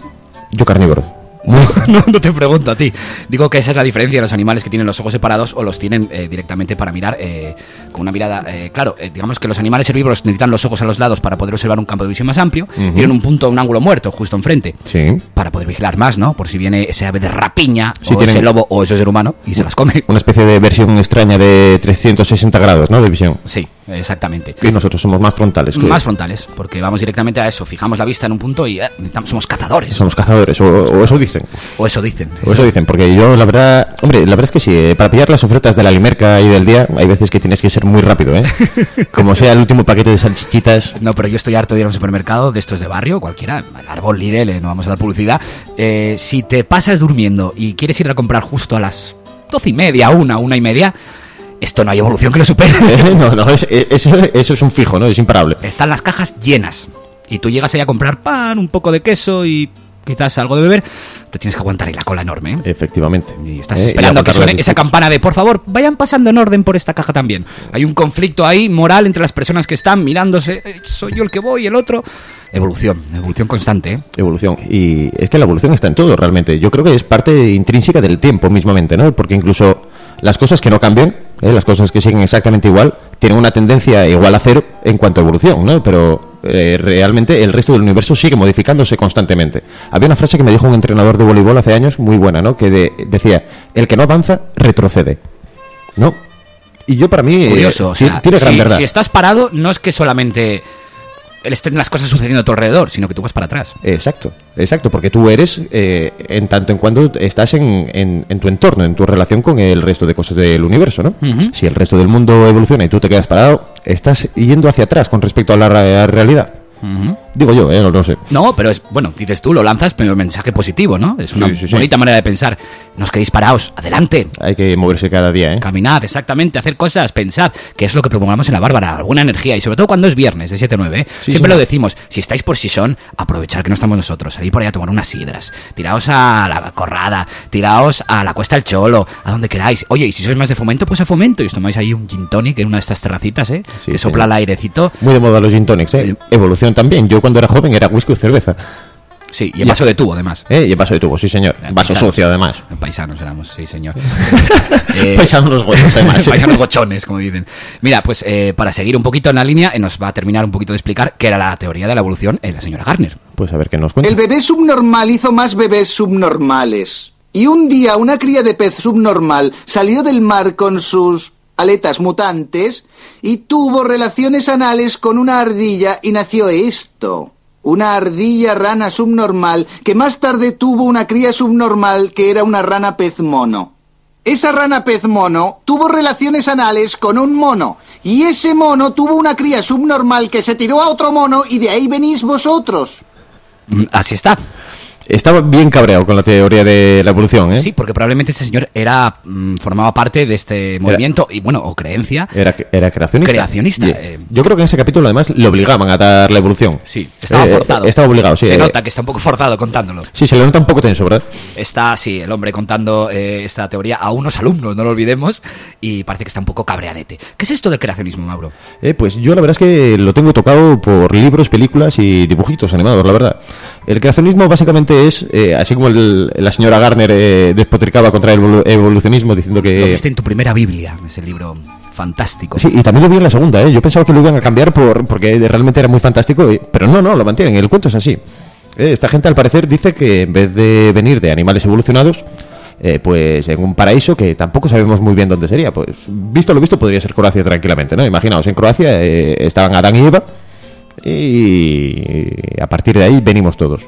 Yo carnívoro. No, no, no te pregunto a ti. Digo que esa es la diferencia de los animales que tienen los ojos separados o los tienen eh, directamente para mirar eh, con una mirada. Eh, claro, eh, digamos que los animales herbívoros necesitan los ojos a los lados para poder observar un campo de visión más amplio. Ujú. Tienen un punto, un ángulo muerto justo enfrente. Sí. Para poder vigilar más, ¿no? Por si viene ese ave de rapiña Sí, o tienen- ese lobo o ese ser humano y se las come. Una especie de versión extraña de trescientos sesenta grados, ¿no? De visión. Sí, exactamente. Y nosotros somos más frontales. que- Más frontales, porque vamos directamente a eso. Fijamos la vista en un punto y eh, necesitamos- somos cazadores. Somos cazadores, o, o eso dicen. O eso dicen. O eso dicen, porque yo la verdad, hombre, la verdad es que sí, eh, para pillar las ofertas de la Limerca y del día, hay veces que tienes que ser muy rápido, ¿eh? Como sea el último paquete de salchichitas. No, pero yo estoy harto de ir a un supermercado de estos de barrio, cualquiera, el Árbol, Lidl, eh, no vamos a dar publicidad. Eh, si te pasas durmiendo y quieres ir a comprar justo a las doce y media, una, una y media, esto no hay evolución que lo supere. no, no, es- es- eso, eso es un fijo, ¿no? Es imparable. Están las cajas llenas y tú llegas ahí a comprar pan, un poco de queso y quizás algo de beber, te tienes que aguantar ahí la cola enorme, ¿eh? Efectivamente. Y estás Eh, y esperando a que aguantar suene las esa disputas. campana de por favor, vayan pasando en orden por esta caja también. Hay un conflicto ahí moral entre las personas que están mirándose, eh, soy yo el que voy, el otro. Evolución, evolución constante, ¿eh? Evolución. Y es que la evolución está en todo, realmente. Yo creo que es parte intrínseca del tiempo mismamente, ¿no? Porque incluso las cosas que no cambian, ¿eh? Las cosas que siguen exactamente igual, tienen una tendencia igual a cero en cuanto a evolución, ¿no? Pero eh, realmente el resto del universo sigue modificándose constantemente. Había una frase que me dijo un entrenador de voleibol hace años, muy buena, ¿no? Que de- decía, el que no avanza, retrocede. ¿No? Y yo para mí... eh, Curioso, o ti- sea, tiene gran si, verdad. si estás parado, no es que solamente estén las cosas sucediendo a tu alrededor, sino que tú vas para atrás. Exacto, exacto, porque tú eres eh, en tanto en cuando estás en, en, en tu entorno, en tu relación con el resto de cosas del universo, ¿no? Ujú. Si el resto del mundo evoluciona y tú te quedas parado, estás yendo hacia atrás con respecto a la, ra- realidad. Ujú. Digo yo, ¿eh? No lo sé. No, pero es, bueno, dices tú, lo lanzas, pero el mensaje positivo, ¿no? Es una Sí, sí, sí. bonita manera de pensar. No os quedéis parados, adelante. Hay que moverse cada día, ¿eh? Caminad, exactamente, hacer cosas, pensad, que es lo que propongamos en la Bárbara, alguna energía, y sobre todo cuando es viernes, de siete a nueve, ¿eh? Sí, Siempre señor. lo decimos, si estáis por Sison, aprovechar que no estamos nosotros, salir por ahí a tomar unas sidras, tiraos a la Corrada, tiraos a la Cuesta del Cholo, a donde queráis. Oye, y si sois más de Fomento, pues a Fomento, y os tomáis ahí un gin tonic en una de estas terracitas, ¿eh? Sí, que sopla señor. el airecito. Muy de moda los gin tonics, ¿eh? Evolución también. Yo cuando era joven era whisky o cerveza. Sí, y en vaso de tubo, además. ¿Eh? Y en vaso de tubo, sí, señor. Vaso Paisanos. sucio, además. Paisanos éramos, sí, señor. Eh, Paisanos los gochos, además. Paisanos gochones, como dicen. Mira, pues eh, para seguir un poquito en la línea, eh, nos va a terminar un poquito de explicar qué era la teoría de la evolución en la señora Garner. Pues a ver qué nos cuenta. El bebé subnormal hizo más bebés subnormales. Y un día una cría de pez subnormal salió del mar con sus aletas mutantes y tuvo relaciones anales con una ardilla y nació esto. Una ardilla rana subnormal que más tarde tuvo una cría subnormal que era una rana pez mono. Esa rana pez mono tuvo relaciones anales con un mono y ese mono tuvo una cría subnormal que se tiró a otro mono y de ahí venís vosotros. Mm, Así está. Estaba bien cabreado con la teoría de la evolución, ¿eh? Sí, porque probablemente este señor era mm, formaba parte de este movimiento y bueno, o creencia. Era, era creacionista. Creacionista, Y, eh. Yo creo que en ese capítulo además le obligaban a dar la evolución. Sí, estaba Eh, forzado. Estaba obligado, sí. Se eh. nota que está un poco forzado contándolo. Sí, se le nota un poco tenso, ¿verdad? Está, sí, el hombre contando eh, esta teoría a unos alumnos, no lo olvidemos, y parece que está un poco cabreadete. ¿Qué es esto del creacionismo, Mauro? Eh, pues yo la verdad es que lo tengo tocado por libros, películas y dibujitos animados, la verdad. El creacionismo básicamente es, eh, así como el- la señora Garner eh, despotricaba contra el evolu- evolucionismo diciendo Lo que... viste en tu primera Biblia, ese libro fantástico. Sí, y también lo vi en la segunda, ¿eh? Yo pensaba que lo iban a cambiar por porque realmente era muy fantástico, y- pero no, no, lo mantienen, el cuento es así. Eh, esta gente al parecer dice que en vez de venir de animales evolucionados, eh, pues en un paraíso que tampoco sabemos muy bien dónde sería, pues visto lo visto podría ser Croacia tranquilamente, ¿no? Imaginaos, en Croacia eh, estaban Adán y Eva y a partir de ahí venimos todos.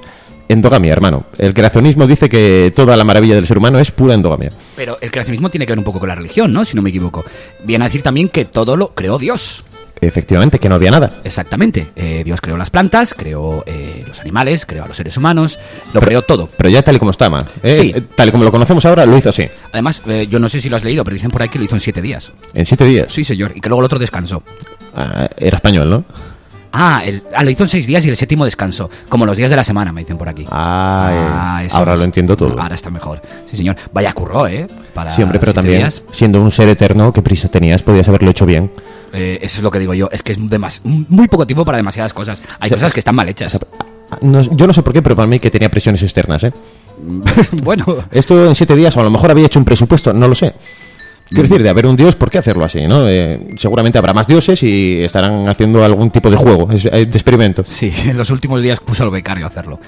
Endogamia, hermano. El creacionismo dice que toda la maravilla del ser humano es pura endogamia. Pero el creacionismo tiene que ver un poco con la religión, ¿no? Si no me equivoco. Viene a decir también que todo lo creó Dios. Efectivamente, que no había nada. Exactamente. Eh, Dios creó las plantas, creó eh, los animales, creó a los seres humanos, lo pero, creó todo. Pero ya tal y como está, man. ¿eh? Sí. Tal y como lo conocemos ahora, lo hizo así. Además, eh, yo no sé si lo has leído, pero dicen por ahí que lo hizo en siete días. ¿En siete días? Sí, señor. Y que luego el otro descansó. Ah, era español, ¿no? Ah, el, ah, lo hizo en seis días y el séptimo descansó. Como los días de la semana, me dicen por aquí. Ah, eh, ahora es. Lo entiendo todo. Ahora está mejor. Sí, señor. Vaya curro, ¿eh? Para sí, hombre, pero también, días. Siendo un ser eterno, ¿qué prisa tenías? Podías haberlo hecho bien. Eh, eso es lo que digo yo. Es que es demas- muy poco tiempo para demasiadas cosas. Hay o sea, cosas que están mal hechas. O sea, no, yo no sé por qué, pero para mí que tenía presiones externas, ¿eh? Bueno. Esto en siete días, o a lo mejor había hecho un presupuesto, no lo sé. Quiero decir, de haber un dios, ¿por qué hacerlo así, no? Eh, seguramente habrá más dioses y estarán haciendo algún tipo de juego, de experimento. Sí, en los últimos días puso al becario a hacerlo.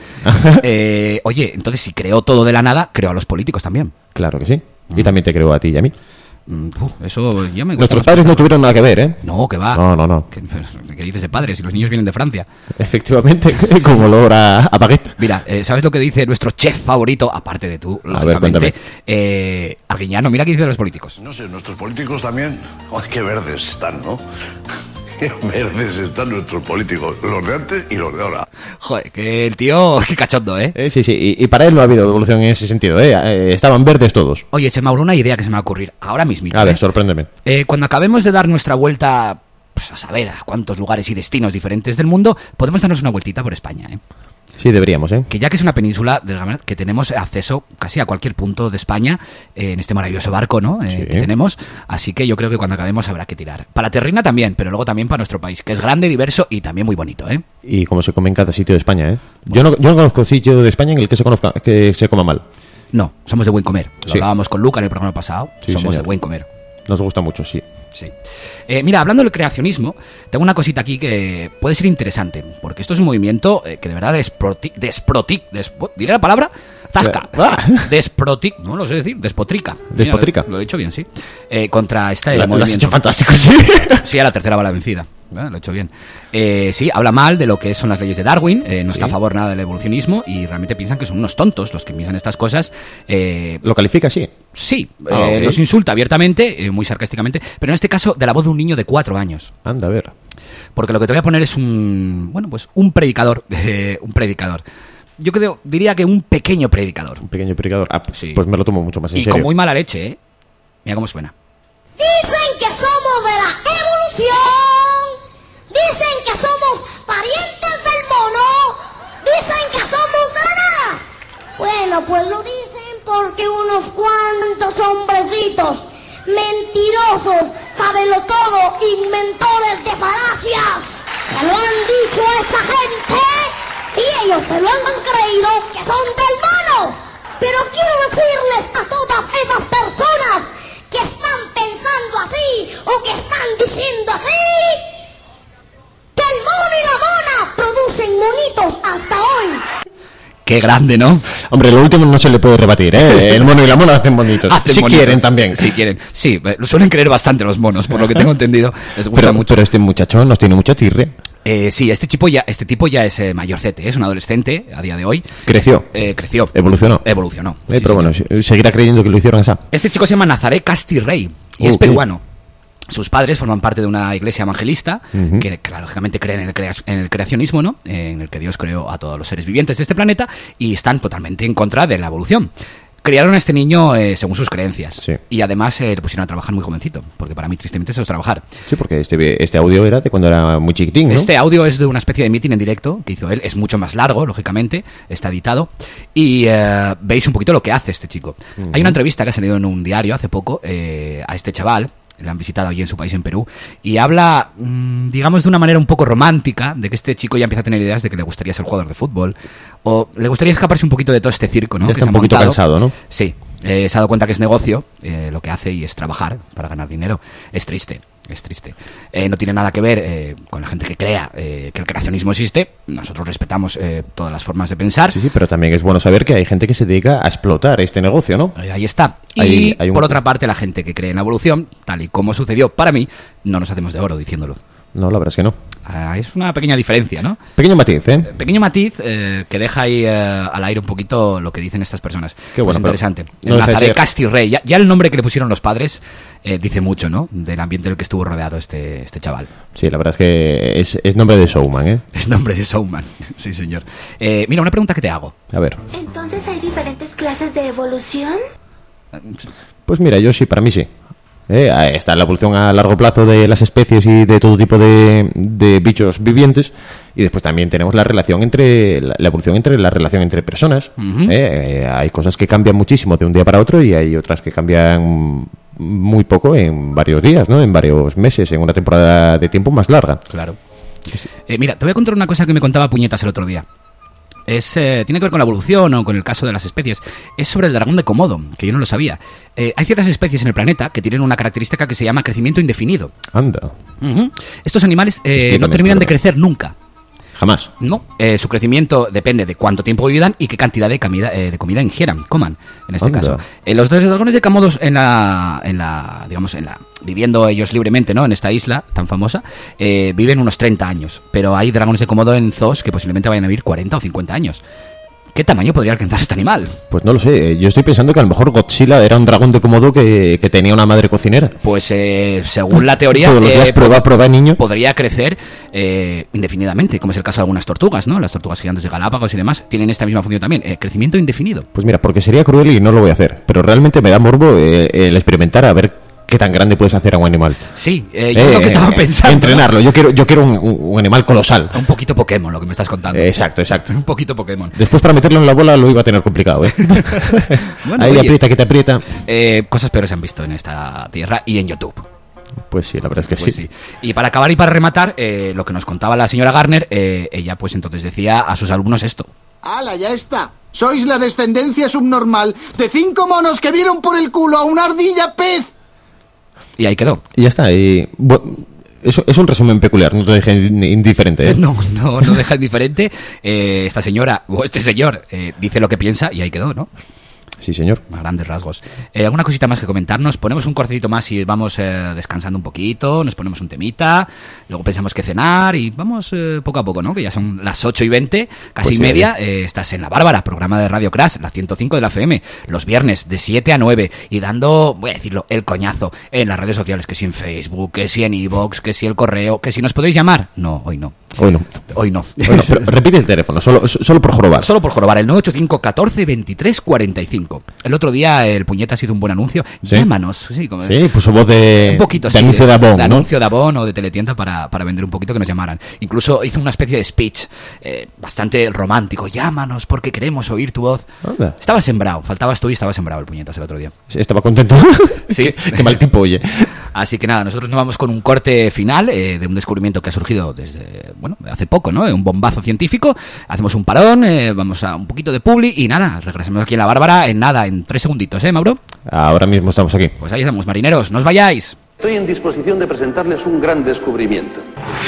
eh, oye, entonces si creó todo de la nada, creó a los políticos también. Claro que sí. Y también te creó a ti y a mí. Uf, eso ya me gusta. Nuestros padres no tuvieron nada que ver, ¿eh? No, que va. No, no, no. ¿Qué, qué dices de padres? Si los niños vienen de Francia. Efectivamente, como olor a, a baguette. Mira, eh, ¿sabes lo que dice nuestro chef favorito? Aparte de tú, lógicamente. A ver, eh, Arguiñano, mira qué dice de los políticos. No sé, nuestros políticos también... ¡Ay, qué verdes están, ¿no? Qué verdes están nuestros políticos, los de antes y los de ahora. Joder, que el tío, qué cachondo, ¿eh? eh sí, sí, y, y para él no ha habido evolución en ese sentido, ¿eh? eh estaban verdes todos. Oye, Che Mauro, una idea que se me va a ocurrir ahora mismo. A ver, ¿eh? sorpréndeme. Eh, cuando acabemos de dar nuestra vuelta, pues a saber a cuántos lugares y destinos diferentes del mundo, podemos darnos una vueltita por España, ¿eh? Sí, deberíamos, ¿eh? Que ya que es una península que tenemos acceso casi a cualquier punto de España eh, en este maravilloso barco, ¿no? Eh, sí. Que tenemos. Así que yo creo que cuando acabemos habrá que tirar. Para la terrina también, pero luego también para nuestro país, que es grande, diverso y también muy bonito, ¿eh? Y como se come en cada sitio de España, ¿eh? Yo no, yo no conozco sitio de España en el que se conozca que se coma mal. No, somos de buen comer. Lo sí. hablábamos con Luca en el programa pasado. Sí, somos señor. de buen comer. Nos gusta mucho, sí. Sí. Eh, mira, hablando del creacionismo, tengo una cosita aquí que puede ser interesante, porque esto es un movimiento eh, que de verdad desproti... desproti despo, ¿diré la palabra? Zasca. Ah. Desproti... No lo sé decir. Despotrica. Despotrica. Mira, lo he dicho bien, sí. Eh, contra esta... Lo, movimiento. lo has hecho fantástico, sí. Sí, a la tercera va la vencida. Bueno, lo he hecho bien. Eh, sí, habla mal de lo que son las leyes de Darwin, eh, no sí. está a favor nada del evolucionismo y realmente piensan que son unos tontos los que piensan estas cosas. Eh, ¿Lo califica así? Sí, ah, eh, okay. los insulta abiertamente, eh, muy sarcásticamente, pero en este caso de la voz de un niño de cuatro años. Anda, a ver. Porque lo que te voy a poner es un, bueno, pues un predicador, eh, un predicador. Yo creo, diría que un pequeño predicador. Un pequeño predicador. Ah, pues, sí. Pues me lo tomo mucho más en y serio. con muy mala leche, ¿eh? Mira cómo suena. Dicen que somos de la evolución. Dicen que somos parientes del mono. Dicen que somos de la nada. Bueno, pues lo dicen porque unos cuantos hombrecitos mentirosos, sábelo todo, inventores de falacias, se lo han dicho a esa gente y ellos se lo han creído que son del mono. Pero quiero decirles a todas esas personas que están pensando así o que están diciendo así, que el mono y la mona producen monitos hasta hoy. Qué grande, ¿no? Hombre, lo último no se le puede rebatir, ¿eh? El mono y la mona hacen bonitos. Hacen si bonitos. quieren también. Si quieren. Sí, lo suelen creer bastante los monos, por lo que tengo entendido. Les gusta pero, mucho. pero este muchacho nos tiene mucha tirre. Eh, sí, este tipo ya, este tipo ya es eh, mayorcete, es un adolescente a día de hoy. Creció. Eh, creció. Evolucionó. Evolucionó. Eh, sí, pero bueno, señor. seguirá creyendo que lo hicieron así. Este chico se llama Nazaré Castirrey y uh, es peruano. Sus padres forman parte de una iglesia evangelista uh-huh. que, que lógicamente creen en el, crea- en el creacionismo, ¿no? En el que Dios creó a todos los seres vivientes de este planeta y están totalmente en contra de la evolución. Criaron a este niño eh, según sus creencias sí. y además eh, le pusieron a trabajar muy jovencito, porque para mí tristemente eso es trabajar. Sí, porque este, este audio era de cuando era muy chiquitín, ¿no? Este audio es de una especie de meeting en directo que hizo él, es mucho más largo, lógicamente, está editado y eh, veis un poquito lo que hace este chico. Uh-huh. Hay una entrevista que ha salido en un diario hace poco eh, a este chaval. Le han visitado allí en su país, en Perú, y habla, mmm, digamos, de una manera un poco romántica, de que este chico ya empieza a tener ideas de que le gustaría ser jugador de fútbol, o le gustaría escaparse un poquito de todo este circo, ¿no? Ya que está se un poquito montado. cansado, ¿no? Sí, eh, se ha dado cuenta que es negocio, eh, lo que hace y es trabajar para ganar dinero. Es triste, es triste. Eh, no tiene nada que ver eh, con la gente que crea eh, que el creacionismo existe. Nosotros respetamos eh, todas las formas de pensar. Sí, sí, pero también es bueno saber que hay gente que se dedica a explotar este negocio, ¿no? Ahí está. Y hay, hay un... por otra parte, la gente que cree en la evolución, tal y como sucedió para mí, no nos hacemos de oro diciéndolo. No, la verdad es que no. Ah, es una pequeña diferencia, ¿no? Pequeño matiz, ¿eh? Pequeño matiz eh, que deja ahí eh, al aire un poquito lo que dicen estas personas. Qué bueno, pues interesante. No el Nazaret ser... Castirrey. Ya, ya el nombre que le pusieron los padres eh, dice mucho, ¿no? Del ambiente en el que estuvo rodeado este, este chaval. Sí, la verdad es que es, es nombre de showman, ¿eh? Es nombre de showman, sí, señor. Eh, mira, una pregunta que te hago. A ver. Entonces, ¿hay diferentes clases de evolución? Pues mira, yo sí, para mí sí. Eh, está la evolución a largo plazo de las especies y de todo tipo de, de bichos vivientes, y después también tenemos la relación entre la, la evolución entre la relación entre personas. Uh-huh. eh, eh, hay cosas que cambian muchísimo de un día para otro y hay otras que cambian muy poco en varios días, ¿no? En varios meses, en una temporada de tiempo más larga. Claro. Eh, mira, te voy a contar una cosa que me contaba Puñetas el otro día. Es, eh, tiene que ver con la evolución o con el caso de las especies. Es sobre el dragón de Komodo, que yo no lo sabía. Eh, hay ciertas especies en el planeta que tienen una característica que se llama crecimiento indefinido. Anda. Uh-huh. Estos animales eh, no terminan de crecer nunca. Jamás. No, eh, su crecimiento depende de cuánto tiempo vivan y qué cantidad de comida, eh, de comida ingieran, coman, en este Anda. caso. Eh, los dos dragones de Komodo en la, en la, digamos, en la, viviendo ellos libremente, ¿no? En esta isla tan famosa, eh, viven unos treinta años, pero hay dragones de Komodo en zoos que posiblemente vayan a vivir cuarenta o cincuenta años. ¿Qué tamaño podría alcanzar este animal? Pues no lo sé, yo estoy pensando que a lo mejor Godzilla era un dragón de Komodo que, que tenía una madre cocinera. Pues eh, según la teoría, todos los días eh, prueba, prueba, niño. Podría crecer eh, indefinidamente, como es el caso de algunas tortugas, ¿no? Las tortugas gigantes de Galápagos y demás tienen esta misma función también, eh, crecimiento indefinido. Pues mira, porque sería cruel y no lo voy a hacer, pero realmente me da morbo eh, el experimentar a ver qué tan grande puedes hacer a un animal. Sí, eh, yo eh, lo que estaba pensando. Entrenarlo, ¿no? yo quiero yo quiero un, un animal colosal. Un poquito Pokémon, lo que me estás contando. Exacto, exacto. Un poquito Pokémon. Después para meterlo en la bola lo iba a tener complicado, ¿eh? Bueno, ahí oye, aprieta, que te aprieta. Eh, cosas peores se han visto en esta tierra y en YouTube. Pues sí, la verdad es que pues sí. sí. Y para acabar y para rematar, eh, lo que nos contaba la señora Garner, eh, ella pues entonces decía a sus alumnos esto. ¡Hala, ya está! Sois la descendencia subnormal de cinco monos que vieron por el culo a una ardilla pez. Y ahí quedó. Y ya está. Y, bueno, eso es un resumen peculiar, no te deja indiferente, ¿eh? No, no, no deja indiferente. Eh, esta señora, o este señor, eh, dice lo que piensa y ahí quedó, ¿no? Sí, señor. A grandes rasgos. Eh, ¿Alguna cosita más que comentarnos? Ponemos un cortecito más y vamos eh, descansando un poquito, nos ponemos un temita, luego pensamos que cenar y vamos eh, poco a poco, ¿no? Que ya son las ocho y veinte, casi pues y media. Eh, estás en La Bárbara, programa de Radio Crash, la ciento cinco de la F M, los viernes de siete a nueve y dando, voy a decirlo, el coñazo en las redes sociales, que si en Facebook, que si en iVoox, que si el correo, que si nos podéis llamar. No, hoy no. Hoy no. Hoy no. Bueno, pero repite el teléfono, solo, solo por jorobar. Solo por jorobar, el nueve ocho cinco, catorce, veintitrés, cuarenta y cinco. El otro día el Puñetas hizo un buen anuncio. ¿Sí? Llámanos. Sí, como, sí, puso voz de, un poquito, de sí, anuncio de Avon, de ¿no? anuncio de Avon o de Teletienda para, para vender un poquito, que nos llamaran. Incluso hizo una especie de speech eh, bastante romántico. Llámanos porque queremos oír tu voz. Anda. Estaba sembrado, faltabas tú y estaba sembrado el Puñetas el otro día. Estaba contento. Sí. qué, qué mal tipo, oye. Así que nada, nosotros nos vamos con un corte final eh, de un descubrimiento que ha surgido desde, bueno, hace poco, ¿no? Un bombazo científico. Hacemos un parón, eh, vamos a un poquito de publi y nada, regresamos aquí en La Bárbara en nada, en tres segunditos, ¿eh, Mauro? Ahora mismo estamos aquí. Pues ahí estamos, marineros, no os vayáis. Estoy en disposición de presentarles un gran descubrimiento.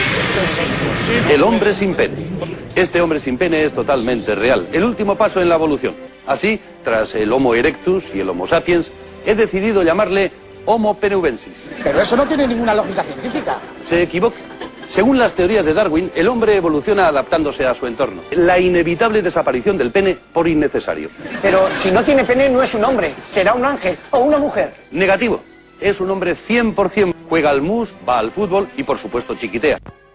El hombre sin pene. Este hombre sin pene es totalmente real. El último paso en la evolución. Así, tras el Homo erectus y el Homo sapiens, he decidido llamarle Homo peneubensis. Pero eso no tiene ninguna lógica científica. Se equivoca. Según las teorías de Darwin, el hombre evoluciona adaptándose a su entorno. La inevitable desaparición del pene por innecesario. Pero si no tiene pene no es un hombre, será un ángel o una mujer. Negativo. Es un hombre cien por ciento. Juega al mus, va al fútbol y por supuesto chiquitea.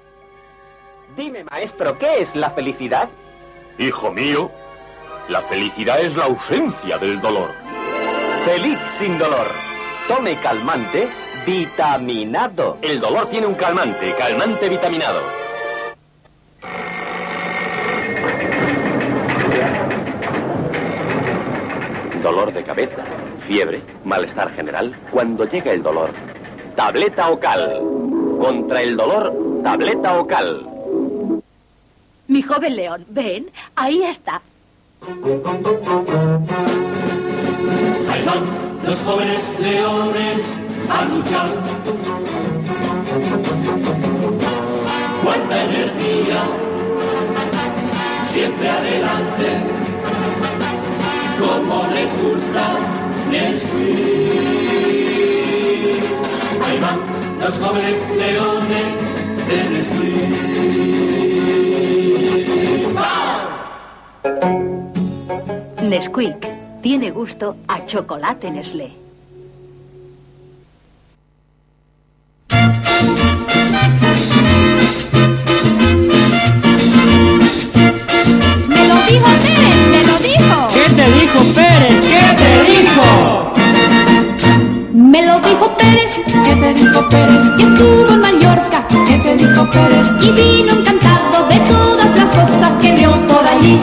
Dime, maestro, ¿qué es la felicidad? Hijo mío, la felicidad es la ausencia del dolor. Feliz sin dolor. Tome calmante vitaminado. El dolor tiene un calmante, calmante vitaminado. Dolor de cabeza, fiebre, malestar general. Cuando llega el dolor, tableta Ocal. Contra el dolor, tableta Ocal. Mi joven león, ven, ahí está. Ahí van los jóvenes leones a luchar. Cuánta energía, siempre adelante. Como les gusta Nesquik. Ahí van los jóvenes leones eres tú. Nesquik tiene gusto a chocolate Nestlé. Me lo dijo Pérez, me lo dijo. ¿Qué te dijo Pérez? ¿Qué te dijo? Me lo dijo Pérez. ¿Qué te dijo Pérez? Que estuvo en Mallorca. ¿Qué te dijo Pérez? Y vino encantado de todas las cosas que vio por allí.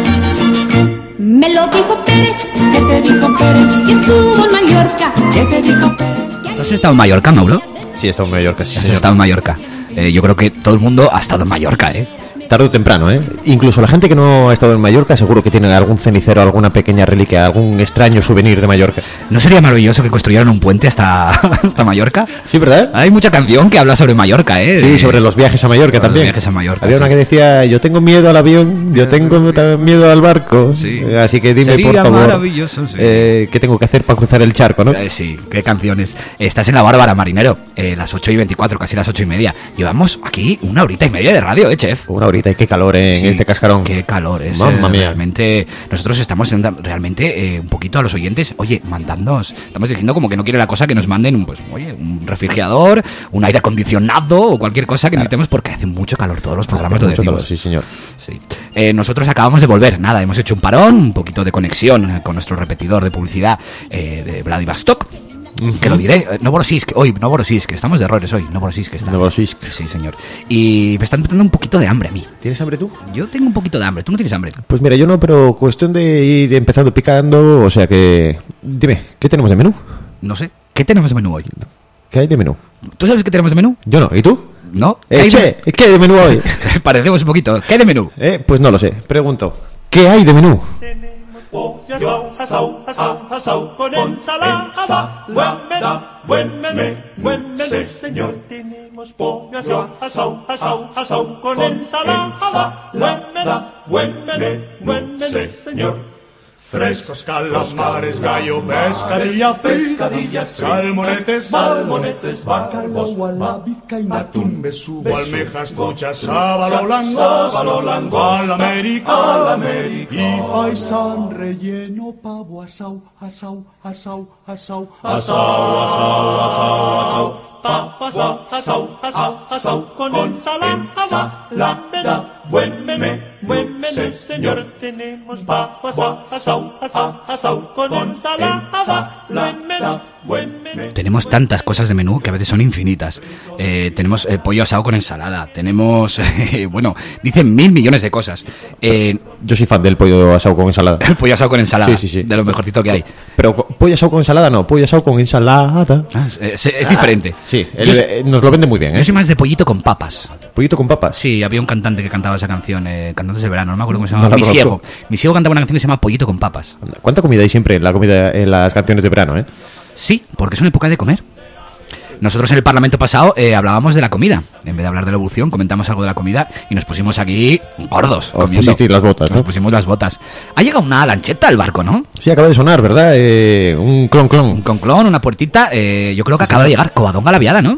Me lo dijo Pérez. ¿Qué te dijo Pérez? Que estuvo en Mallorca. ¿Qué te dijo Pérez? ¿Tú has estado en Mallorca, Mauro? Sí, he estado en Mallorca, sí, Has señor. estado en Mallorca. Eh, yo creo que todo el mundo ha estado en Mallorca, ¿eh? Tarde o temprano, ¿eh? Incluso la gente que no ha estado en Mallorca seguro que tiene algún cenicero, alguna pequeña reliquia, algún extraño souvenir de Mallorca. ¿No sería maravilloso que construyeran un puente hasta, hasta Mallorca? Sí, ¿verdad? Hay mucha canción que habla sobre Mallorca, ¿eh? Sí, sobre los viajes a Mallorca Sobre también. los viajes a Mallorca, Había sí. una que decía, yo tengo miedo al avión, yo tengo también miedo al barco. Sí. Eh, Así que dime, Sería por favor, maravilloso, sí. eh, ¿qué tengo que hacer para cruzar el charco, no? Eh, sí, qué canciones. Estás en La Bárbara, marinero. Eh, las ocho y veinticuatro, casi las ocho y media. Llevamos aquí una horita y media de radio, ¿eh, chef? Una horita y qué calor en Sí, este cascarón. Qué calor es. Mamma eh, mía. Realmente, nosotros estamos en- realmente eh, un poquito a los oyentes, oye, mandándonos, estamos diciendo como que no quiere la cosa que nos manden, pues, oye, un refrigerador, un aire acondicionado o cualquier cosa que necesitemos porque hace mucho calor todos los programas, Hace lo mucho decimos. calor, sí, señor. Sí. Eh, nosotros acabamos de volver, nada, hemos hecho un parón, un poquito de conexión eh, con nuestro repetidor de publicidad eh, de Vladivostok. Que lo diré, eh, Novorossiysk, hoy, Novorossiysk, estamos de errores hoy, Novorossiysk está. Novorossiysk. Sí, señor. Y me están dando un poquito de hambre a mí. ¿Tienes hambre tú? Yo tengo un poquito de hambre, ¿tú no tienes hambre? Pues mira, yo no, pero cuestión de ir empezando picando, o sea que... Dime, ¿qué tenemos de menú? No sé. ¿Qué tenemos de menú hoy? ¿Qué hay de menú? ¿Tú sabes qué tenemos de menú? Yo no, ¿y tú? ¿No? Eh, hay che, ¿qué hay de menú hoy? Parecemos un poquito. ¿Qué hay de menú? Eh, pues no lo sé, pregunto. ¿Qué hay de menú? Pollo asau, asau, asau, asau, con ensalada. Buen menú, buen menú, buen menú, señor. Tenemos pollo asau, asau, asau, asau, con ensalada. Buen menú, buen menú, buen menú, señor. Frescos calamares, gallo, pescadilla, pescadillas, salmonetes, salmonetes, bacalao, a la vizcaína, atún, besugo, almejas, truchas, sábalo, langosta, al América, y faisán relleno, pavo, asau, asau, asau, asau, asau, asau, asau, asau. Papa asau, asau, asau, asau, con ensalada, la buen menú, buen menú, señor. Tenemos papa asau, asau, asau, asau, con ensalada, buen menú, buen menú. Tenemos tantas cosas de menú que a veces son infinitas. Eh, tenemos eh, pollo asado con ensalada. Tenemos, eh, bueno, dicen mil millones de cosas. Eh, Yo soy fan del pollo asado con ensalada. el pollo asado con ensalada. Sí, sí, sí. De lo mejorcito que hay. Pero co- pollo asado con ensalada no, pollo asado con ensalada. Ah, es, es- es diferente. Sí, el- Yo- eh, nos lo vende muy bien, ¿eh? Yo soy más de pollito con papas. ¿Pollito con papas? Sí, había un cantante que cantaba esa canción, eh, Cantantes de Verano, no me acuerdo cómo se No llamaba. la Mi conozco. Siego. Mi Siego cantaba una canción que se llama Pollito con papas. ¿Cuánta comida hay siempre en la comida en las canciones de verano, eh? Sí, porque es una época de comer. Nosotros en el Parlamento pasado eh, hablábamos de la comida. En vez de hablar de la evolución, comentamos algo de la comida y nos pusimos aquí gordos. Os comiendo. pusisteis las botas, ¿no? Nos pusimos las botas. Ha llegado una lancheta al barco, ¿no? Sí, acaba de sonar, ¿verdad? Eh, un clon clon. Un conclón, una puertita. eh, yo creo que acaba de llegar Covadonga la Viada, ¿no?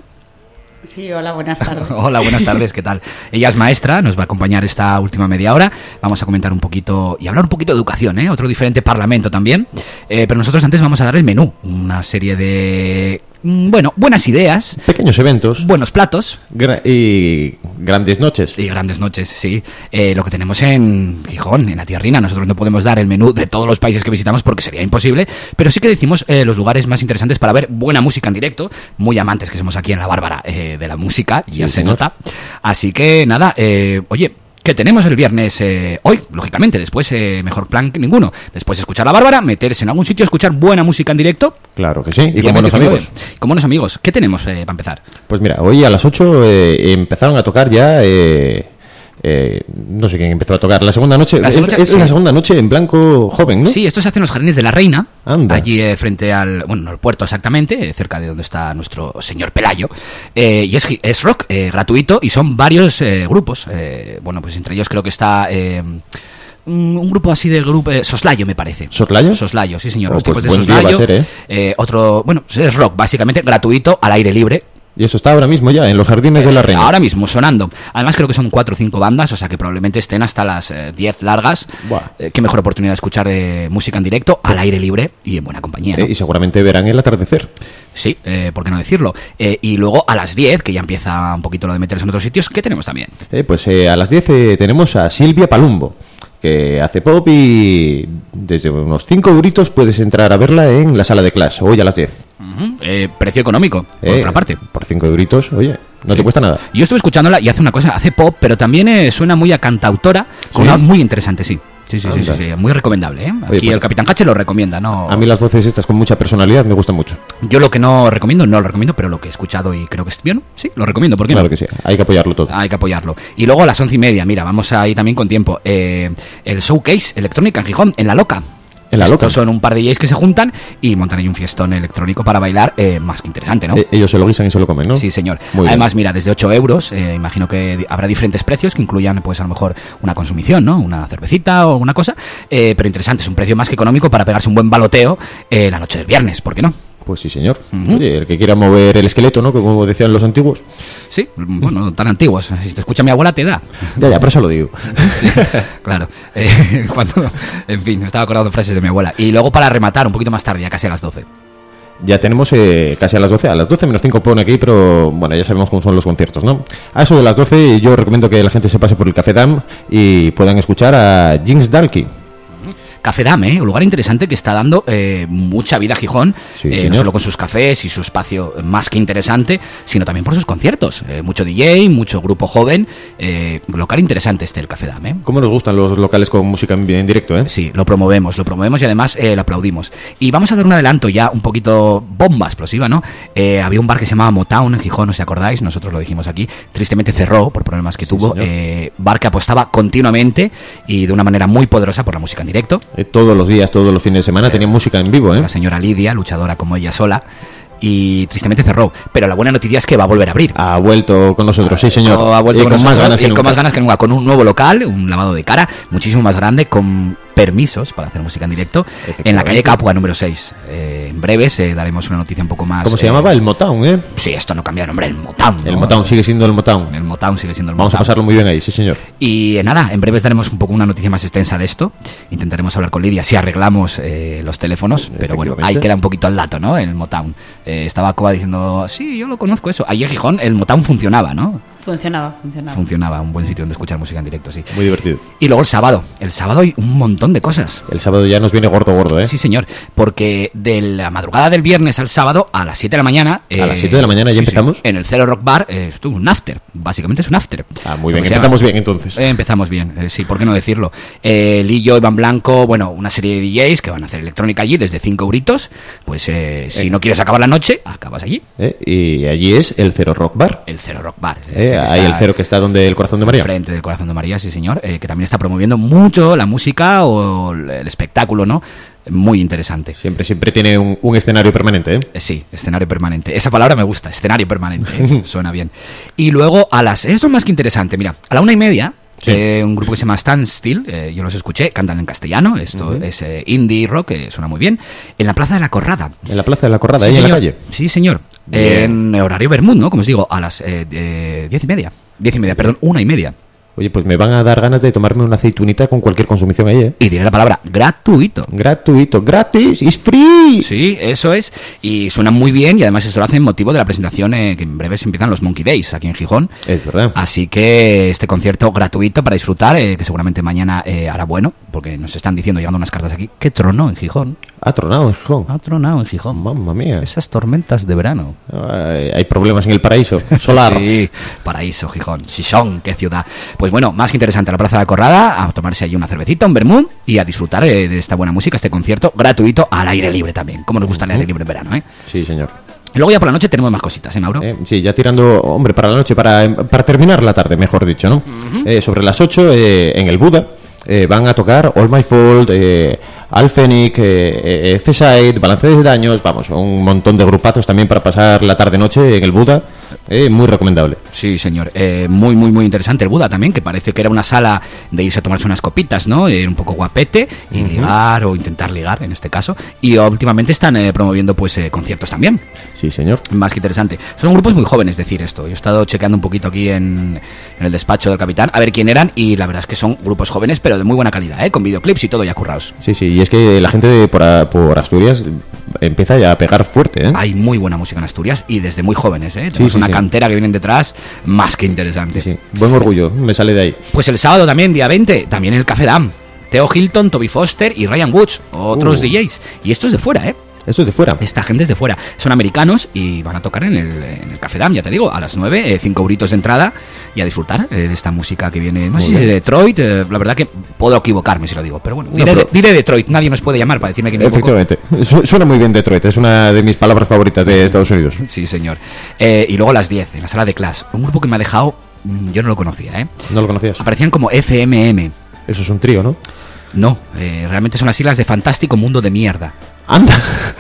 Sí, hola, buenas tardes. Hola, buenas tardes, ¿qué tal? Ella es maestra, nos va a acompañar esta última media hora. Vamos a comentar un poquito y hablar un poquito de educación, ¿eh? Otro diferente parlamento también. Eh, pero nosotros antes vamos a dar el menú. Una serie de, mm, bueno, buenas ideas. Pequeños eventos. Buenos platos. Gra- y grandes noches. Y grandes noches, sí. Eh, lo que tenemos en Gijón, en la Tierrina. Nosotros no podemos dar el menú de todos los países que visitamos porque sería imposible, pero sí que decimos eh, los lugares más interesantes para ver buena música en directo. Muy amantes que somos aquí en La Bárbara eh, de la música, ya Sí, se señor. nota. Así que nada, eh, oye, ¿qué tenemos el viernes eh, hoy? Lógicamente, después eh, mejor plan que ninguno. Después escuchar La Bárbara, meterse en algún sitio, escuchar buena música en directo. Claro que sí. Y ya con buenos metes amigos. nueve. Con buenos amigos. ¿Qué tenemos eh, para empezar? Pues mira, hoy a las ocho eh, empezaron a tocar ya... Eh, eh, no sé quién empezó a tocar. La segunda noche... La es segunda- es sí. la segunda noche en blanco joven, ¿no? Sí, esto se hace en los Jardines de la Reina, Anda. allí eh, frente al, bueno, no al puerto exactamente, eh, cerca de donde está nuestro señor Pelayo, eh, y es, gi- es rock eh, gratuito y son varios eh, grupos, eh, bueno, pues entre ellos creo que está... eh, un un grupo así de grupo eh, Soslayo me parece. ¿Soslayo? Soslayo, sí señor. Oh, los pues tipos de buen día va a Soslayo. ser, ¿eh? Eh, otro, bueno, es rock básicamente gratuito al aire libre. Y eso está ahora mismo ya, en los jardines de la Reina. Ahora mismo, sonando. Además creo que son cuatro o cinco bandas, o sea que probablemente estén hasta las eh, diez largas. Eh, qué mejor oportunidad de escuchar de música en directo, al aire libre y en buena compañía, ¿no? Eh, y seguramente verán el atardecer. Sí, eh, ¿por qué no decirlo? Eh, y luego a las diez, que ya empieza un poquito lo de meterse en otros sitios, ¿qué tenemos también? Eh, pues eh, a las diez eh, tenemos a Silvia Palumbo, que hace pop y desde unos cinco euritos puedes entrar a verla en la sala de clase, hoy a las diez. Uh-huh. eh, precio económico, por eh, otra parte. Por cinco euritos, oye, no sí. te cuesta nada. Yo estuve escuchándola y hace una cosa, hace pop, pero también eh, suena muy a cantautora, con ¿Sí? una voz muy interesante, sí. Sí, sí, sí, sí, sí, muy recomendable, ¿eh? Aquí Oye, pues, el Capitán Hache lo recomienda, ¿no? A mí las voces estas con mucha personalidad me gustan mucho. Yo lo que no recomiendo, no lo recomiendo, pero lo que he escuchado y creo que es bien, sí, lo recomiendo, ¿por qué claro no? que sí, hay que apoyarlo todo. Hay que apoyarlo. Y luego a las once y media, mira, vamos ahí también con tiempo. Eh, el Showcase Electrónica en Gijón, en La Loca. En La Loca. Estos son un par de D Js que se juntan y montan ahí un fiestón electrónico para bailar, eh, más que interesante, ¿no? Eh, ellos se lo guisan y se lo comen, ¿no? Sí, señor. Muy Además, bien. mira, desde ocho euros, eh, imagino que habrá diferentes precios que incluyan, pues a lo mejor, una consumición, ¿no? Una cervecita o alguna cosa, eh, pero interesante, es un precio más que económico para pegarse un buen baloteo eh, la noche del viernes, ¿por qué no? Pues sí, señor. Uh-huh. Oye, el que quiera mover el esqueleto, ¿no? Como decían los antiguos. Sí, bueno, tan antiguos. Si te escucha mi abuela, te da. Ya, ya, por eso lo digo. Sí, claro. Eh, cuando, en fin, me estaba acordando frases de mi abuela. Y luego para rematar, un poquito más tarde, ya casi a las doce. Ya tenemos eh, casi a las doce. A las doce menos cinco pone aquí, pero bueno, ya sabemos cómo son los conciertos, ¿no? A eso de las doce yo recomiendo que la gente se pase por el Café Dam y puedan escuchar a Jinx Dalky. Café Dam, ¿eh? Un lugar interesante que está dando eh, mucha vida a Gijón, Sí, eh, no señor. solo con sus cafés y su espacio más que interesante, sino también por sus conciertos. Eh, mucho D J, mucho grupo joven, eh, local interesante este el Café Dam, ¿eh? ¿Cómo nos gustan los locales con música en, en directo, eh? Sí, lo promovemos, lo promovemos y además eh, lo aplaudimos. Y vamos a dar un adelanto ya un poquito bomba explosiva, ¿no? Eh, había un bar que se llamaba Motown en Gijón, ¿no os acordáis? Nosotros lo dijimos aquí. Tristemente cerró por problemas que Sí, tuvo. señor. Eh, bar que apostaba continuamente y de una manera muy poderosa por la música en directo. Eh, todos los días, todos los fines de semana tenían música en vivo, ¿eh? La señora Lidia, luchadora como ella sola. Y tristemente cerró. Pero la buena noticia es que va a volver a abrir. Ha vuelto con nosotros, sí, señor. Ha vuelto y con, con más nosotros, ganas que y nunca. con más ganas que nunca. Con un nuevo local, un lavado de cara muchísimo más grande, con permisos para hacer música en directo en la calle Capua número seis. Eh, en breves eh, daremos una noticia un poco más. ¿Cómo se eh, llamaba? El Motown, ¿eh? Sí, esto no cambia de nombre, el Motown. El ¿no? Motown sigue siendo el Motown. El Motown sigue siendo el Vamos Motown. a pasarlo muy bien ahí, sí, señor. Y eh, nada, en breves daremos un poco una noticia más extensa de esto. Intentaremos hablar con Lidia si arreglamos eh, los teléfonos, pero bueno, ahí queda un poquito el dato, ¿no? El Motown. Eh, estaba Coba diciendo, sí, yo lo conozco eso. Ahí en Gijón el Motown funcionaba, ¿no? Funcionaba, funcionaba. Funcionaba, un buen sitio donde escuchar música en directo, sí. Muy divertido. Y luego el sábado. El sábado hay un montón de cosas. El sábado ya nos viene gordo, gordo, ¿eh? Sí, señor. Porque de la madrugada del viernes al sábado, a las siete de la mañana... ¿A las siete de la mañana ya sí, empezamos? sí, en el Cero Rock Bar, eh, esto es un after. Básicamente es un after. Ah, muy bien. Como se Empezamos llama. bien, entonces. Eh, empezamos bien, eh, sí, ¿por qué no decirlo? Eh, Lillo, Iván Blanco, bueno, una serie de D Js que van a hacer electrónica allí desde cinco euritos. Pues eh, si Eh. no quieres acabar la noche, acabas allí. ¿Eh? Y allí es el Cero Rock Bar. El Cero Rock Bar. Eh, Este que ahí está el cero que está donde el corazón de María. Frente del Corazón de María, sí señor, eh, que también está promoviendo mucho la música o el el espectáculo, ¿no? Muy interesante. Siempre, siempre tiene un, un escenario permanente, ¿eh? Eh, Sí, escenario permanente. Esa palabra me gusta, escenario permanente. eh, Suena bien. Y luego a las... Eso es más que interesante, mira, a la una y media... Sí. Eh, un grupo que se llama Standstill, eh, yo los escuché, cantan en castellano, esto Ujú. es eh, indie rock, que suena muy bien, en la Plaza de la Corrada. En la Plaza de la Corrada, Sí, ahí en la señor. calle. Sí, señor. Bien. En horario Bermud, ¿no? Como os digo, a las eh, eh, diez y media. Diez y media, perdón, una y media. Oye, pues me van a dar ganas de tomarme una aceitunita con cualquier consumición ahí, ¿eh? Y diré la palabra gratuito. Gratuito, gratis, is free. Sí, eso es. Y suena muy bien y además esto lo hacen motivo de la presentación eh, que en breve se empiezan los Monkey Days aquí en Gijón. Es verdad. Así que este concierto gratuito para disfrutar, eh, que seguramente mañana eh, hará bueno, porque nos están diciendo, llegando unas cartas aquí, que tronó en Gijón. Ha tronado en Gijón. Ha tronado en Gijón. Mamma mía. Esas tormentas de verano. Ay, hay problemas en el paraíso. Solar. Sí, paraíso, Gijón. Gijón, qué ciudad. Pues bueno, más que interesante, la Plaza de la Corrada, a tomarse allí una cervecita, un vermú y a disfrutar eh, de esta buena música, este concierto gratuito al aire libre también. Como nos gusta el aire libre en verano, ¿eh? Sí, señor. Y luego ya por la noche tenemos más cositas, ¿eh, Mauro? Eh, sí, ya tirando, hombre, para la noche, para, para terminar la tarde, mejor dicho, ¿no? Eh, sobre las ocho, eh, en el Buda, eh, van a tocar All My Fault, eh, Alfenic, eh, F-Side, Balance de Daños, vamos, un montón de grupazos también para pasar la tarde-noche en el Buda. Eh, muy recomendable. Sí, señor. Eh, muy, muy, muy interesante el Buda también, que parece que era una sala de irse a tomarse unas copitas, ¿no? Eh, un poco guapete y uh-huh. ligar o intentar ligar en este caso. Y últimamente están eh, promoviendo pues eh, conciertos también. Sí, señor. Más que interesante. Son grupos muy jóvenes, decir esto. Yo he estado chequeando un poquito aquí en, en el despacho del capitán a ver quién eran y la verdad es que son grupos jóvenes pero de muy buena calidad, ¿eh? Con videoclips y todo ya currados. Sí, sí. Y es que la gente de por, a, por Asturias empieza ya a pegar fuerte, ¿eh? Hay muy buena música en Asturias y desde muy jóvenes, ¿eh? Sí, Tenemos sí, una sí. cantera que vienen detrás más que interesante. Sí, sí. Buen orgullo, me sale de ahí. Pues el sábado también, día veinte, también el Café Dam. Theo Hilton, Toby Foster y Ryan Woods, otros uh. D Js. Y esto es de fuera, ¿eh? Esto es de fuera. Esta gente es de fuera. Son americanos y van a tocar en el, en el Café Dam, ya te digo, a las nueve, eh, cinco euritos de entrada y a disfrutar eh, de esta música que viene, no sé si de Detroit, eh, la verdad que puedo equivocarme si lo digo, pero bueno, diré, no, pero... diré Detroit, nadie nos puede llamar para decirme que me equivoco. Efectivamente, Su- suena muy bien Detroit, es una de mis palabras favoritas de Estados Unidos. Sí, señor. Eh, y luego a las diez, en la sala de Clash, un grupo que me ha dejado, yo no lo conocía, ¿eh? ¿No lo conocías? Aparecían como F M M. Eso es un trío, ¿no? No, eh, realmente son las siglas de Fantástico Mundo de Mierda. ¡Anda!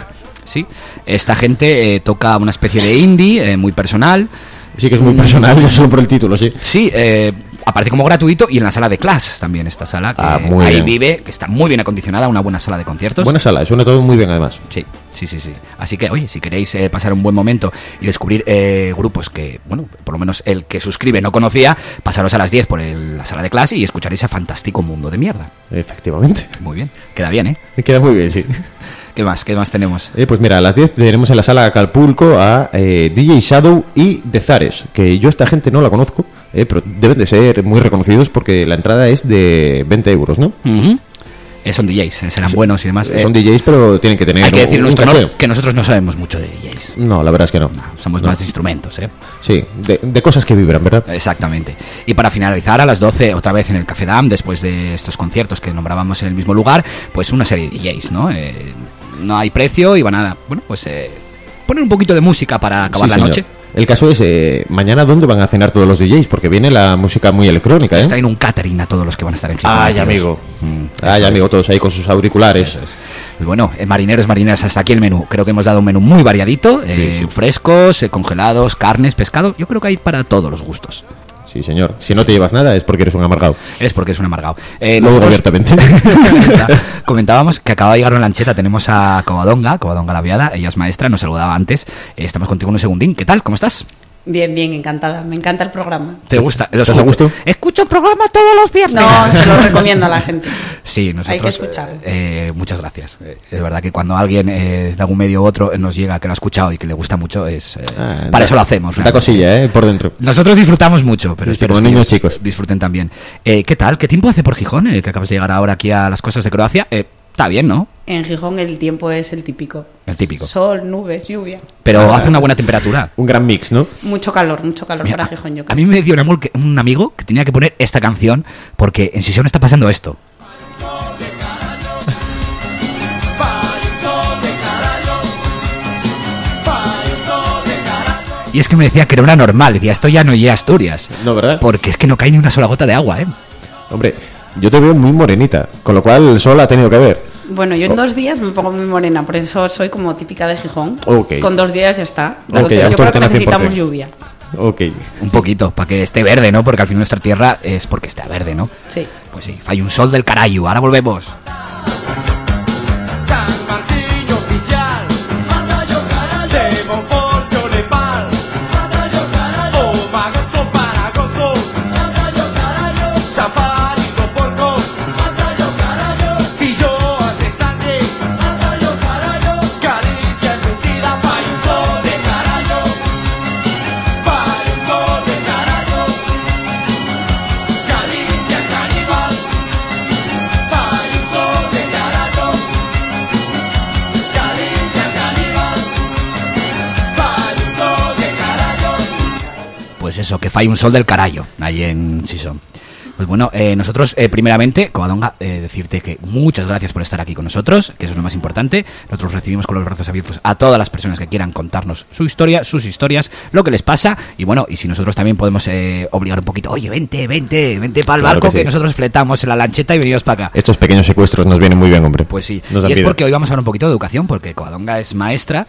Sí, esta gente eh, toca una especie de indie eh, muy personal. Sí que es muy personal, ya solo por el título, sí. Sí, eh, aparece como gratuito y en la sala de Clash también, esta sala que ah, muy ahí bien. vive, que está muy bien acondicionada, una buena sala de conciertos. Buena sala, suena todo muy bien además. Sí, sí, sí, sí. Así que, oye, si queréis eh, pasar un buen momento y descubrir eh, grupos que, bueno, por lo menos el que suscribe no conocía, pasaros a las diez por el, la sala de Clash y escucharéis a Fantástico Mundo de Mierda. Efectivamente. Muy bien, queda bien, ¿eh? Queda muy bien, sí. ¿Qué más? ¿Qué más tenemos? Eh, pues mira, a las diez tenemos en la sala Acapulco a eh, D J Shadow y The Zares, que yo esta gente no la conozco, eh, pero deben de ser muy reconocidos porque la entrada es de veinte euros, ¿no? Uh-huh. Eh, son D Js, eh, serán sí, buenos y demás. Eh, son D Js, pero tienen que tener hay que decir un, nuestro un honor que nosotros no sabemos mucho de D Js. No, la verdad es que no. no somos no. más de instrumentos, ¿eh? Sí, de, de cosas que vibran, ¿verdad? Exactamente. Y para finalizar, a las doce, otra vez en el Café Dam, después de estos conciertos que nombrábamos en el mismo lugar, pues una serie de D Js, ¿no? Eh, no hay precio y van a, bueno, pues eh, poner un poquito de música para acabar sí, la señor. noche. El caso es, eh, mañana ¿dónde van a cenar todos los D Js? Porque viene la música muy electrónica, ¿eh? Les traen un catering a todos los que van a estar en Gijón. Ay, amigo. Mm, Ay, amigo, todos ahí con sus auriculares. Y bueno, eh, marineros, marineras, hasta aquí el menú. Creo que hemos dado un menú muy variadito. Eh, sí, sí. Frescos, eh, congelados, carnes, pescado. Yo creo que hay para todos los gustos. Sí, señor. Si no te llevas nada es porque eres un amargado. Es porque es un amargado. Eh, Luego nosotros... abiertamente. Comentábamos que acaba de llegar una lancheta. Tenemos a Covadonga, Covadonga la Viada. Ella es maestra, nos saludaba antes. Eh, estamos contigo en un segundín. ¿Qué tal? ¿Cómo estás? Bien, bien, encantada. Me encanta el programa. ¿Te gusta? ¿Te escucho. gusta? Escucho el programa todos los viernes. No, se lo recomiendo a la gente. Sí, nosotros. Hay que escucharlo. Eh, muchas gracias. Eh, es verdad que cuando alguien eh, de algún medio u otro nos llega que lo ha escuchado y que le gusta mucho, es eh, ah, para da, eso lo hacemos. Da cosilla, ¿eh? Por dentro. Nosotros disfrutamos mucho, pero sí, espero como que niños chicos disfruten también. Eh, ¿Qué tal? ¿Qué tiempo hace por Gijón? Eh, que acabas de llegar ahora aquí a las costas de Croacia. Eh, Está bien, ¿no? En Gijón el tiempo es el típico. El típico. Sol, nubes, lluvia. Pero ah, hace una buena temperatura. Un gran mix, ¿no? Mucho calor, mucho calor Mira, para Gijón, yo creo. A mí me dio un, amor que, un amigo que tenía que poner esta canción porque en Sisión está pasando esto. Y es que me decía que era una normal. Decía, esto ya no llega a Asturias. No, ¿verdad? Porque es que no cae ni una sola gota de agua, ¿eh? Hombre, yo te veo muy morenita, con lo cual el sol ha tenido que ver. Bueno, yo en dos días me pongo muy morena, por eso soy como típica de Gijón. Okay. Con dos días ya está. Okay, yo creo que necesitamos lluvia. Ok. Un poquito, para que esté verde, ¿no? Porque al final nuestra tierra es porque está verde, ¿no? Sí. Pues sí, falla un sol del carayo. Ahora volvemos. Pues eso, que falla un sol del carayo, ahí en Sison. Pues bueno, eh, nosotros, eh, primeramente, Covadonga, eh, decirte que muchas gracias por estar aquí con nosotros, que eso es lo más importante. Nosotros recibimos con los brazos abiertos a todas las personas que quieran contarnos su historia, sus historias, lo que les pasa. Y bueno, y si nosotros también podemos eh, obligar un poquito, oye, vente, vente, vente para el claro barco, que, sí. que nosotros fletamos en la lancheta y venimos para acá. Estos pequeños secuestros nos vienen muy bien, hombre. Pues sí, nos y es vida. porque hoy vamos a hablar un poquito de educación, porque Covadonga es maestra.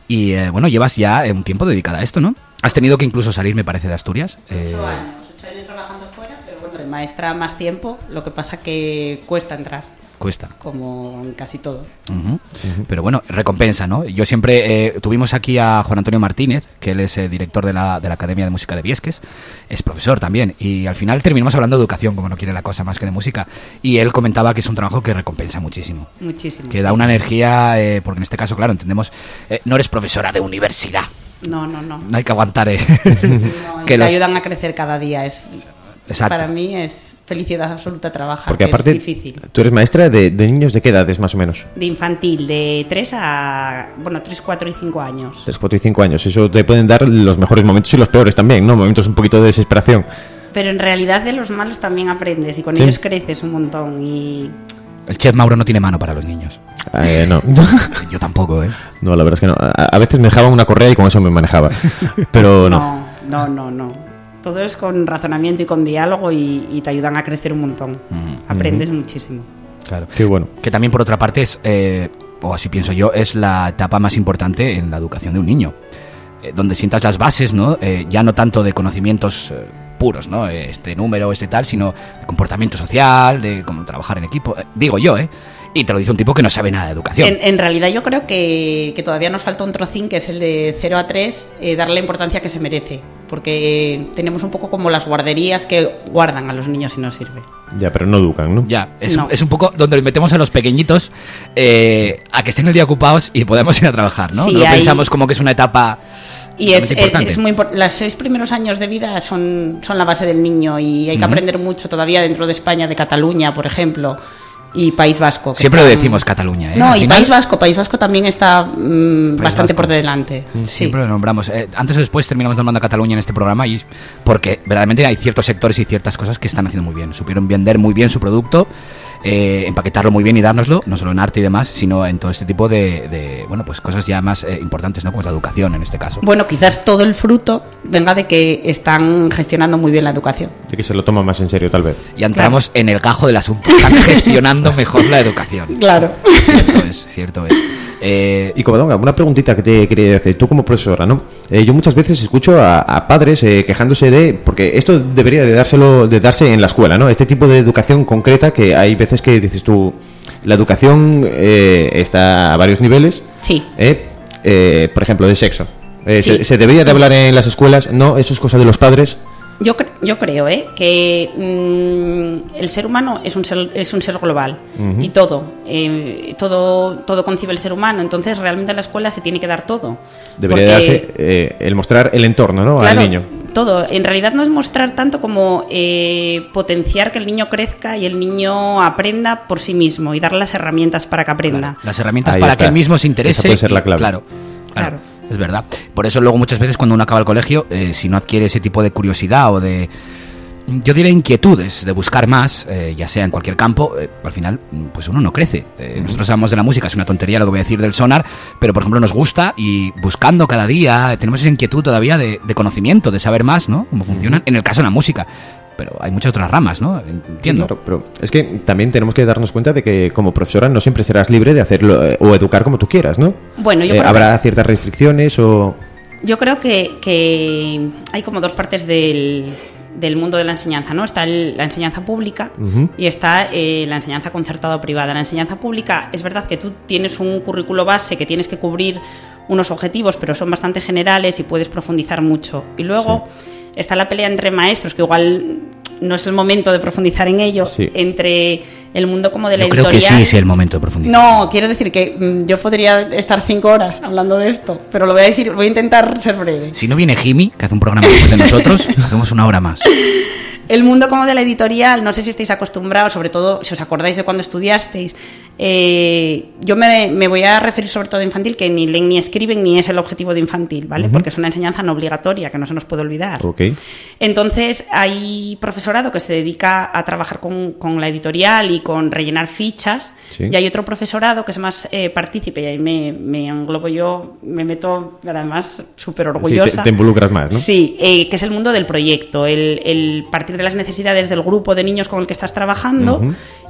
Y eh, bueno, llevas ya un tiempo dedicada a esto, ¿no? Has tenido que incluso salir, me parece, de Asturias. Ocho Eh, años, ocho años trabajando fuera, pero bueno, de maestra más tiempo, lo que pasa que cuesta entrar. Cuesta. Como en casi todo. Uh-huh. Uh-huh. Pero bueno, recompensa, ¿no? Yo siempre... Eh, tuvimos aquí a Juan Antonio Martínez, que él es eh, director de la, de la Academia de Música de Viesques, es profesor también, y al final terminamos hablando de educación, como no quiere la cosa, más que de música, y él comentaba que es un trabajo que recompensa muchísimo. Muchísimo. Que da una energía, eh, porque en este caso, claro, entendemos, eh, no eres profesora de universidad. No, no, no. No hay que aguantar, ¿eh? No, que te los... ayudan a crecer cada día. Es, Exacto. Para mí es felicidad absoluta trabajar, Porque que aparte, es difícil. tú eres maestra de, de niños de qué edades, más o menos. De infantil, de tres a... Bueno, tres, cuatro y cinco años. tres, cuatro y cinco años. Eso te pueden dar los mejores momentos y los peores también, ¿no? Momentos un poquito de desesperación. Pero en realidad de los malos también aprendes y con Sí. ellos creces un montón y... El chef Mauro no tiene mano para los niños. Eh, no. Yo tampoco, ¿eh? No, la verdad es que no. A, a veces me dejaban una correa y con eso me manejaba. Pero no. No, no, no, no. Todo es con razonamiento y con diálogo y, y te ayudan a crecer un montón. Uh-huh. Aprendes Uh-huh. muchísimo. Claro. Qué bueno. Que también, por otra parte, es, eh, o así pienso yo, es la etapa más importante en la educación de un niño. Eh, donde sientas las bases, ¿no? Eh, ya no tanto de conocimientos eh, puros, ¿no? Este número, este tal, sino de comportamiento social, de cómo trabajar en equipo. Eh, digo yo, ¿eh? Y te lo dice un tipo que no sabe nada de educación. En, en realidad yo creo que, que todavía nos falta un trocín, que es el de cero a tres, eh, darle la importancia que se merece. Porque eh, tenemos un poco como las guarderías que guardan a los niños y no sirve. Ya, pero no educan, ¿no? Ya, es, No. es un poco donde metemos a los pequeñitos eh, a que estén el día ocupados y podamos ir a trabajar, ¿no? Sí, no lo hay- pensamos como que es una etapa... Y es, realmente importante. es muy impor- Los seis primeros años de vida son, son la base del niño y hay que Ujú. aprender mucho todavía dentro de España, de Cataluña, por ejemplo, y País Vasco. que Siempre lo están- decimos Cataluña, ¿eh? No, Al y final- País Vasco, País Vasco también está mm, País bastante Vasco. por delante. Sí. Siempre lo nombramos. Eh, antes o después terminamos nombrando a Cataluña en este programa y porque verdaderamente hay ciertos sectores y ciertas cosas que están haciendo muy bien. Supieron vender muy bien su producto, eh, empaquetarlo muy bien y dárnoslo, no solo en arte y demás, sino en todo este tipo de, de bueno, pues cosas ya más eh, importantes, ¿no? Como es la educación en este caso. Bueno, quizás todo el fruto venga de que están gestionando muy bien la educación. De que se lo toman más en serio, tal vez. Ya entramos en el gajo del asunto. Están gestionando mejor la educación. Claro. Cierto es, cierto es. Eh, Y Covadonga, una preguntita que te quería hacer, tú como profesora, ¿no? Eh, yo muchas veces escucho a, a padres eh, quejándose de, porque esto debería de dárselo, de darse en la escuela, ¿no? Este tipo de educación concreta que hay veces que dices tú, la educación eh, está a varios niveles. Sí. Eh, eh, por ejemplo, de sexo. Eh, Sí. se, se debería de hablar en las escuelas, no, eso es cosa de los padres. Yo, cre- yo creo ¿eh? que mm, el ser humano es un ser, es un ser global. Ujú. Y todo, eh, todo todo concibe el ser humano. Entonces realmente en la escuela se tiene que dar todo. Debería Porque- darse eh, el mostrar el entorno, ¿no? Claro, Al niño. todo. En realidad no es mostrar tanto como eh, potenciar que el niño crezca y el niño aprenda por sí mismo y darle las herramientas para que aprenda. las herramientas Ahí para está. que él mismo se interese. Esa puede ser la y- clave. Claro, claro, Claro. es verdad. Por eso luego muchas veces cuando uno acaba el colegio, eh, si no adquiere ese tipo de curiosidad o de, yo diría inquietudes de buscar más, eh, ya sea en cualquier campo, eh, al final pues uno no crece. Eh, nosotros hablamos de la música, es una tontería lo que voy a decir del sonar, pero por ejemplo nos gusta y buscando cada día, eh, tenemos esa inquietud todavía de, de conocimiento, de saber más, ¿no? Cómo funcionan, en el caso de la música. Pero hay muchas otras ramas, ¿no? Entiendo. Sí, claro, pero es que también tenemos que darnos cuenta de que como profesora no siempre serás libre de hacerlo eh, o educar como tú quieras, ¿no? Bueno, yo Eh, creo habrá que- ciertas restricciones o... Yo creo que, que hay como dos partes del, del mundo de la enseñanza, ¿no? Está el- la enseñanza pública Ujú. y está eh, la enseñanza concertada o privada. La enseñanza pública es verdad que tú tienes un currículo base que tienes que cubrir unos objetivos, pero son bastante generales y puedes profundizar mucho. Y luego está la pelea entre maestros, que igual no es el momento de profundizar en ello, Sí. entre el mundo como de la Yo creo que editorial. sí es el momento de profundizar. No, quiero decir que mm, yo podría estar cinco horas hablando de esto, pero lo voy a decir, voy a intentar ser breve. Si no viene Jimmy, que hace un programa después de nosotros, hacemos una hora más. El mundo como de la editorial, no sé si estáis acostumbrados, sobre todo si os acordáis de cuando estudiasteis. Eh, yo me, me voy a referir sobre todo a infantil, que ni leen ni escriben ni es el objetivo de infantil, ¿vale? Ujú. Porque es una enseñanza no obligatoria, que no se nos puede olvidar. Ok. Entonces hay profesorado que se dedica a trabajar con, con la editorial y con rellenar fichas, Sí. y hay otro profesorado que es más eh, partícipe, y ahí me, me englobo yo, me meto además súper Sí, orgullosa. te, te involucras más, ¿no? Sí, eh, que es el mundo del proyecto, el, el partir de las necesidades del grupo de niños con el que estás trabajando Ujú.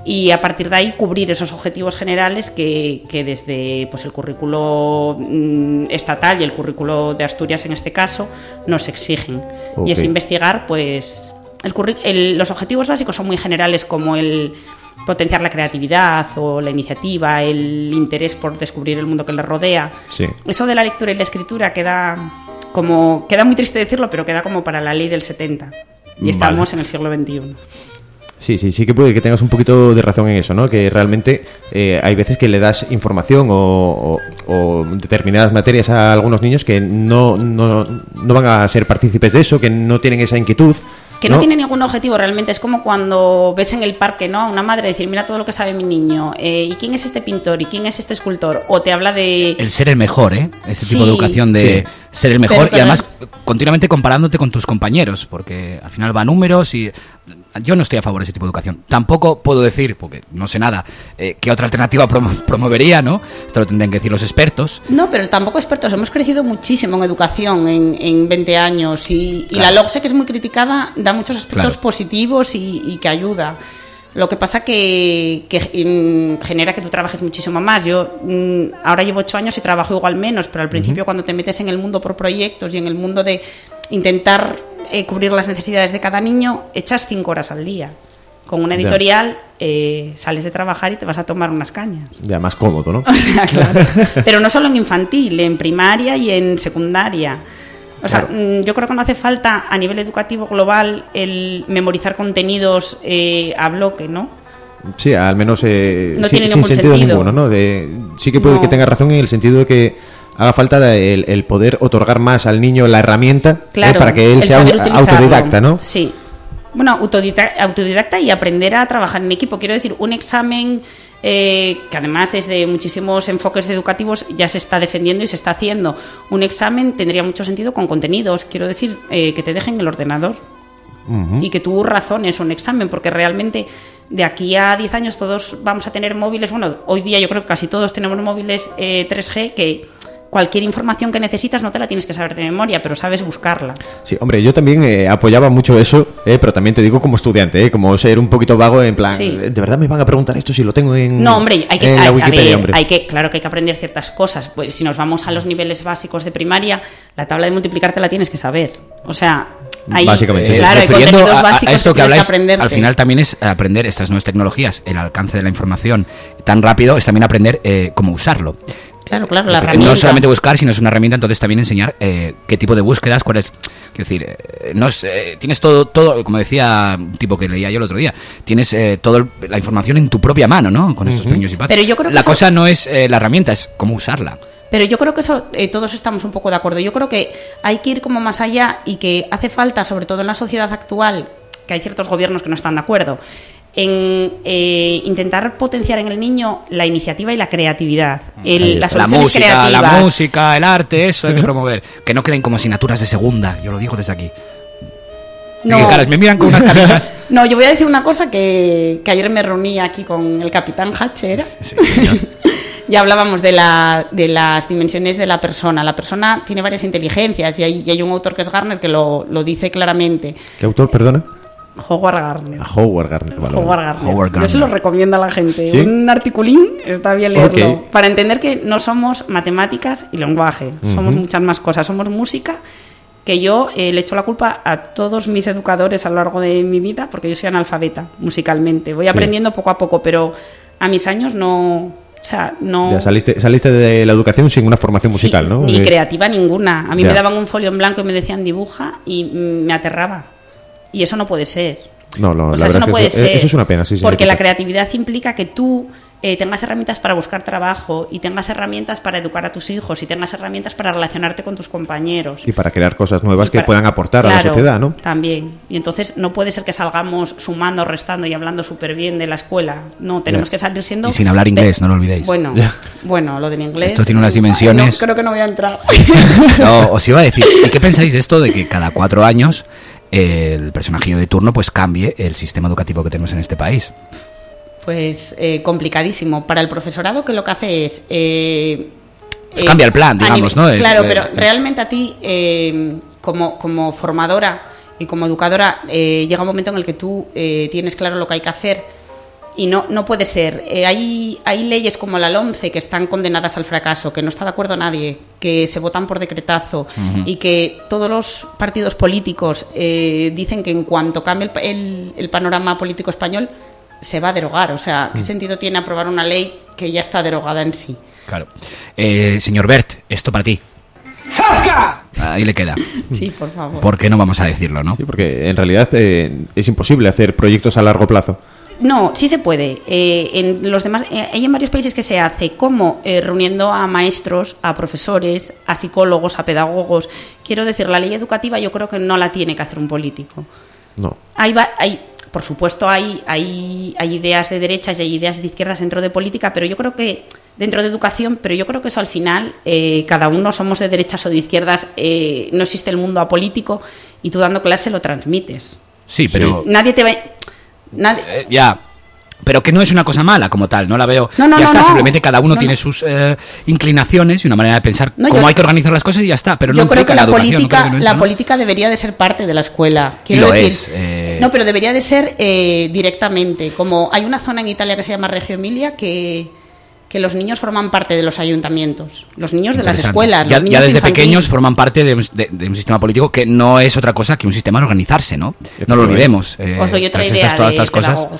y a partir de ahí cubrir esos objetivos generales que, que desde pues el currículo mm, estatal y el currículo de Asturias en este caso nos exigen. Okay. Y es investigar pues el curríc- el, los objetivos básicos son muy generales, como el potenciar la creatividad o la iniciativa, el interés por descubrir el mundo que les rodea. Sí. Eso de la lectura y la escritura queda como queda muy triste decirlo, pero queda como para la ley del setenta y estamos vale. en el siglo veintiuno. Sí, sí, sí que puede que tengas un poquito de razón en eso, ¿no? Que realmente eh, hay veces que le das información o, o, o determinadas materias a algunos niños que no, no, no van a ser partícipes de eso, que no tienen esa inquietud. Que no, no tiene ningún objetivo realmente. Es como cuando ves en el parque, ¿no?, a una madre decir, mira todo lo que sabe mi niño, eh, ¿y quién es este pintor? ¿Y quién es este escultor? O te habla de... El ser el mejor, ¿eh? Este sí, tipo de educación de sí. ser el mejor, pero, pero... y además continuamente comparándote con tus compañeros, porque al final va a números y... Yo no estoy a favor de ese tipo de educación. Tampoco puedo decir, porque no sé nada, eh, qué otra alternativa promo- promovería, ¿no? Esto lo tendrían que decir los expertos. No, pero tampoco expertos. Hemos crecido muchísimo en educación en, en veinte años y, y claro. la LOCSE, que es muy criticada, da muchos aspectos claro. positivos y, y que ayuda. Lo que pasa que, que mm, genera que tú trabajes muchísimo más. Yo mm, ahora llevo ocho años y trabajo igual menos, pero al principio uh-huh. cuando te metes en el mundo por proyectos y en el mundo de intentar eh, cubrir las necesidades de cada niño, echas cinco horas al día. Con una editorial eh, sales de trabajar y te vas a tomar unas cañas. Ya más cómodo, ¿no? O sea, claro. Pero no solo en infantil, en primaria y en secundaria. O sea, claro. yo creo que no hace falta a nivel educativo global el memorizar contenidos eh, a bloque, ¿no? Sí, al menos eh, no sin, tiene sin sentido, sentido ninguno, ¿no? De, sí que puede no. que tenga razón en el sentido de que haga falta el, el poder otorgar más al niño la herramienta claro, eh, para que él sea autodidacta, ¿no? Sí. Bueno, autodidacta, autodidacta y aprender a trabajar en equipo. Quiero decir, un examen eh, que además desde muchísimos enfoques educativos ya se está defendiendo y se está haciendo. Un examen tendría mucho sentido con contenidos. Quiero decir, eh, que te dejen el ordenador uh-huh. y que tú razones un examen, porque realmente de aquí a diez años todos vamos a tener móviles. Bueno, hoy día yo creo que casi todos tenemos móviles eh, tres G que... Cualquier información que necesitas no te la tienes que saber de memoria, pero sabes buscarla. Sí, hombre, yo también eh, apoyaba mucho eso, eh, pero también te digo como estudiante, eh, como ser un poquito vago en plan, sí. ¿de verdad me van a preguntar esto si lo tengo en No, hombre, hay que, en hay, la Wikipedia, a ver, hombre? Hay que, claro que hay que aprender ciertas cosas. Pues si nos vamos a los niveles básicos de primaria, la tabla de multiplicar te la tienes que saber. O sea, hay, básicamente, claro, hay contenidos a, básicos a esto que, que habláis, que aprenderte. Al final también es aprender estas nuevas tecnologías, el alcance de la información tan rápido, es también aprender eh, cómo usarlo. Claro, claro, la herramienta. No solamente buscar, sino es una herramienta, entonces también enseñar eh, qué tipo de búsquedas, cuál es... Quiero decir, eh, no es, eh, tienes todo, todo, como decía un tipo que leía yo el otro día, tienes eh, toda la información en tu propia mano, ¿no? Con estos uh-huh. pequeños iPads. Pero yo creo que la eso... cosa no es eh, la herramienta, es cómo usarla. Pero yo creo que eso eh, todos estamos un poco de acuerdo. Yo creo que hay que ir como más allá y que hace falta, sobre todo en la sociedad actual, que hay ciertos gobiernos que no están de acuerdo, en eh, intentar potenciar en el niño la iniciativa y la creatividad, el, las la soluciones música, creativas. La música, el arte, eso hay que promover. Que no queden como asignaturas de segunda, yo lo digo desde aquí. No. ¿Qué caras? Me miran con unas caritas. No, yo voy a decir una cosa que, que ayer me reuní aquí con el capitán Hache, ¿era? Sí, ya hablábamos de, la, de las dimensiones de la persona. La persona tiene varias inteligencias y hay, y hay un autor que es Gardner que lo, lo dice claramente. ¿Qué autor, perdona? Howard Gardner. A Howard Gardner, vale. Howard Gardner. Howard Gardner. Yo se lo recomiendo a la gente. ¿Sí? Un articulín, está bien leerlo. Okay. Para entender que no somos matemáticas y lenguaje. Uh-huh. Somos muchas más cosas. Somos música, que yo eh, le echo la culpa a todos mis educadores a lo largo de mi vida, porque yo soy analfabeta musicalmente. Voy aprendiendo sí. poco a poco, pero a mis años no... O sea, no... Ya saliste, saliste de la educación sin una formación musical, sí, ¿no? Ni de... creativa ninguna. A mí ya. me daban un folio en blanco y me decían dibuja y me aterraba. Y eso no puede ser. No, no, o sea, la eso verdad no es puede eso, ser. eso es una pena, sí, sí. Porque la creatividad implica que tú eh, tengas herramientas para buscar trabajo y tengas herramientas para educar a tus hijos y tengas herramientas para relacionarte con tus compañeros. Y para crear cosas nuevas para, que puedan aportar claro, a la sociedad, ¿no? También. Y entonces no puede ser que salgamos sumando, restando y hablando súper bien de la escuela. No, tenemos yeah. que salir siendo... Y sin hablar inglés, de... no lo olvidéis. Bueno, yeah. bueno, lo del inglés... Esto tiene unas dimensiones... No, creo que no voy a entrar. No, os iba a decir, ¿y qué pensáis de esto de que cada cuatro años el personajillo de turno pues cambie el sistema educativo que tenemos en este país? Pues eh, complicadísimo. Para el profesorado, que lo que hace es... Eh, pues eh, cambia el plan, digamos, nivel, ¿no? El, claro, el, pero el, realmente a ti, eh, como, como formadora y como educadora, eh, llega un momento en el que tú eh, tienes claro lo que hay que hacer Y no, no puede ser. Eh, hay, hay leyes como la LOMCE que están condenadas al fracaso, que no está de acuerdo nadie, que se votan por decretazo uh-huh. y que todos los partidos políticos eh, dicen que en cuanto cambie el, el, el panorama político español se va a derogar. O sea, ¿qué uh-huh. sentido tiene aprobar una ley que ya está derogada en sí? Claro. Eh, señor Bert, esto para ti. ¡Zasca! Ahí le queda. Sí, por favor. ¿Por qué no vamos a decirlo, no? Sí, porque en realidad eh, es imposible hacer proyectos a largo plazo. No, sí se puede. Eh, en los demás, eh, hay en varios países que se hace, como eh, reuniendo a maestros, a profesores, a psicólogos, a pedagogos. Quiero decir, la ley educativa yo creo que no la tiene que hacer un político. No. Hay, hay, por supuesto, hay, hay, hay ideas de derechas y hay ideas de izquierdas dentro de política, pero yo creo que dentro de educación, pero yo creo que eso al final, eh, cada uno somos de derechas o de izquierdas, eh, no existe el mundo apolítico y tú dando clase lo transmites. Sí, pero... Sí. Nadie te va... Nadie... Eh, ya, pero que no es una cosa mala como tal, no la veo. No, no, ya no, está, no. simplemente cada uno no, tiene no. sus eh, inclinaciones y una manera de pensar No, cómo yo- hay que organizar las cosas y ya está. Pero no yo creo implica que la, educación, no política, creo que no la entra, ¿no? política debería de ser parte de la escuela. Y Quiero lo decir, es. eh, no, pero debería de ser eh, directamente. Como hay una zona en Italia que se llama Reggio Emilia que, que los niños forman parte de los ayuntamientos, los niños de las interesante. escuelas. Ya, los ya niños desde infantiles. pequeños forman parte de un, de- de un sistema político que no es otra cosa que un sistema de organizarse, ¿no? No lo olvidemos. eh, Os doy otra tras idea estas- todas de estas cosas. pedagogos,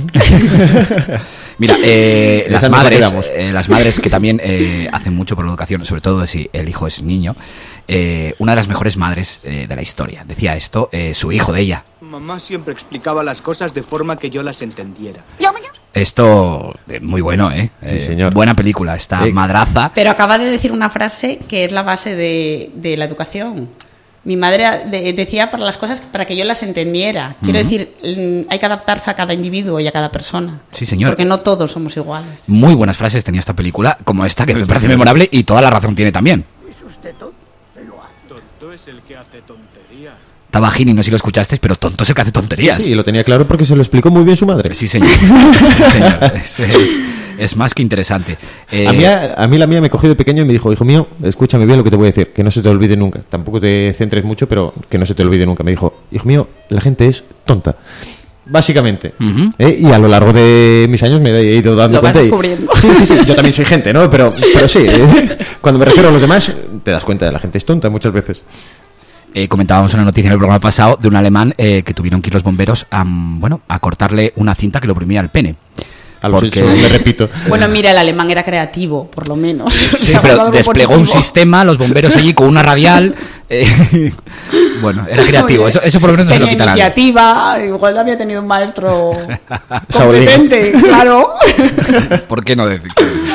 si quieres. Mira, eh, Esa las nos la madres, quedamos. eh, las madres que también eh, hacen mucho por la educación, sobre todo si el hijo es niño, eh, una de las mejores madres eh, de la historia. Decía esto, eh, su hijo de ella. Mamá siempre explicaba las cosas de forma que yo las entendiera. Esto, eh, muy bueno, ¿eh? Eh, señor. Buena película, esta Eh, madraza. Pero acaba de decir una frase que es la base de, de la educación. Mi madre de- decía para las cosas para que yo las entendiera. Quiero Ujú. decir, mm, hay que adaptarse a cada individuo y a cada persona. Sí, señor. Porque no todos somos iguales. Muy buenas frases tenía esta película, como esta, que me parece memorable y toda la razón tiene también. ¿Es usted tonto? Se lo hace. Tonto es el que hace tonterías. Tabajini, no sé si lo escuchasteis, pero tonto es el que hace tonterías. Sí, lo tenía claro porque se lo explicó muy bien su madre. Sí, señor. Sí, señor. Es, es- es más que interesante. Eh, A mí, a mí la mía me cogió de pequeño y me dijo, hijo mío, escúchame bien lo que te voy a decir, que no se te olvide nunca. Tampoco te centres mucho, pero que no se te olvide nunca. Me dijo, hijo mío, la gente es tonta. Básicamente. Ujú. ¿Eh? Y a lo largo de mis años me he ido dando Lo vas cuenta. y- descubriendo. Sí, sí, sí. Yo también soy gente, ¿no? Pero, pero sí, ¿eh? Cuando me refiero a los demás, te das cuenta de la gente es tonta muchas veces. eh, comentábamos una noticia en el programa pasado de un alemán eh, que tuvieron que ir los bomberos a, mm, bueno, a cortarle una cinta que le oprimía el pene. A los Porque- hechos, le repito. Bueno, mira, el alemán era creativo, por lo menos. Sí, Se ha pero guardado algo desplegó un positivo. sistema, los bomberos allí con una radial. eh, bueno, era creativo. Eso, eso por lo menos no se lo Tenía quita nadie. iniciativa, igual había tenido un maestro Saudí. competente, claro. ¿Por qué no decir?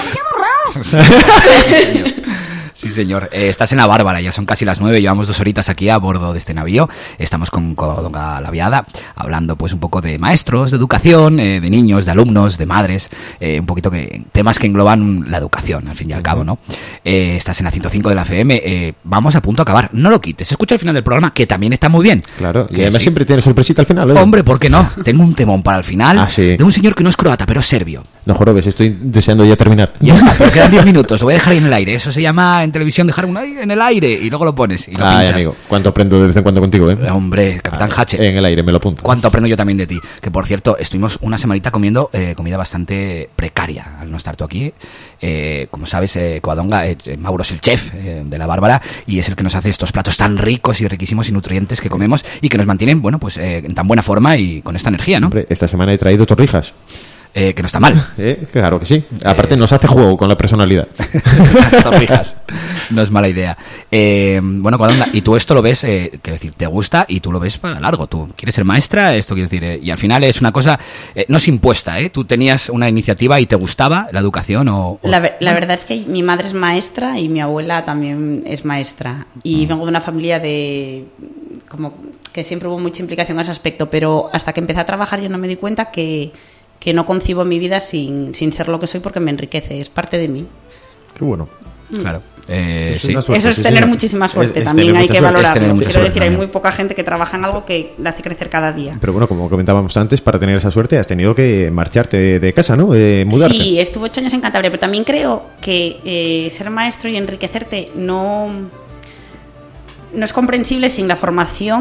Sí, señor. Eh, estás en la Bárbara, ya son casi las nueve, llevamos dos horitas aquí a bordo de este navío. Estamos con Covadonga Laviada, hablando pues un poco de maestros, de educación, eh, de niños, de alumnos, de madres, eh, un poquito que temas que engloban la educación, al fin y al cabo, ¿no? Eh, estás en la ciento cinco de la F M, eh, vamos a punto a acabar. No lo quites, escucha el final del programa, que también está muy bien. Claro, y Que además sí. siempre tiene sorpresita al final, ¿eh? Hombre, ¿por qué no? Tengo un temón para el final Ah, sí. de un señor que no es croata, pero es serbio. No jorobes, estoy deseando ya terminar. Ya está, pero quedan diez minutos, lo voy a dejar ahí en el aire. Eso se llama en televisión dejar un ahí en el aire y luego lo pones y lo Ay, pinchas. amigo, cuánto aprendo de vez en cuando contigo, ¿eh? Hombre, Capitán Hache. En el aire, me lo apunto. Cuánto aprendo yo también de ti. Que por cierto, estuvimos una semanita comiendo eh, comida bastante precaria al no estar tú aquí. Eh, como sabes, eh, Covadonga, eh, Mauro es el chef eh, de la Bárbara y es el que nos hace estos platos tan ricos y riquísimos y nutrientes que comemos y que nos mantienen, bueno, pues eh, en tan buena forma y con esta energía, ¿no? Hombre, esta semana he traído torrijas. Eh, que no está mal. Eh, claro que sí. Aparte nos hace juego con la personalidad. Las torrijas. No es mala idea. Eh, bueno, Covadonga, y tú esto lo ves, eh, quiero decir, te gusta y tú lo ves para largo. Tú quieres ser maestra, esto quiero decir, eh, y al final es una cosa, eh, no es impuesta, ¿eh? Tú tenías una iniciativa y te gustaba la educación o... o- La, ver- la verdad es que mi madre es maestra y mi abuela también es maestra. Y vengo de una familia de... como que siempre hubo mucha implicación en ese aspecto, pero hasta que empecé a trabajar yo no me di cuenta que, que no concibo mi vida sin, sin ser lo que soy porque me enriquece, es parte de mí. Qué bueno. Claro. Eh, Es sí. una suerte, Eso es sí, tener sí. muchísima suerte, Es- es también tener hay mucha que suerte. Es tener valorarlo. mucha Quiero suerte decir, hay también. muy poca gente que trabaja en algo que le hace crecer cada día. Pero bueno, como comentábamos antes, para tener esa suerte has tenido que marcharte de casa, ¿no? Eh, mudarte. Sí, estuve ocho años en Cantabria, pero también creo que eh, ser maestro y enriquecerte no, no es comprensible sin la formación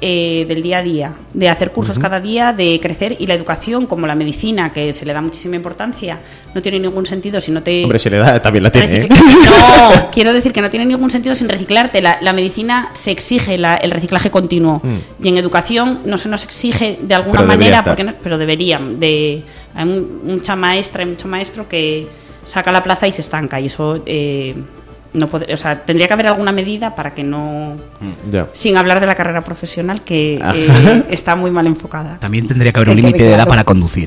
eh, del día a día, de hacer cursos uh-huh. cada día, de crecer, y la educación, como la medicina, que se le da muchísima importancia, no tiene ningún sentido si no te... Hombre, se le da, también la tiene, ¿eh? No, quiero decir que no tiene ningún sentido sin reciclarte. La, la medicina se exige la, el reciclaje continuo, mm. y en educación no se nos exige de alguna pero manera, porque no, pero deberían. De, hay mucha maestra y mucho maestro que saca la plaza y se estanca, y eso... Eh, no puede, o sea, tendría que haber alguna medida para que no... Ya. Sin hablar de la carrera profesional, que eh, está muy mal enfocada. También tendría que haber un límite de edad para conducir.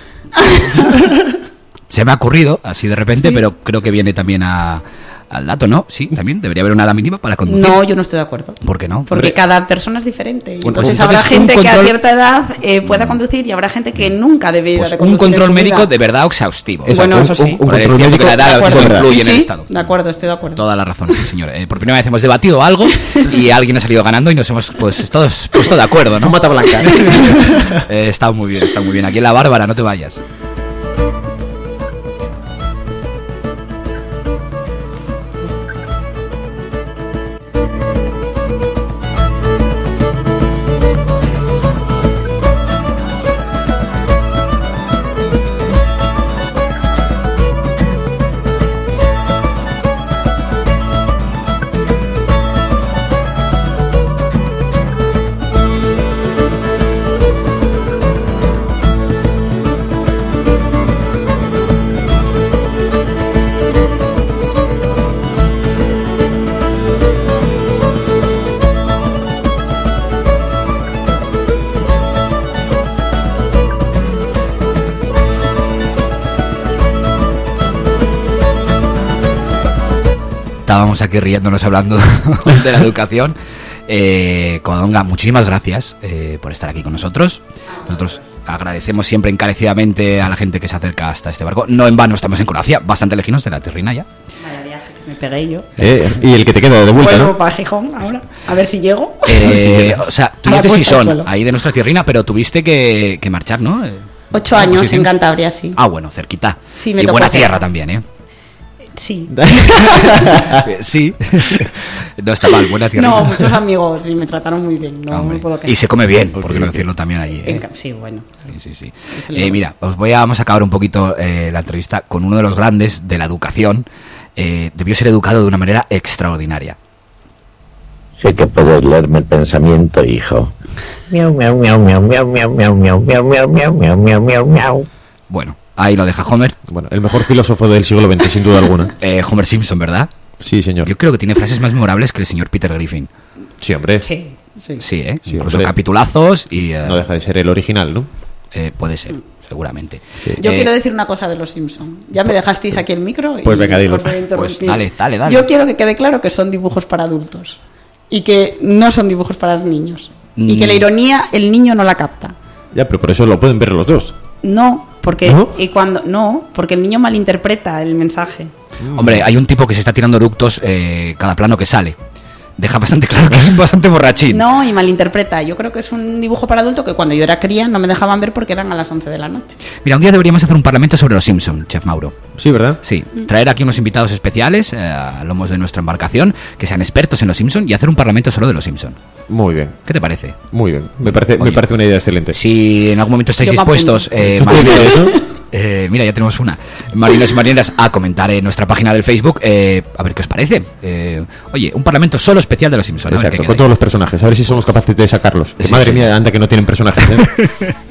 Se me ha ocurrido, así de repente, sí. pero creo que viene también a... al dato, ¿no? Sí, también debería haber una edad mínima para conducir. No, yo no estoy de acuerdo. ¿Por qué no? Porque Porque cada persona es diferente. Bueno, entonces entonces habrá gente control... que a cierta edad eh, pueda conducir, y habrá gente que nunca debe pues de un control en médico vida. de verdad exhaustivo. Exacto. Bueno, eso sí. Un, un, un control médico, la edad influye sí, en el sí, estado. De acuerdo, estoy de acuerdo. Toda la razón, sí, señor. Eh, por primera vez hemos debatido algo y alguien ha salido ganando y nos hemos pues todos puesto de acuerdo, ¿no? Mata blanca. eh, está muy bien, está muy bien. Aquí en la Bárbara, no te vayas. Estábamos aquí riéndonos hablando de la educación. Eh, Covadonga, muchísimas gracias eh, por estar aquí con nosotros. Nosotros agradecemos siempre encarecidamente a la gente que se acerca hasta este barco. No en vano estamos en Croacia, bastante lejanos de la Terrina ya. Vaya viaje que me pegué yo. Eh, y el que te queda de vuelta, Vuelvo ¿no? para Gijón ahora, a ver si llego. Eh, o sea, tú eres de puesta al Sison, suelo. ahí de nuestra Tierrina, pero tuviste que, que marchar, ¿no? Eh, Ocho años en Cantabria, sí. Ah, bueno, cerquita. Sí, me y tocó buena hacer. tierra también, ¿eh? Sí. Sí. No está mal, buena tierra. No, muchos amigos y me trataron muy bien. No me puedo quejar. Y se come bien, por qué no decirlo también allí. ¿eh? En- Sí, bueno. Sí, sí, sí. Eh, mira, os voy a, vamos a acabar un poquito eh, la entrevista con uno de los grandes de la educación. Eh, debió ser educado de una manera extraordinaria. Sé que puedes leerme el pensamiento, hijo. Miau, miau, miau, miau, miau, miau, miau, miau, miau, miau, miau, miau, miau, miau, miau. Bueno, ahí lo deja Homer. Bueno, el mejor filósofo del siglo veinte, sin duda alguna. Eh, Homer Simpson, ¿verdad? Sí, señor. Yo creo que tiene frases más memorables que el señor Peter Griffin. Sí, hombre. Sí, sí. Sí, ¿eh? Sí, Incluso hombre. capitulazos y... eh, No deja de ser el original, ¿no? eh, puede ser, seguramente. Yo Eh, quiero decir una cosa de los Simpson. Ya me dejasteis aquí el micro y Pues venga, dilo. os voy a interrumpir. Pues dale, dale, dale. Yo quiero que quede claro que son dibujos para adultos y que no son dibujos para niños. Y que la ironía el niño no la capta. Ya, pero por eso lo pueden ver los dos. No, porque ¿No? y cuando no, porque el niño malinterpreta el mensaje. Hombre, hay un tipo que se está tirando eructos eh, cada plano que sale. Deja bastante claro que es bastante borrachín. No, y malinterpreta. Yo creo que es un dibujo para adulto que cuando yo era cría no me dejaban ver porque eran a las once de la noche. Mira, un día deberíamos hacer un parlamento sobre los Simpson, Chef Mauro. Sí, ¿verdad? Sí, traer aquí unos invitados especiales eh, a lomos de nuestra embarcación que sean expertos en los Simpson y hacer un parlamento solo de los Simpson. Muy bien. ¿Qué te parece? Muy bien. Me parece, me Oye. parece una idea excelente. Si en algún momento estáis Yo me dispuestos, apunto. eh, ¿Tú puedes marineros, ver eso? eh, mira, ya tenemos una, marineros y marineras, a comentar en nuestra página del Facebook, eh, a ver qué os parece. Eh, oye, un parlamento solo especial de los Simpsons. a ver Exacto, qué con queda todos los personajes. A ver si somos capaces de sacarlos. Que Sí, madre sí. mía, anda que no tienen personajes. ¿eh?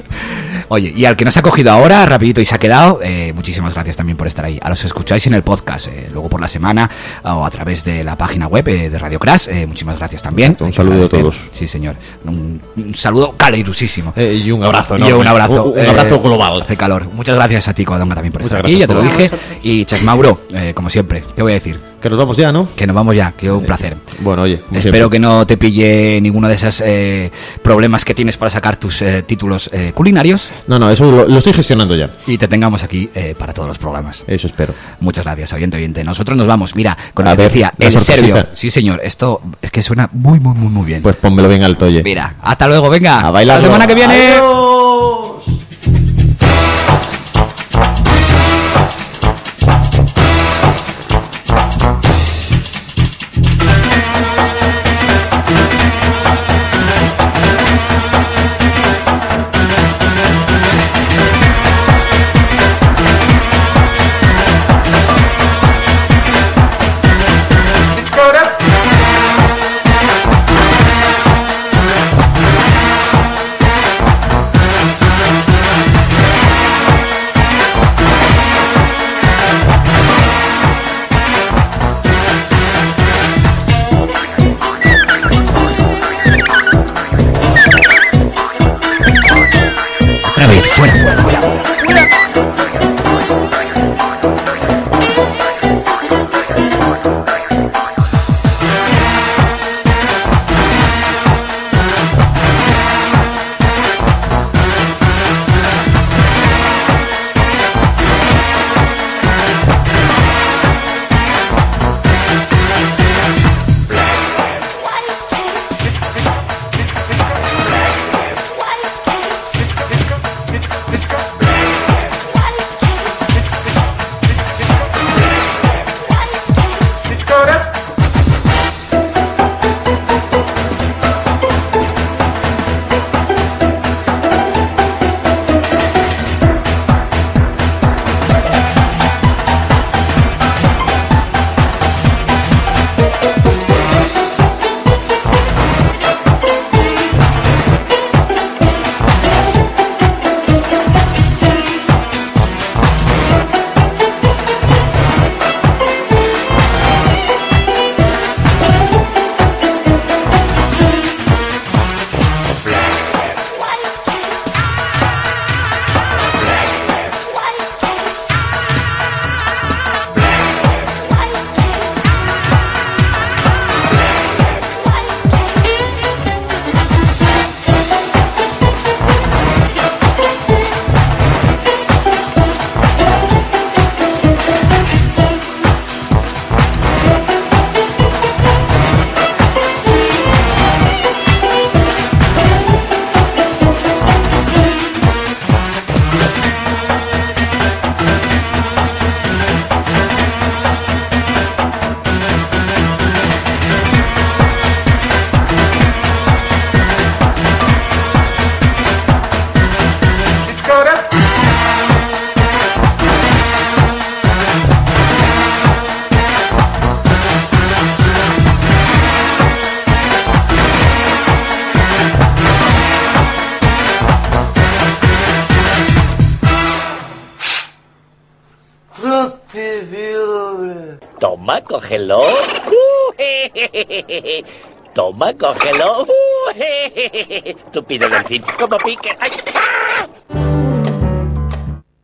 Oye, y al que nos ha cogido ahora, rapidito y se ha quedado, eh, muchísimas gracias también por estar ahí. A los que escucháis en el podcast, eh, luego por la semana, o a través de la página web eh, de Radio Crash, eh, muchísimas gracias también. Exacto, un Hay que saludo a agradecer. todos. Sí, señor. Un, un saludo calurosísimo. Eh, y un abrazo, ¿no? Y un abrazo. Un, un abrazo global. Hace calor. Muchas gracias a ti, Covadonga, también por Muchas estar aquí, ya te lo gracias, dije. Y Chef Mauro, eh, como siempre, ¿qué voy a decir? Que nos vamos ya, ¿no? Que nos vamos ya, que un placer. Bueno, oye, como Espero siempre. que no te pille ninguno de esos eh, problemas que tienes para sacar tus eh, títulos eh, culinarios No, no, eso lo, lo estoy gestionando ya. y te tengamos aquí eh, para todos los programas. Eso espero. Muchas gracias, oyente, oyente. Nosotros nos vamos, mira, con A lo que ver, decía, la en sorpresita. serbio. Sí, señor, esto es que suena muy, muy, muy, muy bien. Pues pónmelo bien alto, oye. Mira, hasta luego, venga. A bailarlo. La semana que viene. Toma, cógelo. Uh, je, je, je, je. Toma, cógelo. Uh, je, je, je. Tupido delfín, como pique. ¡Ay! ¡Ah!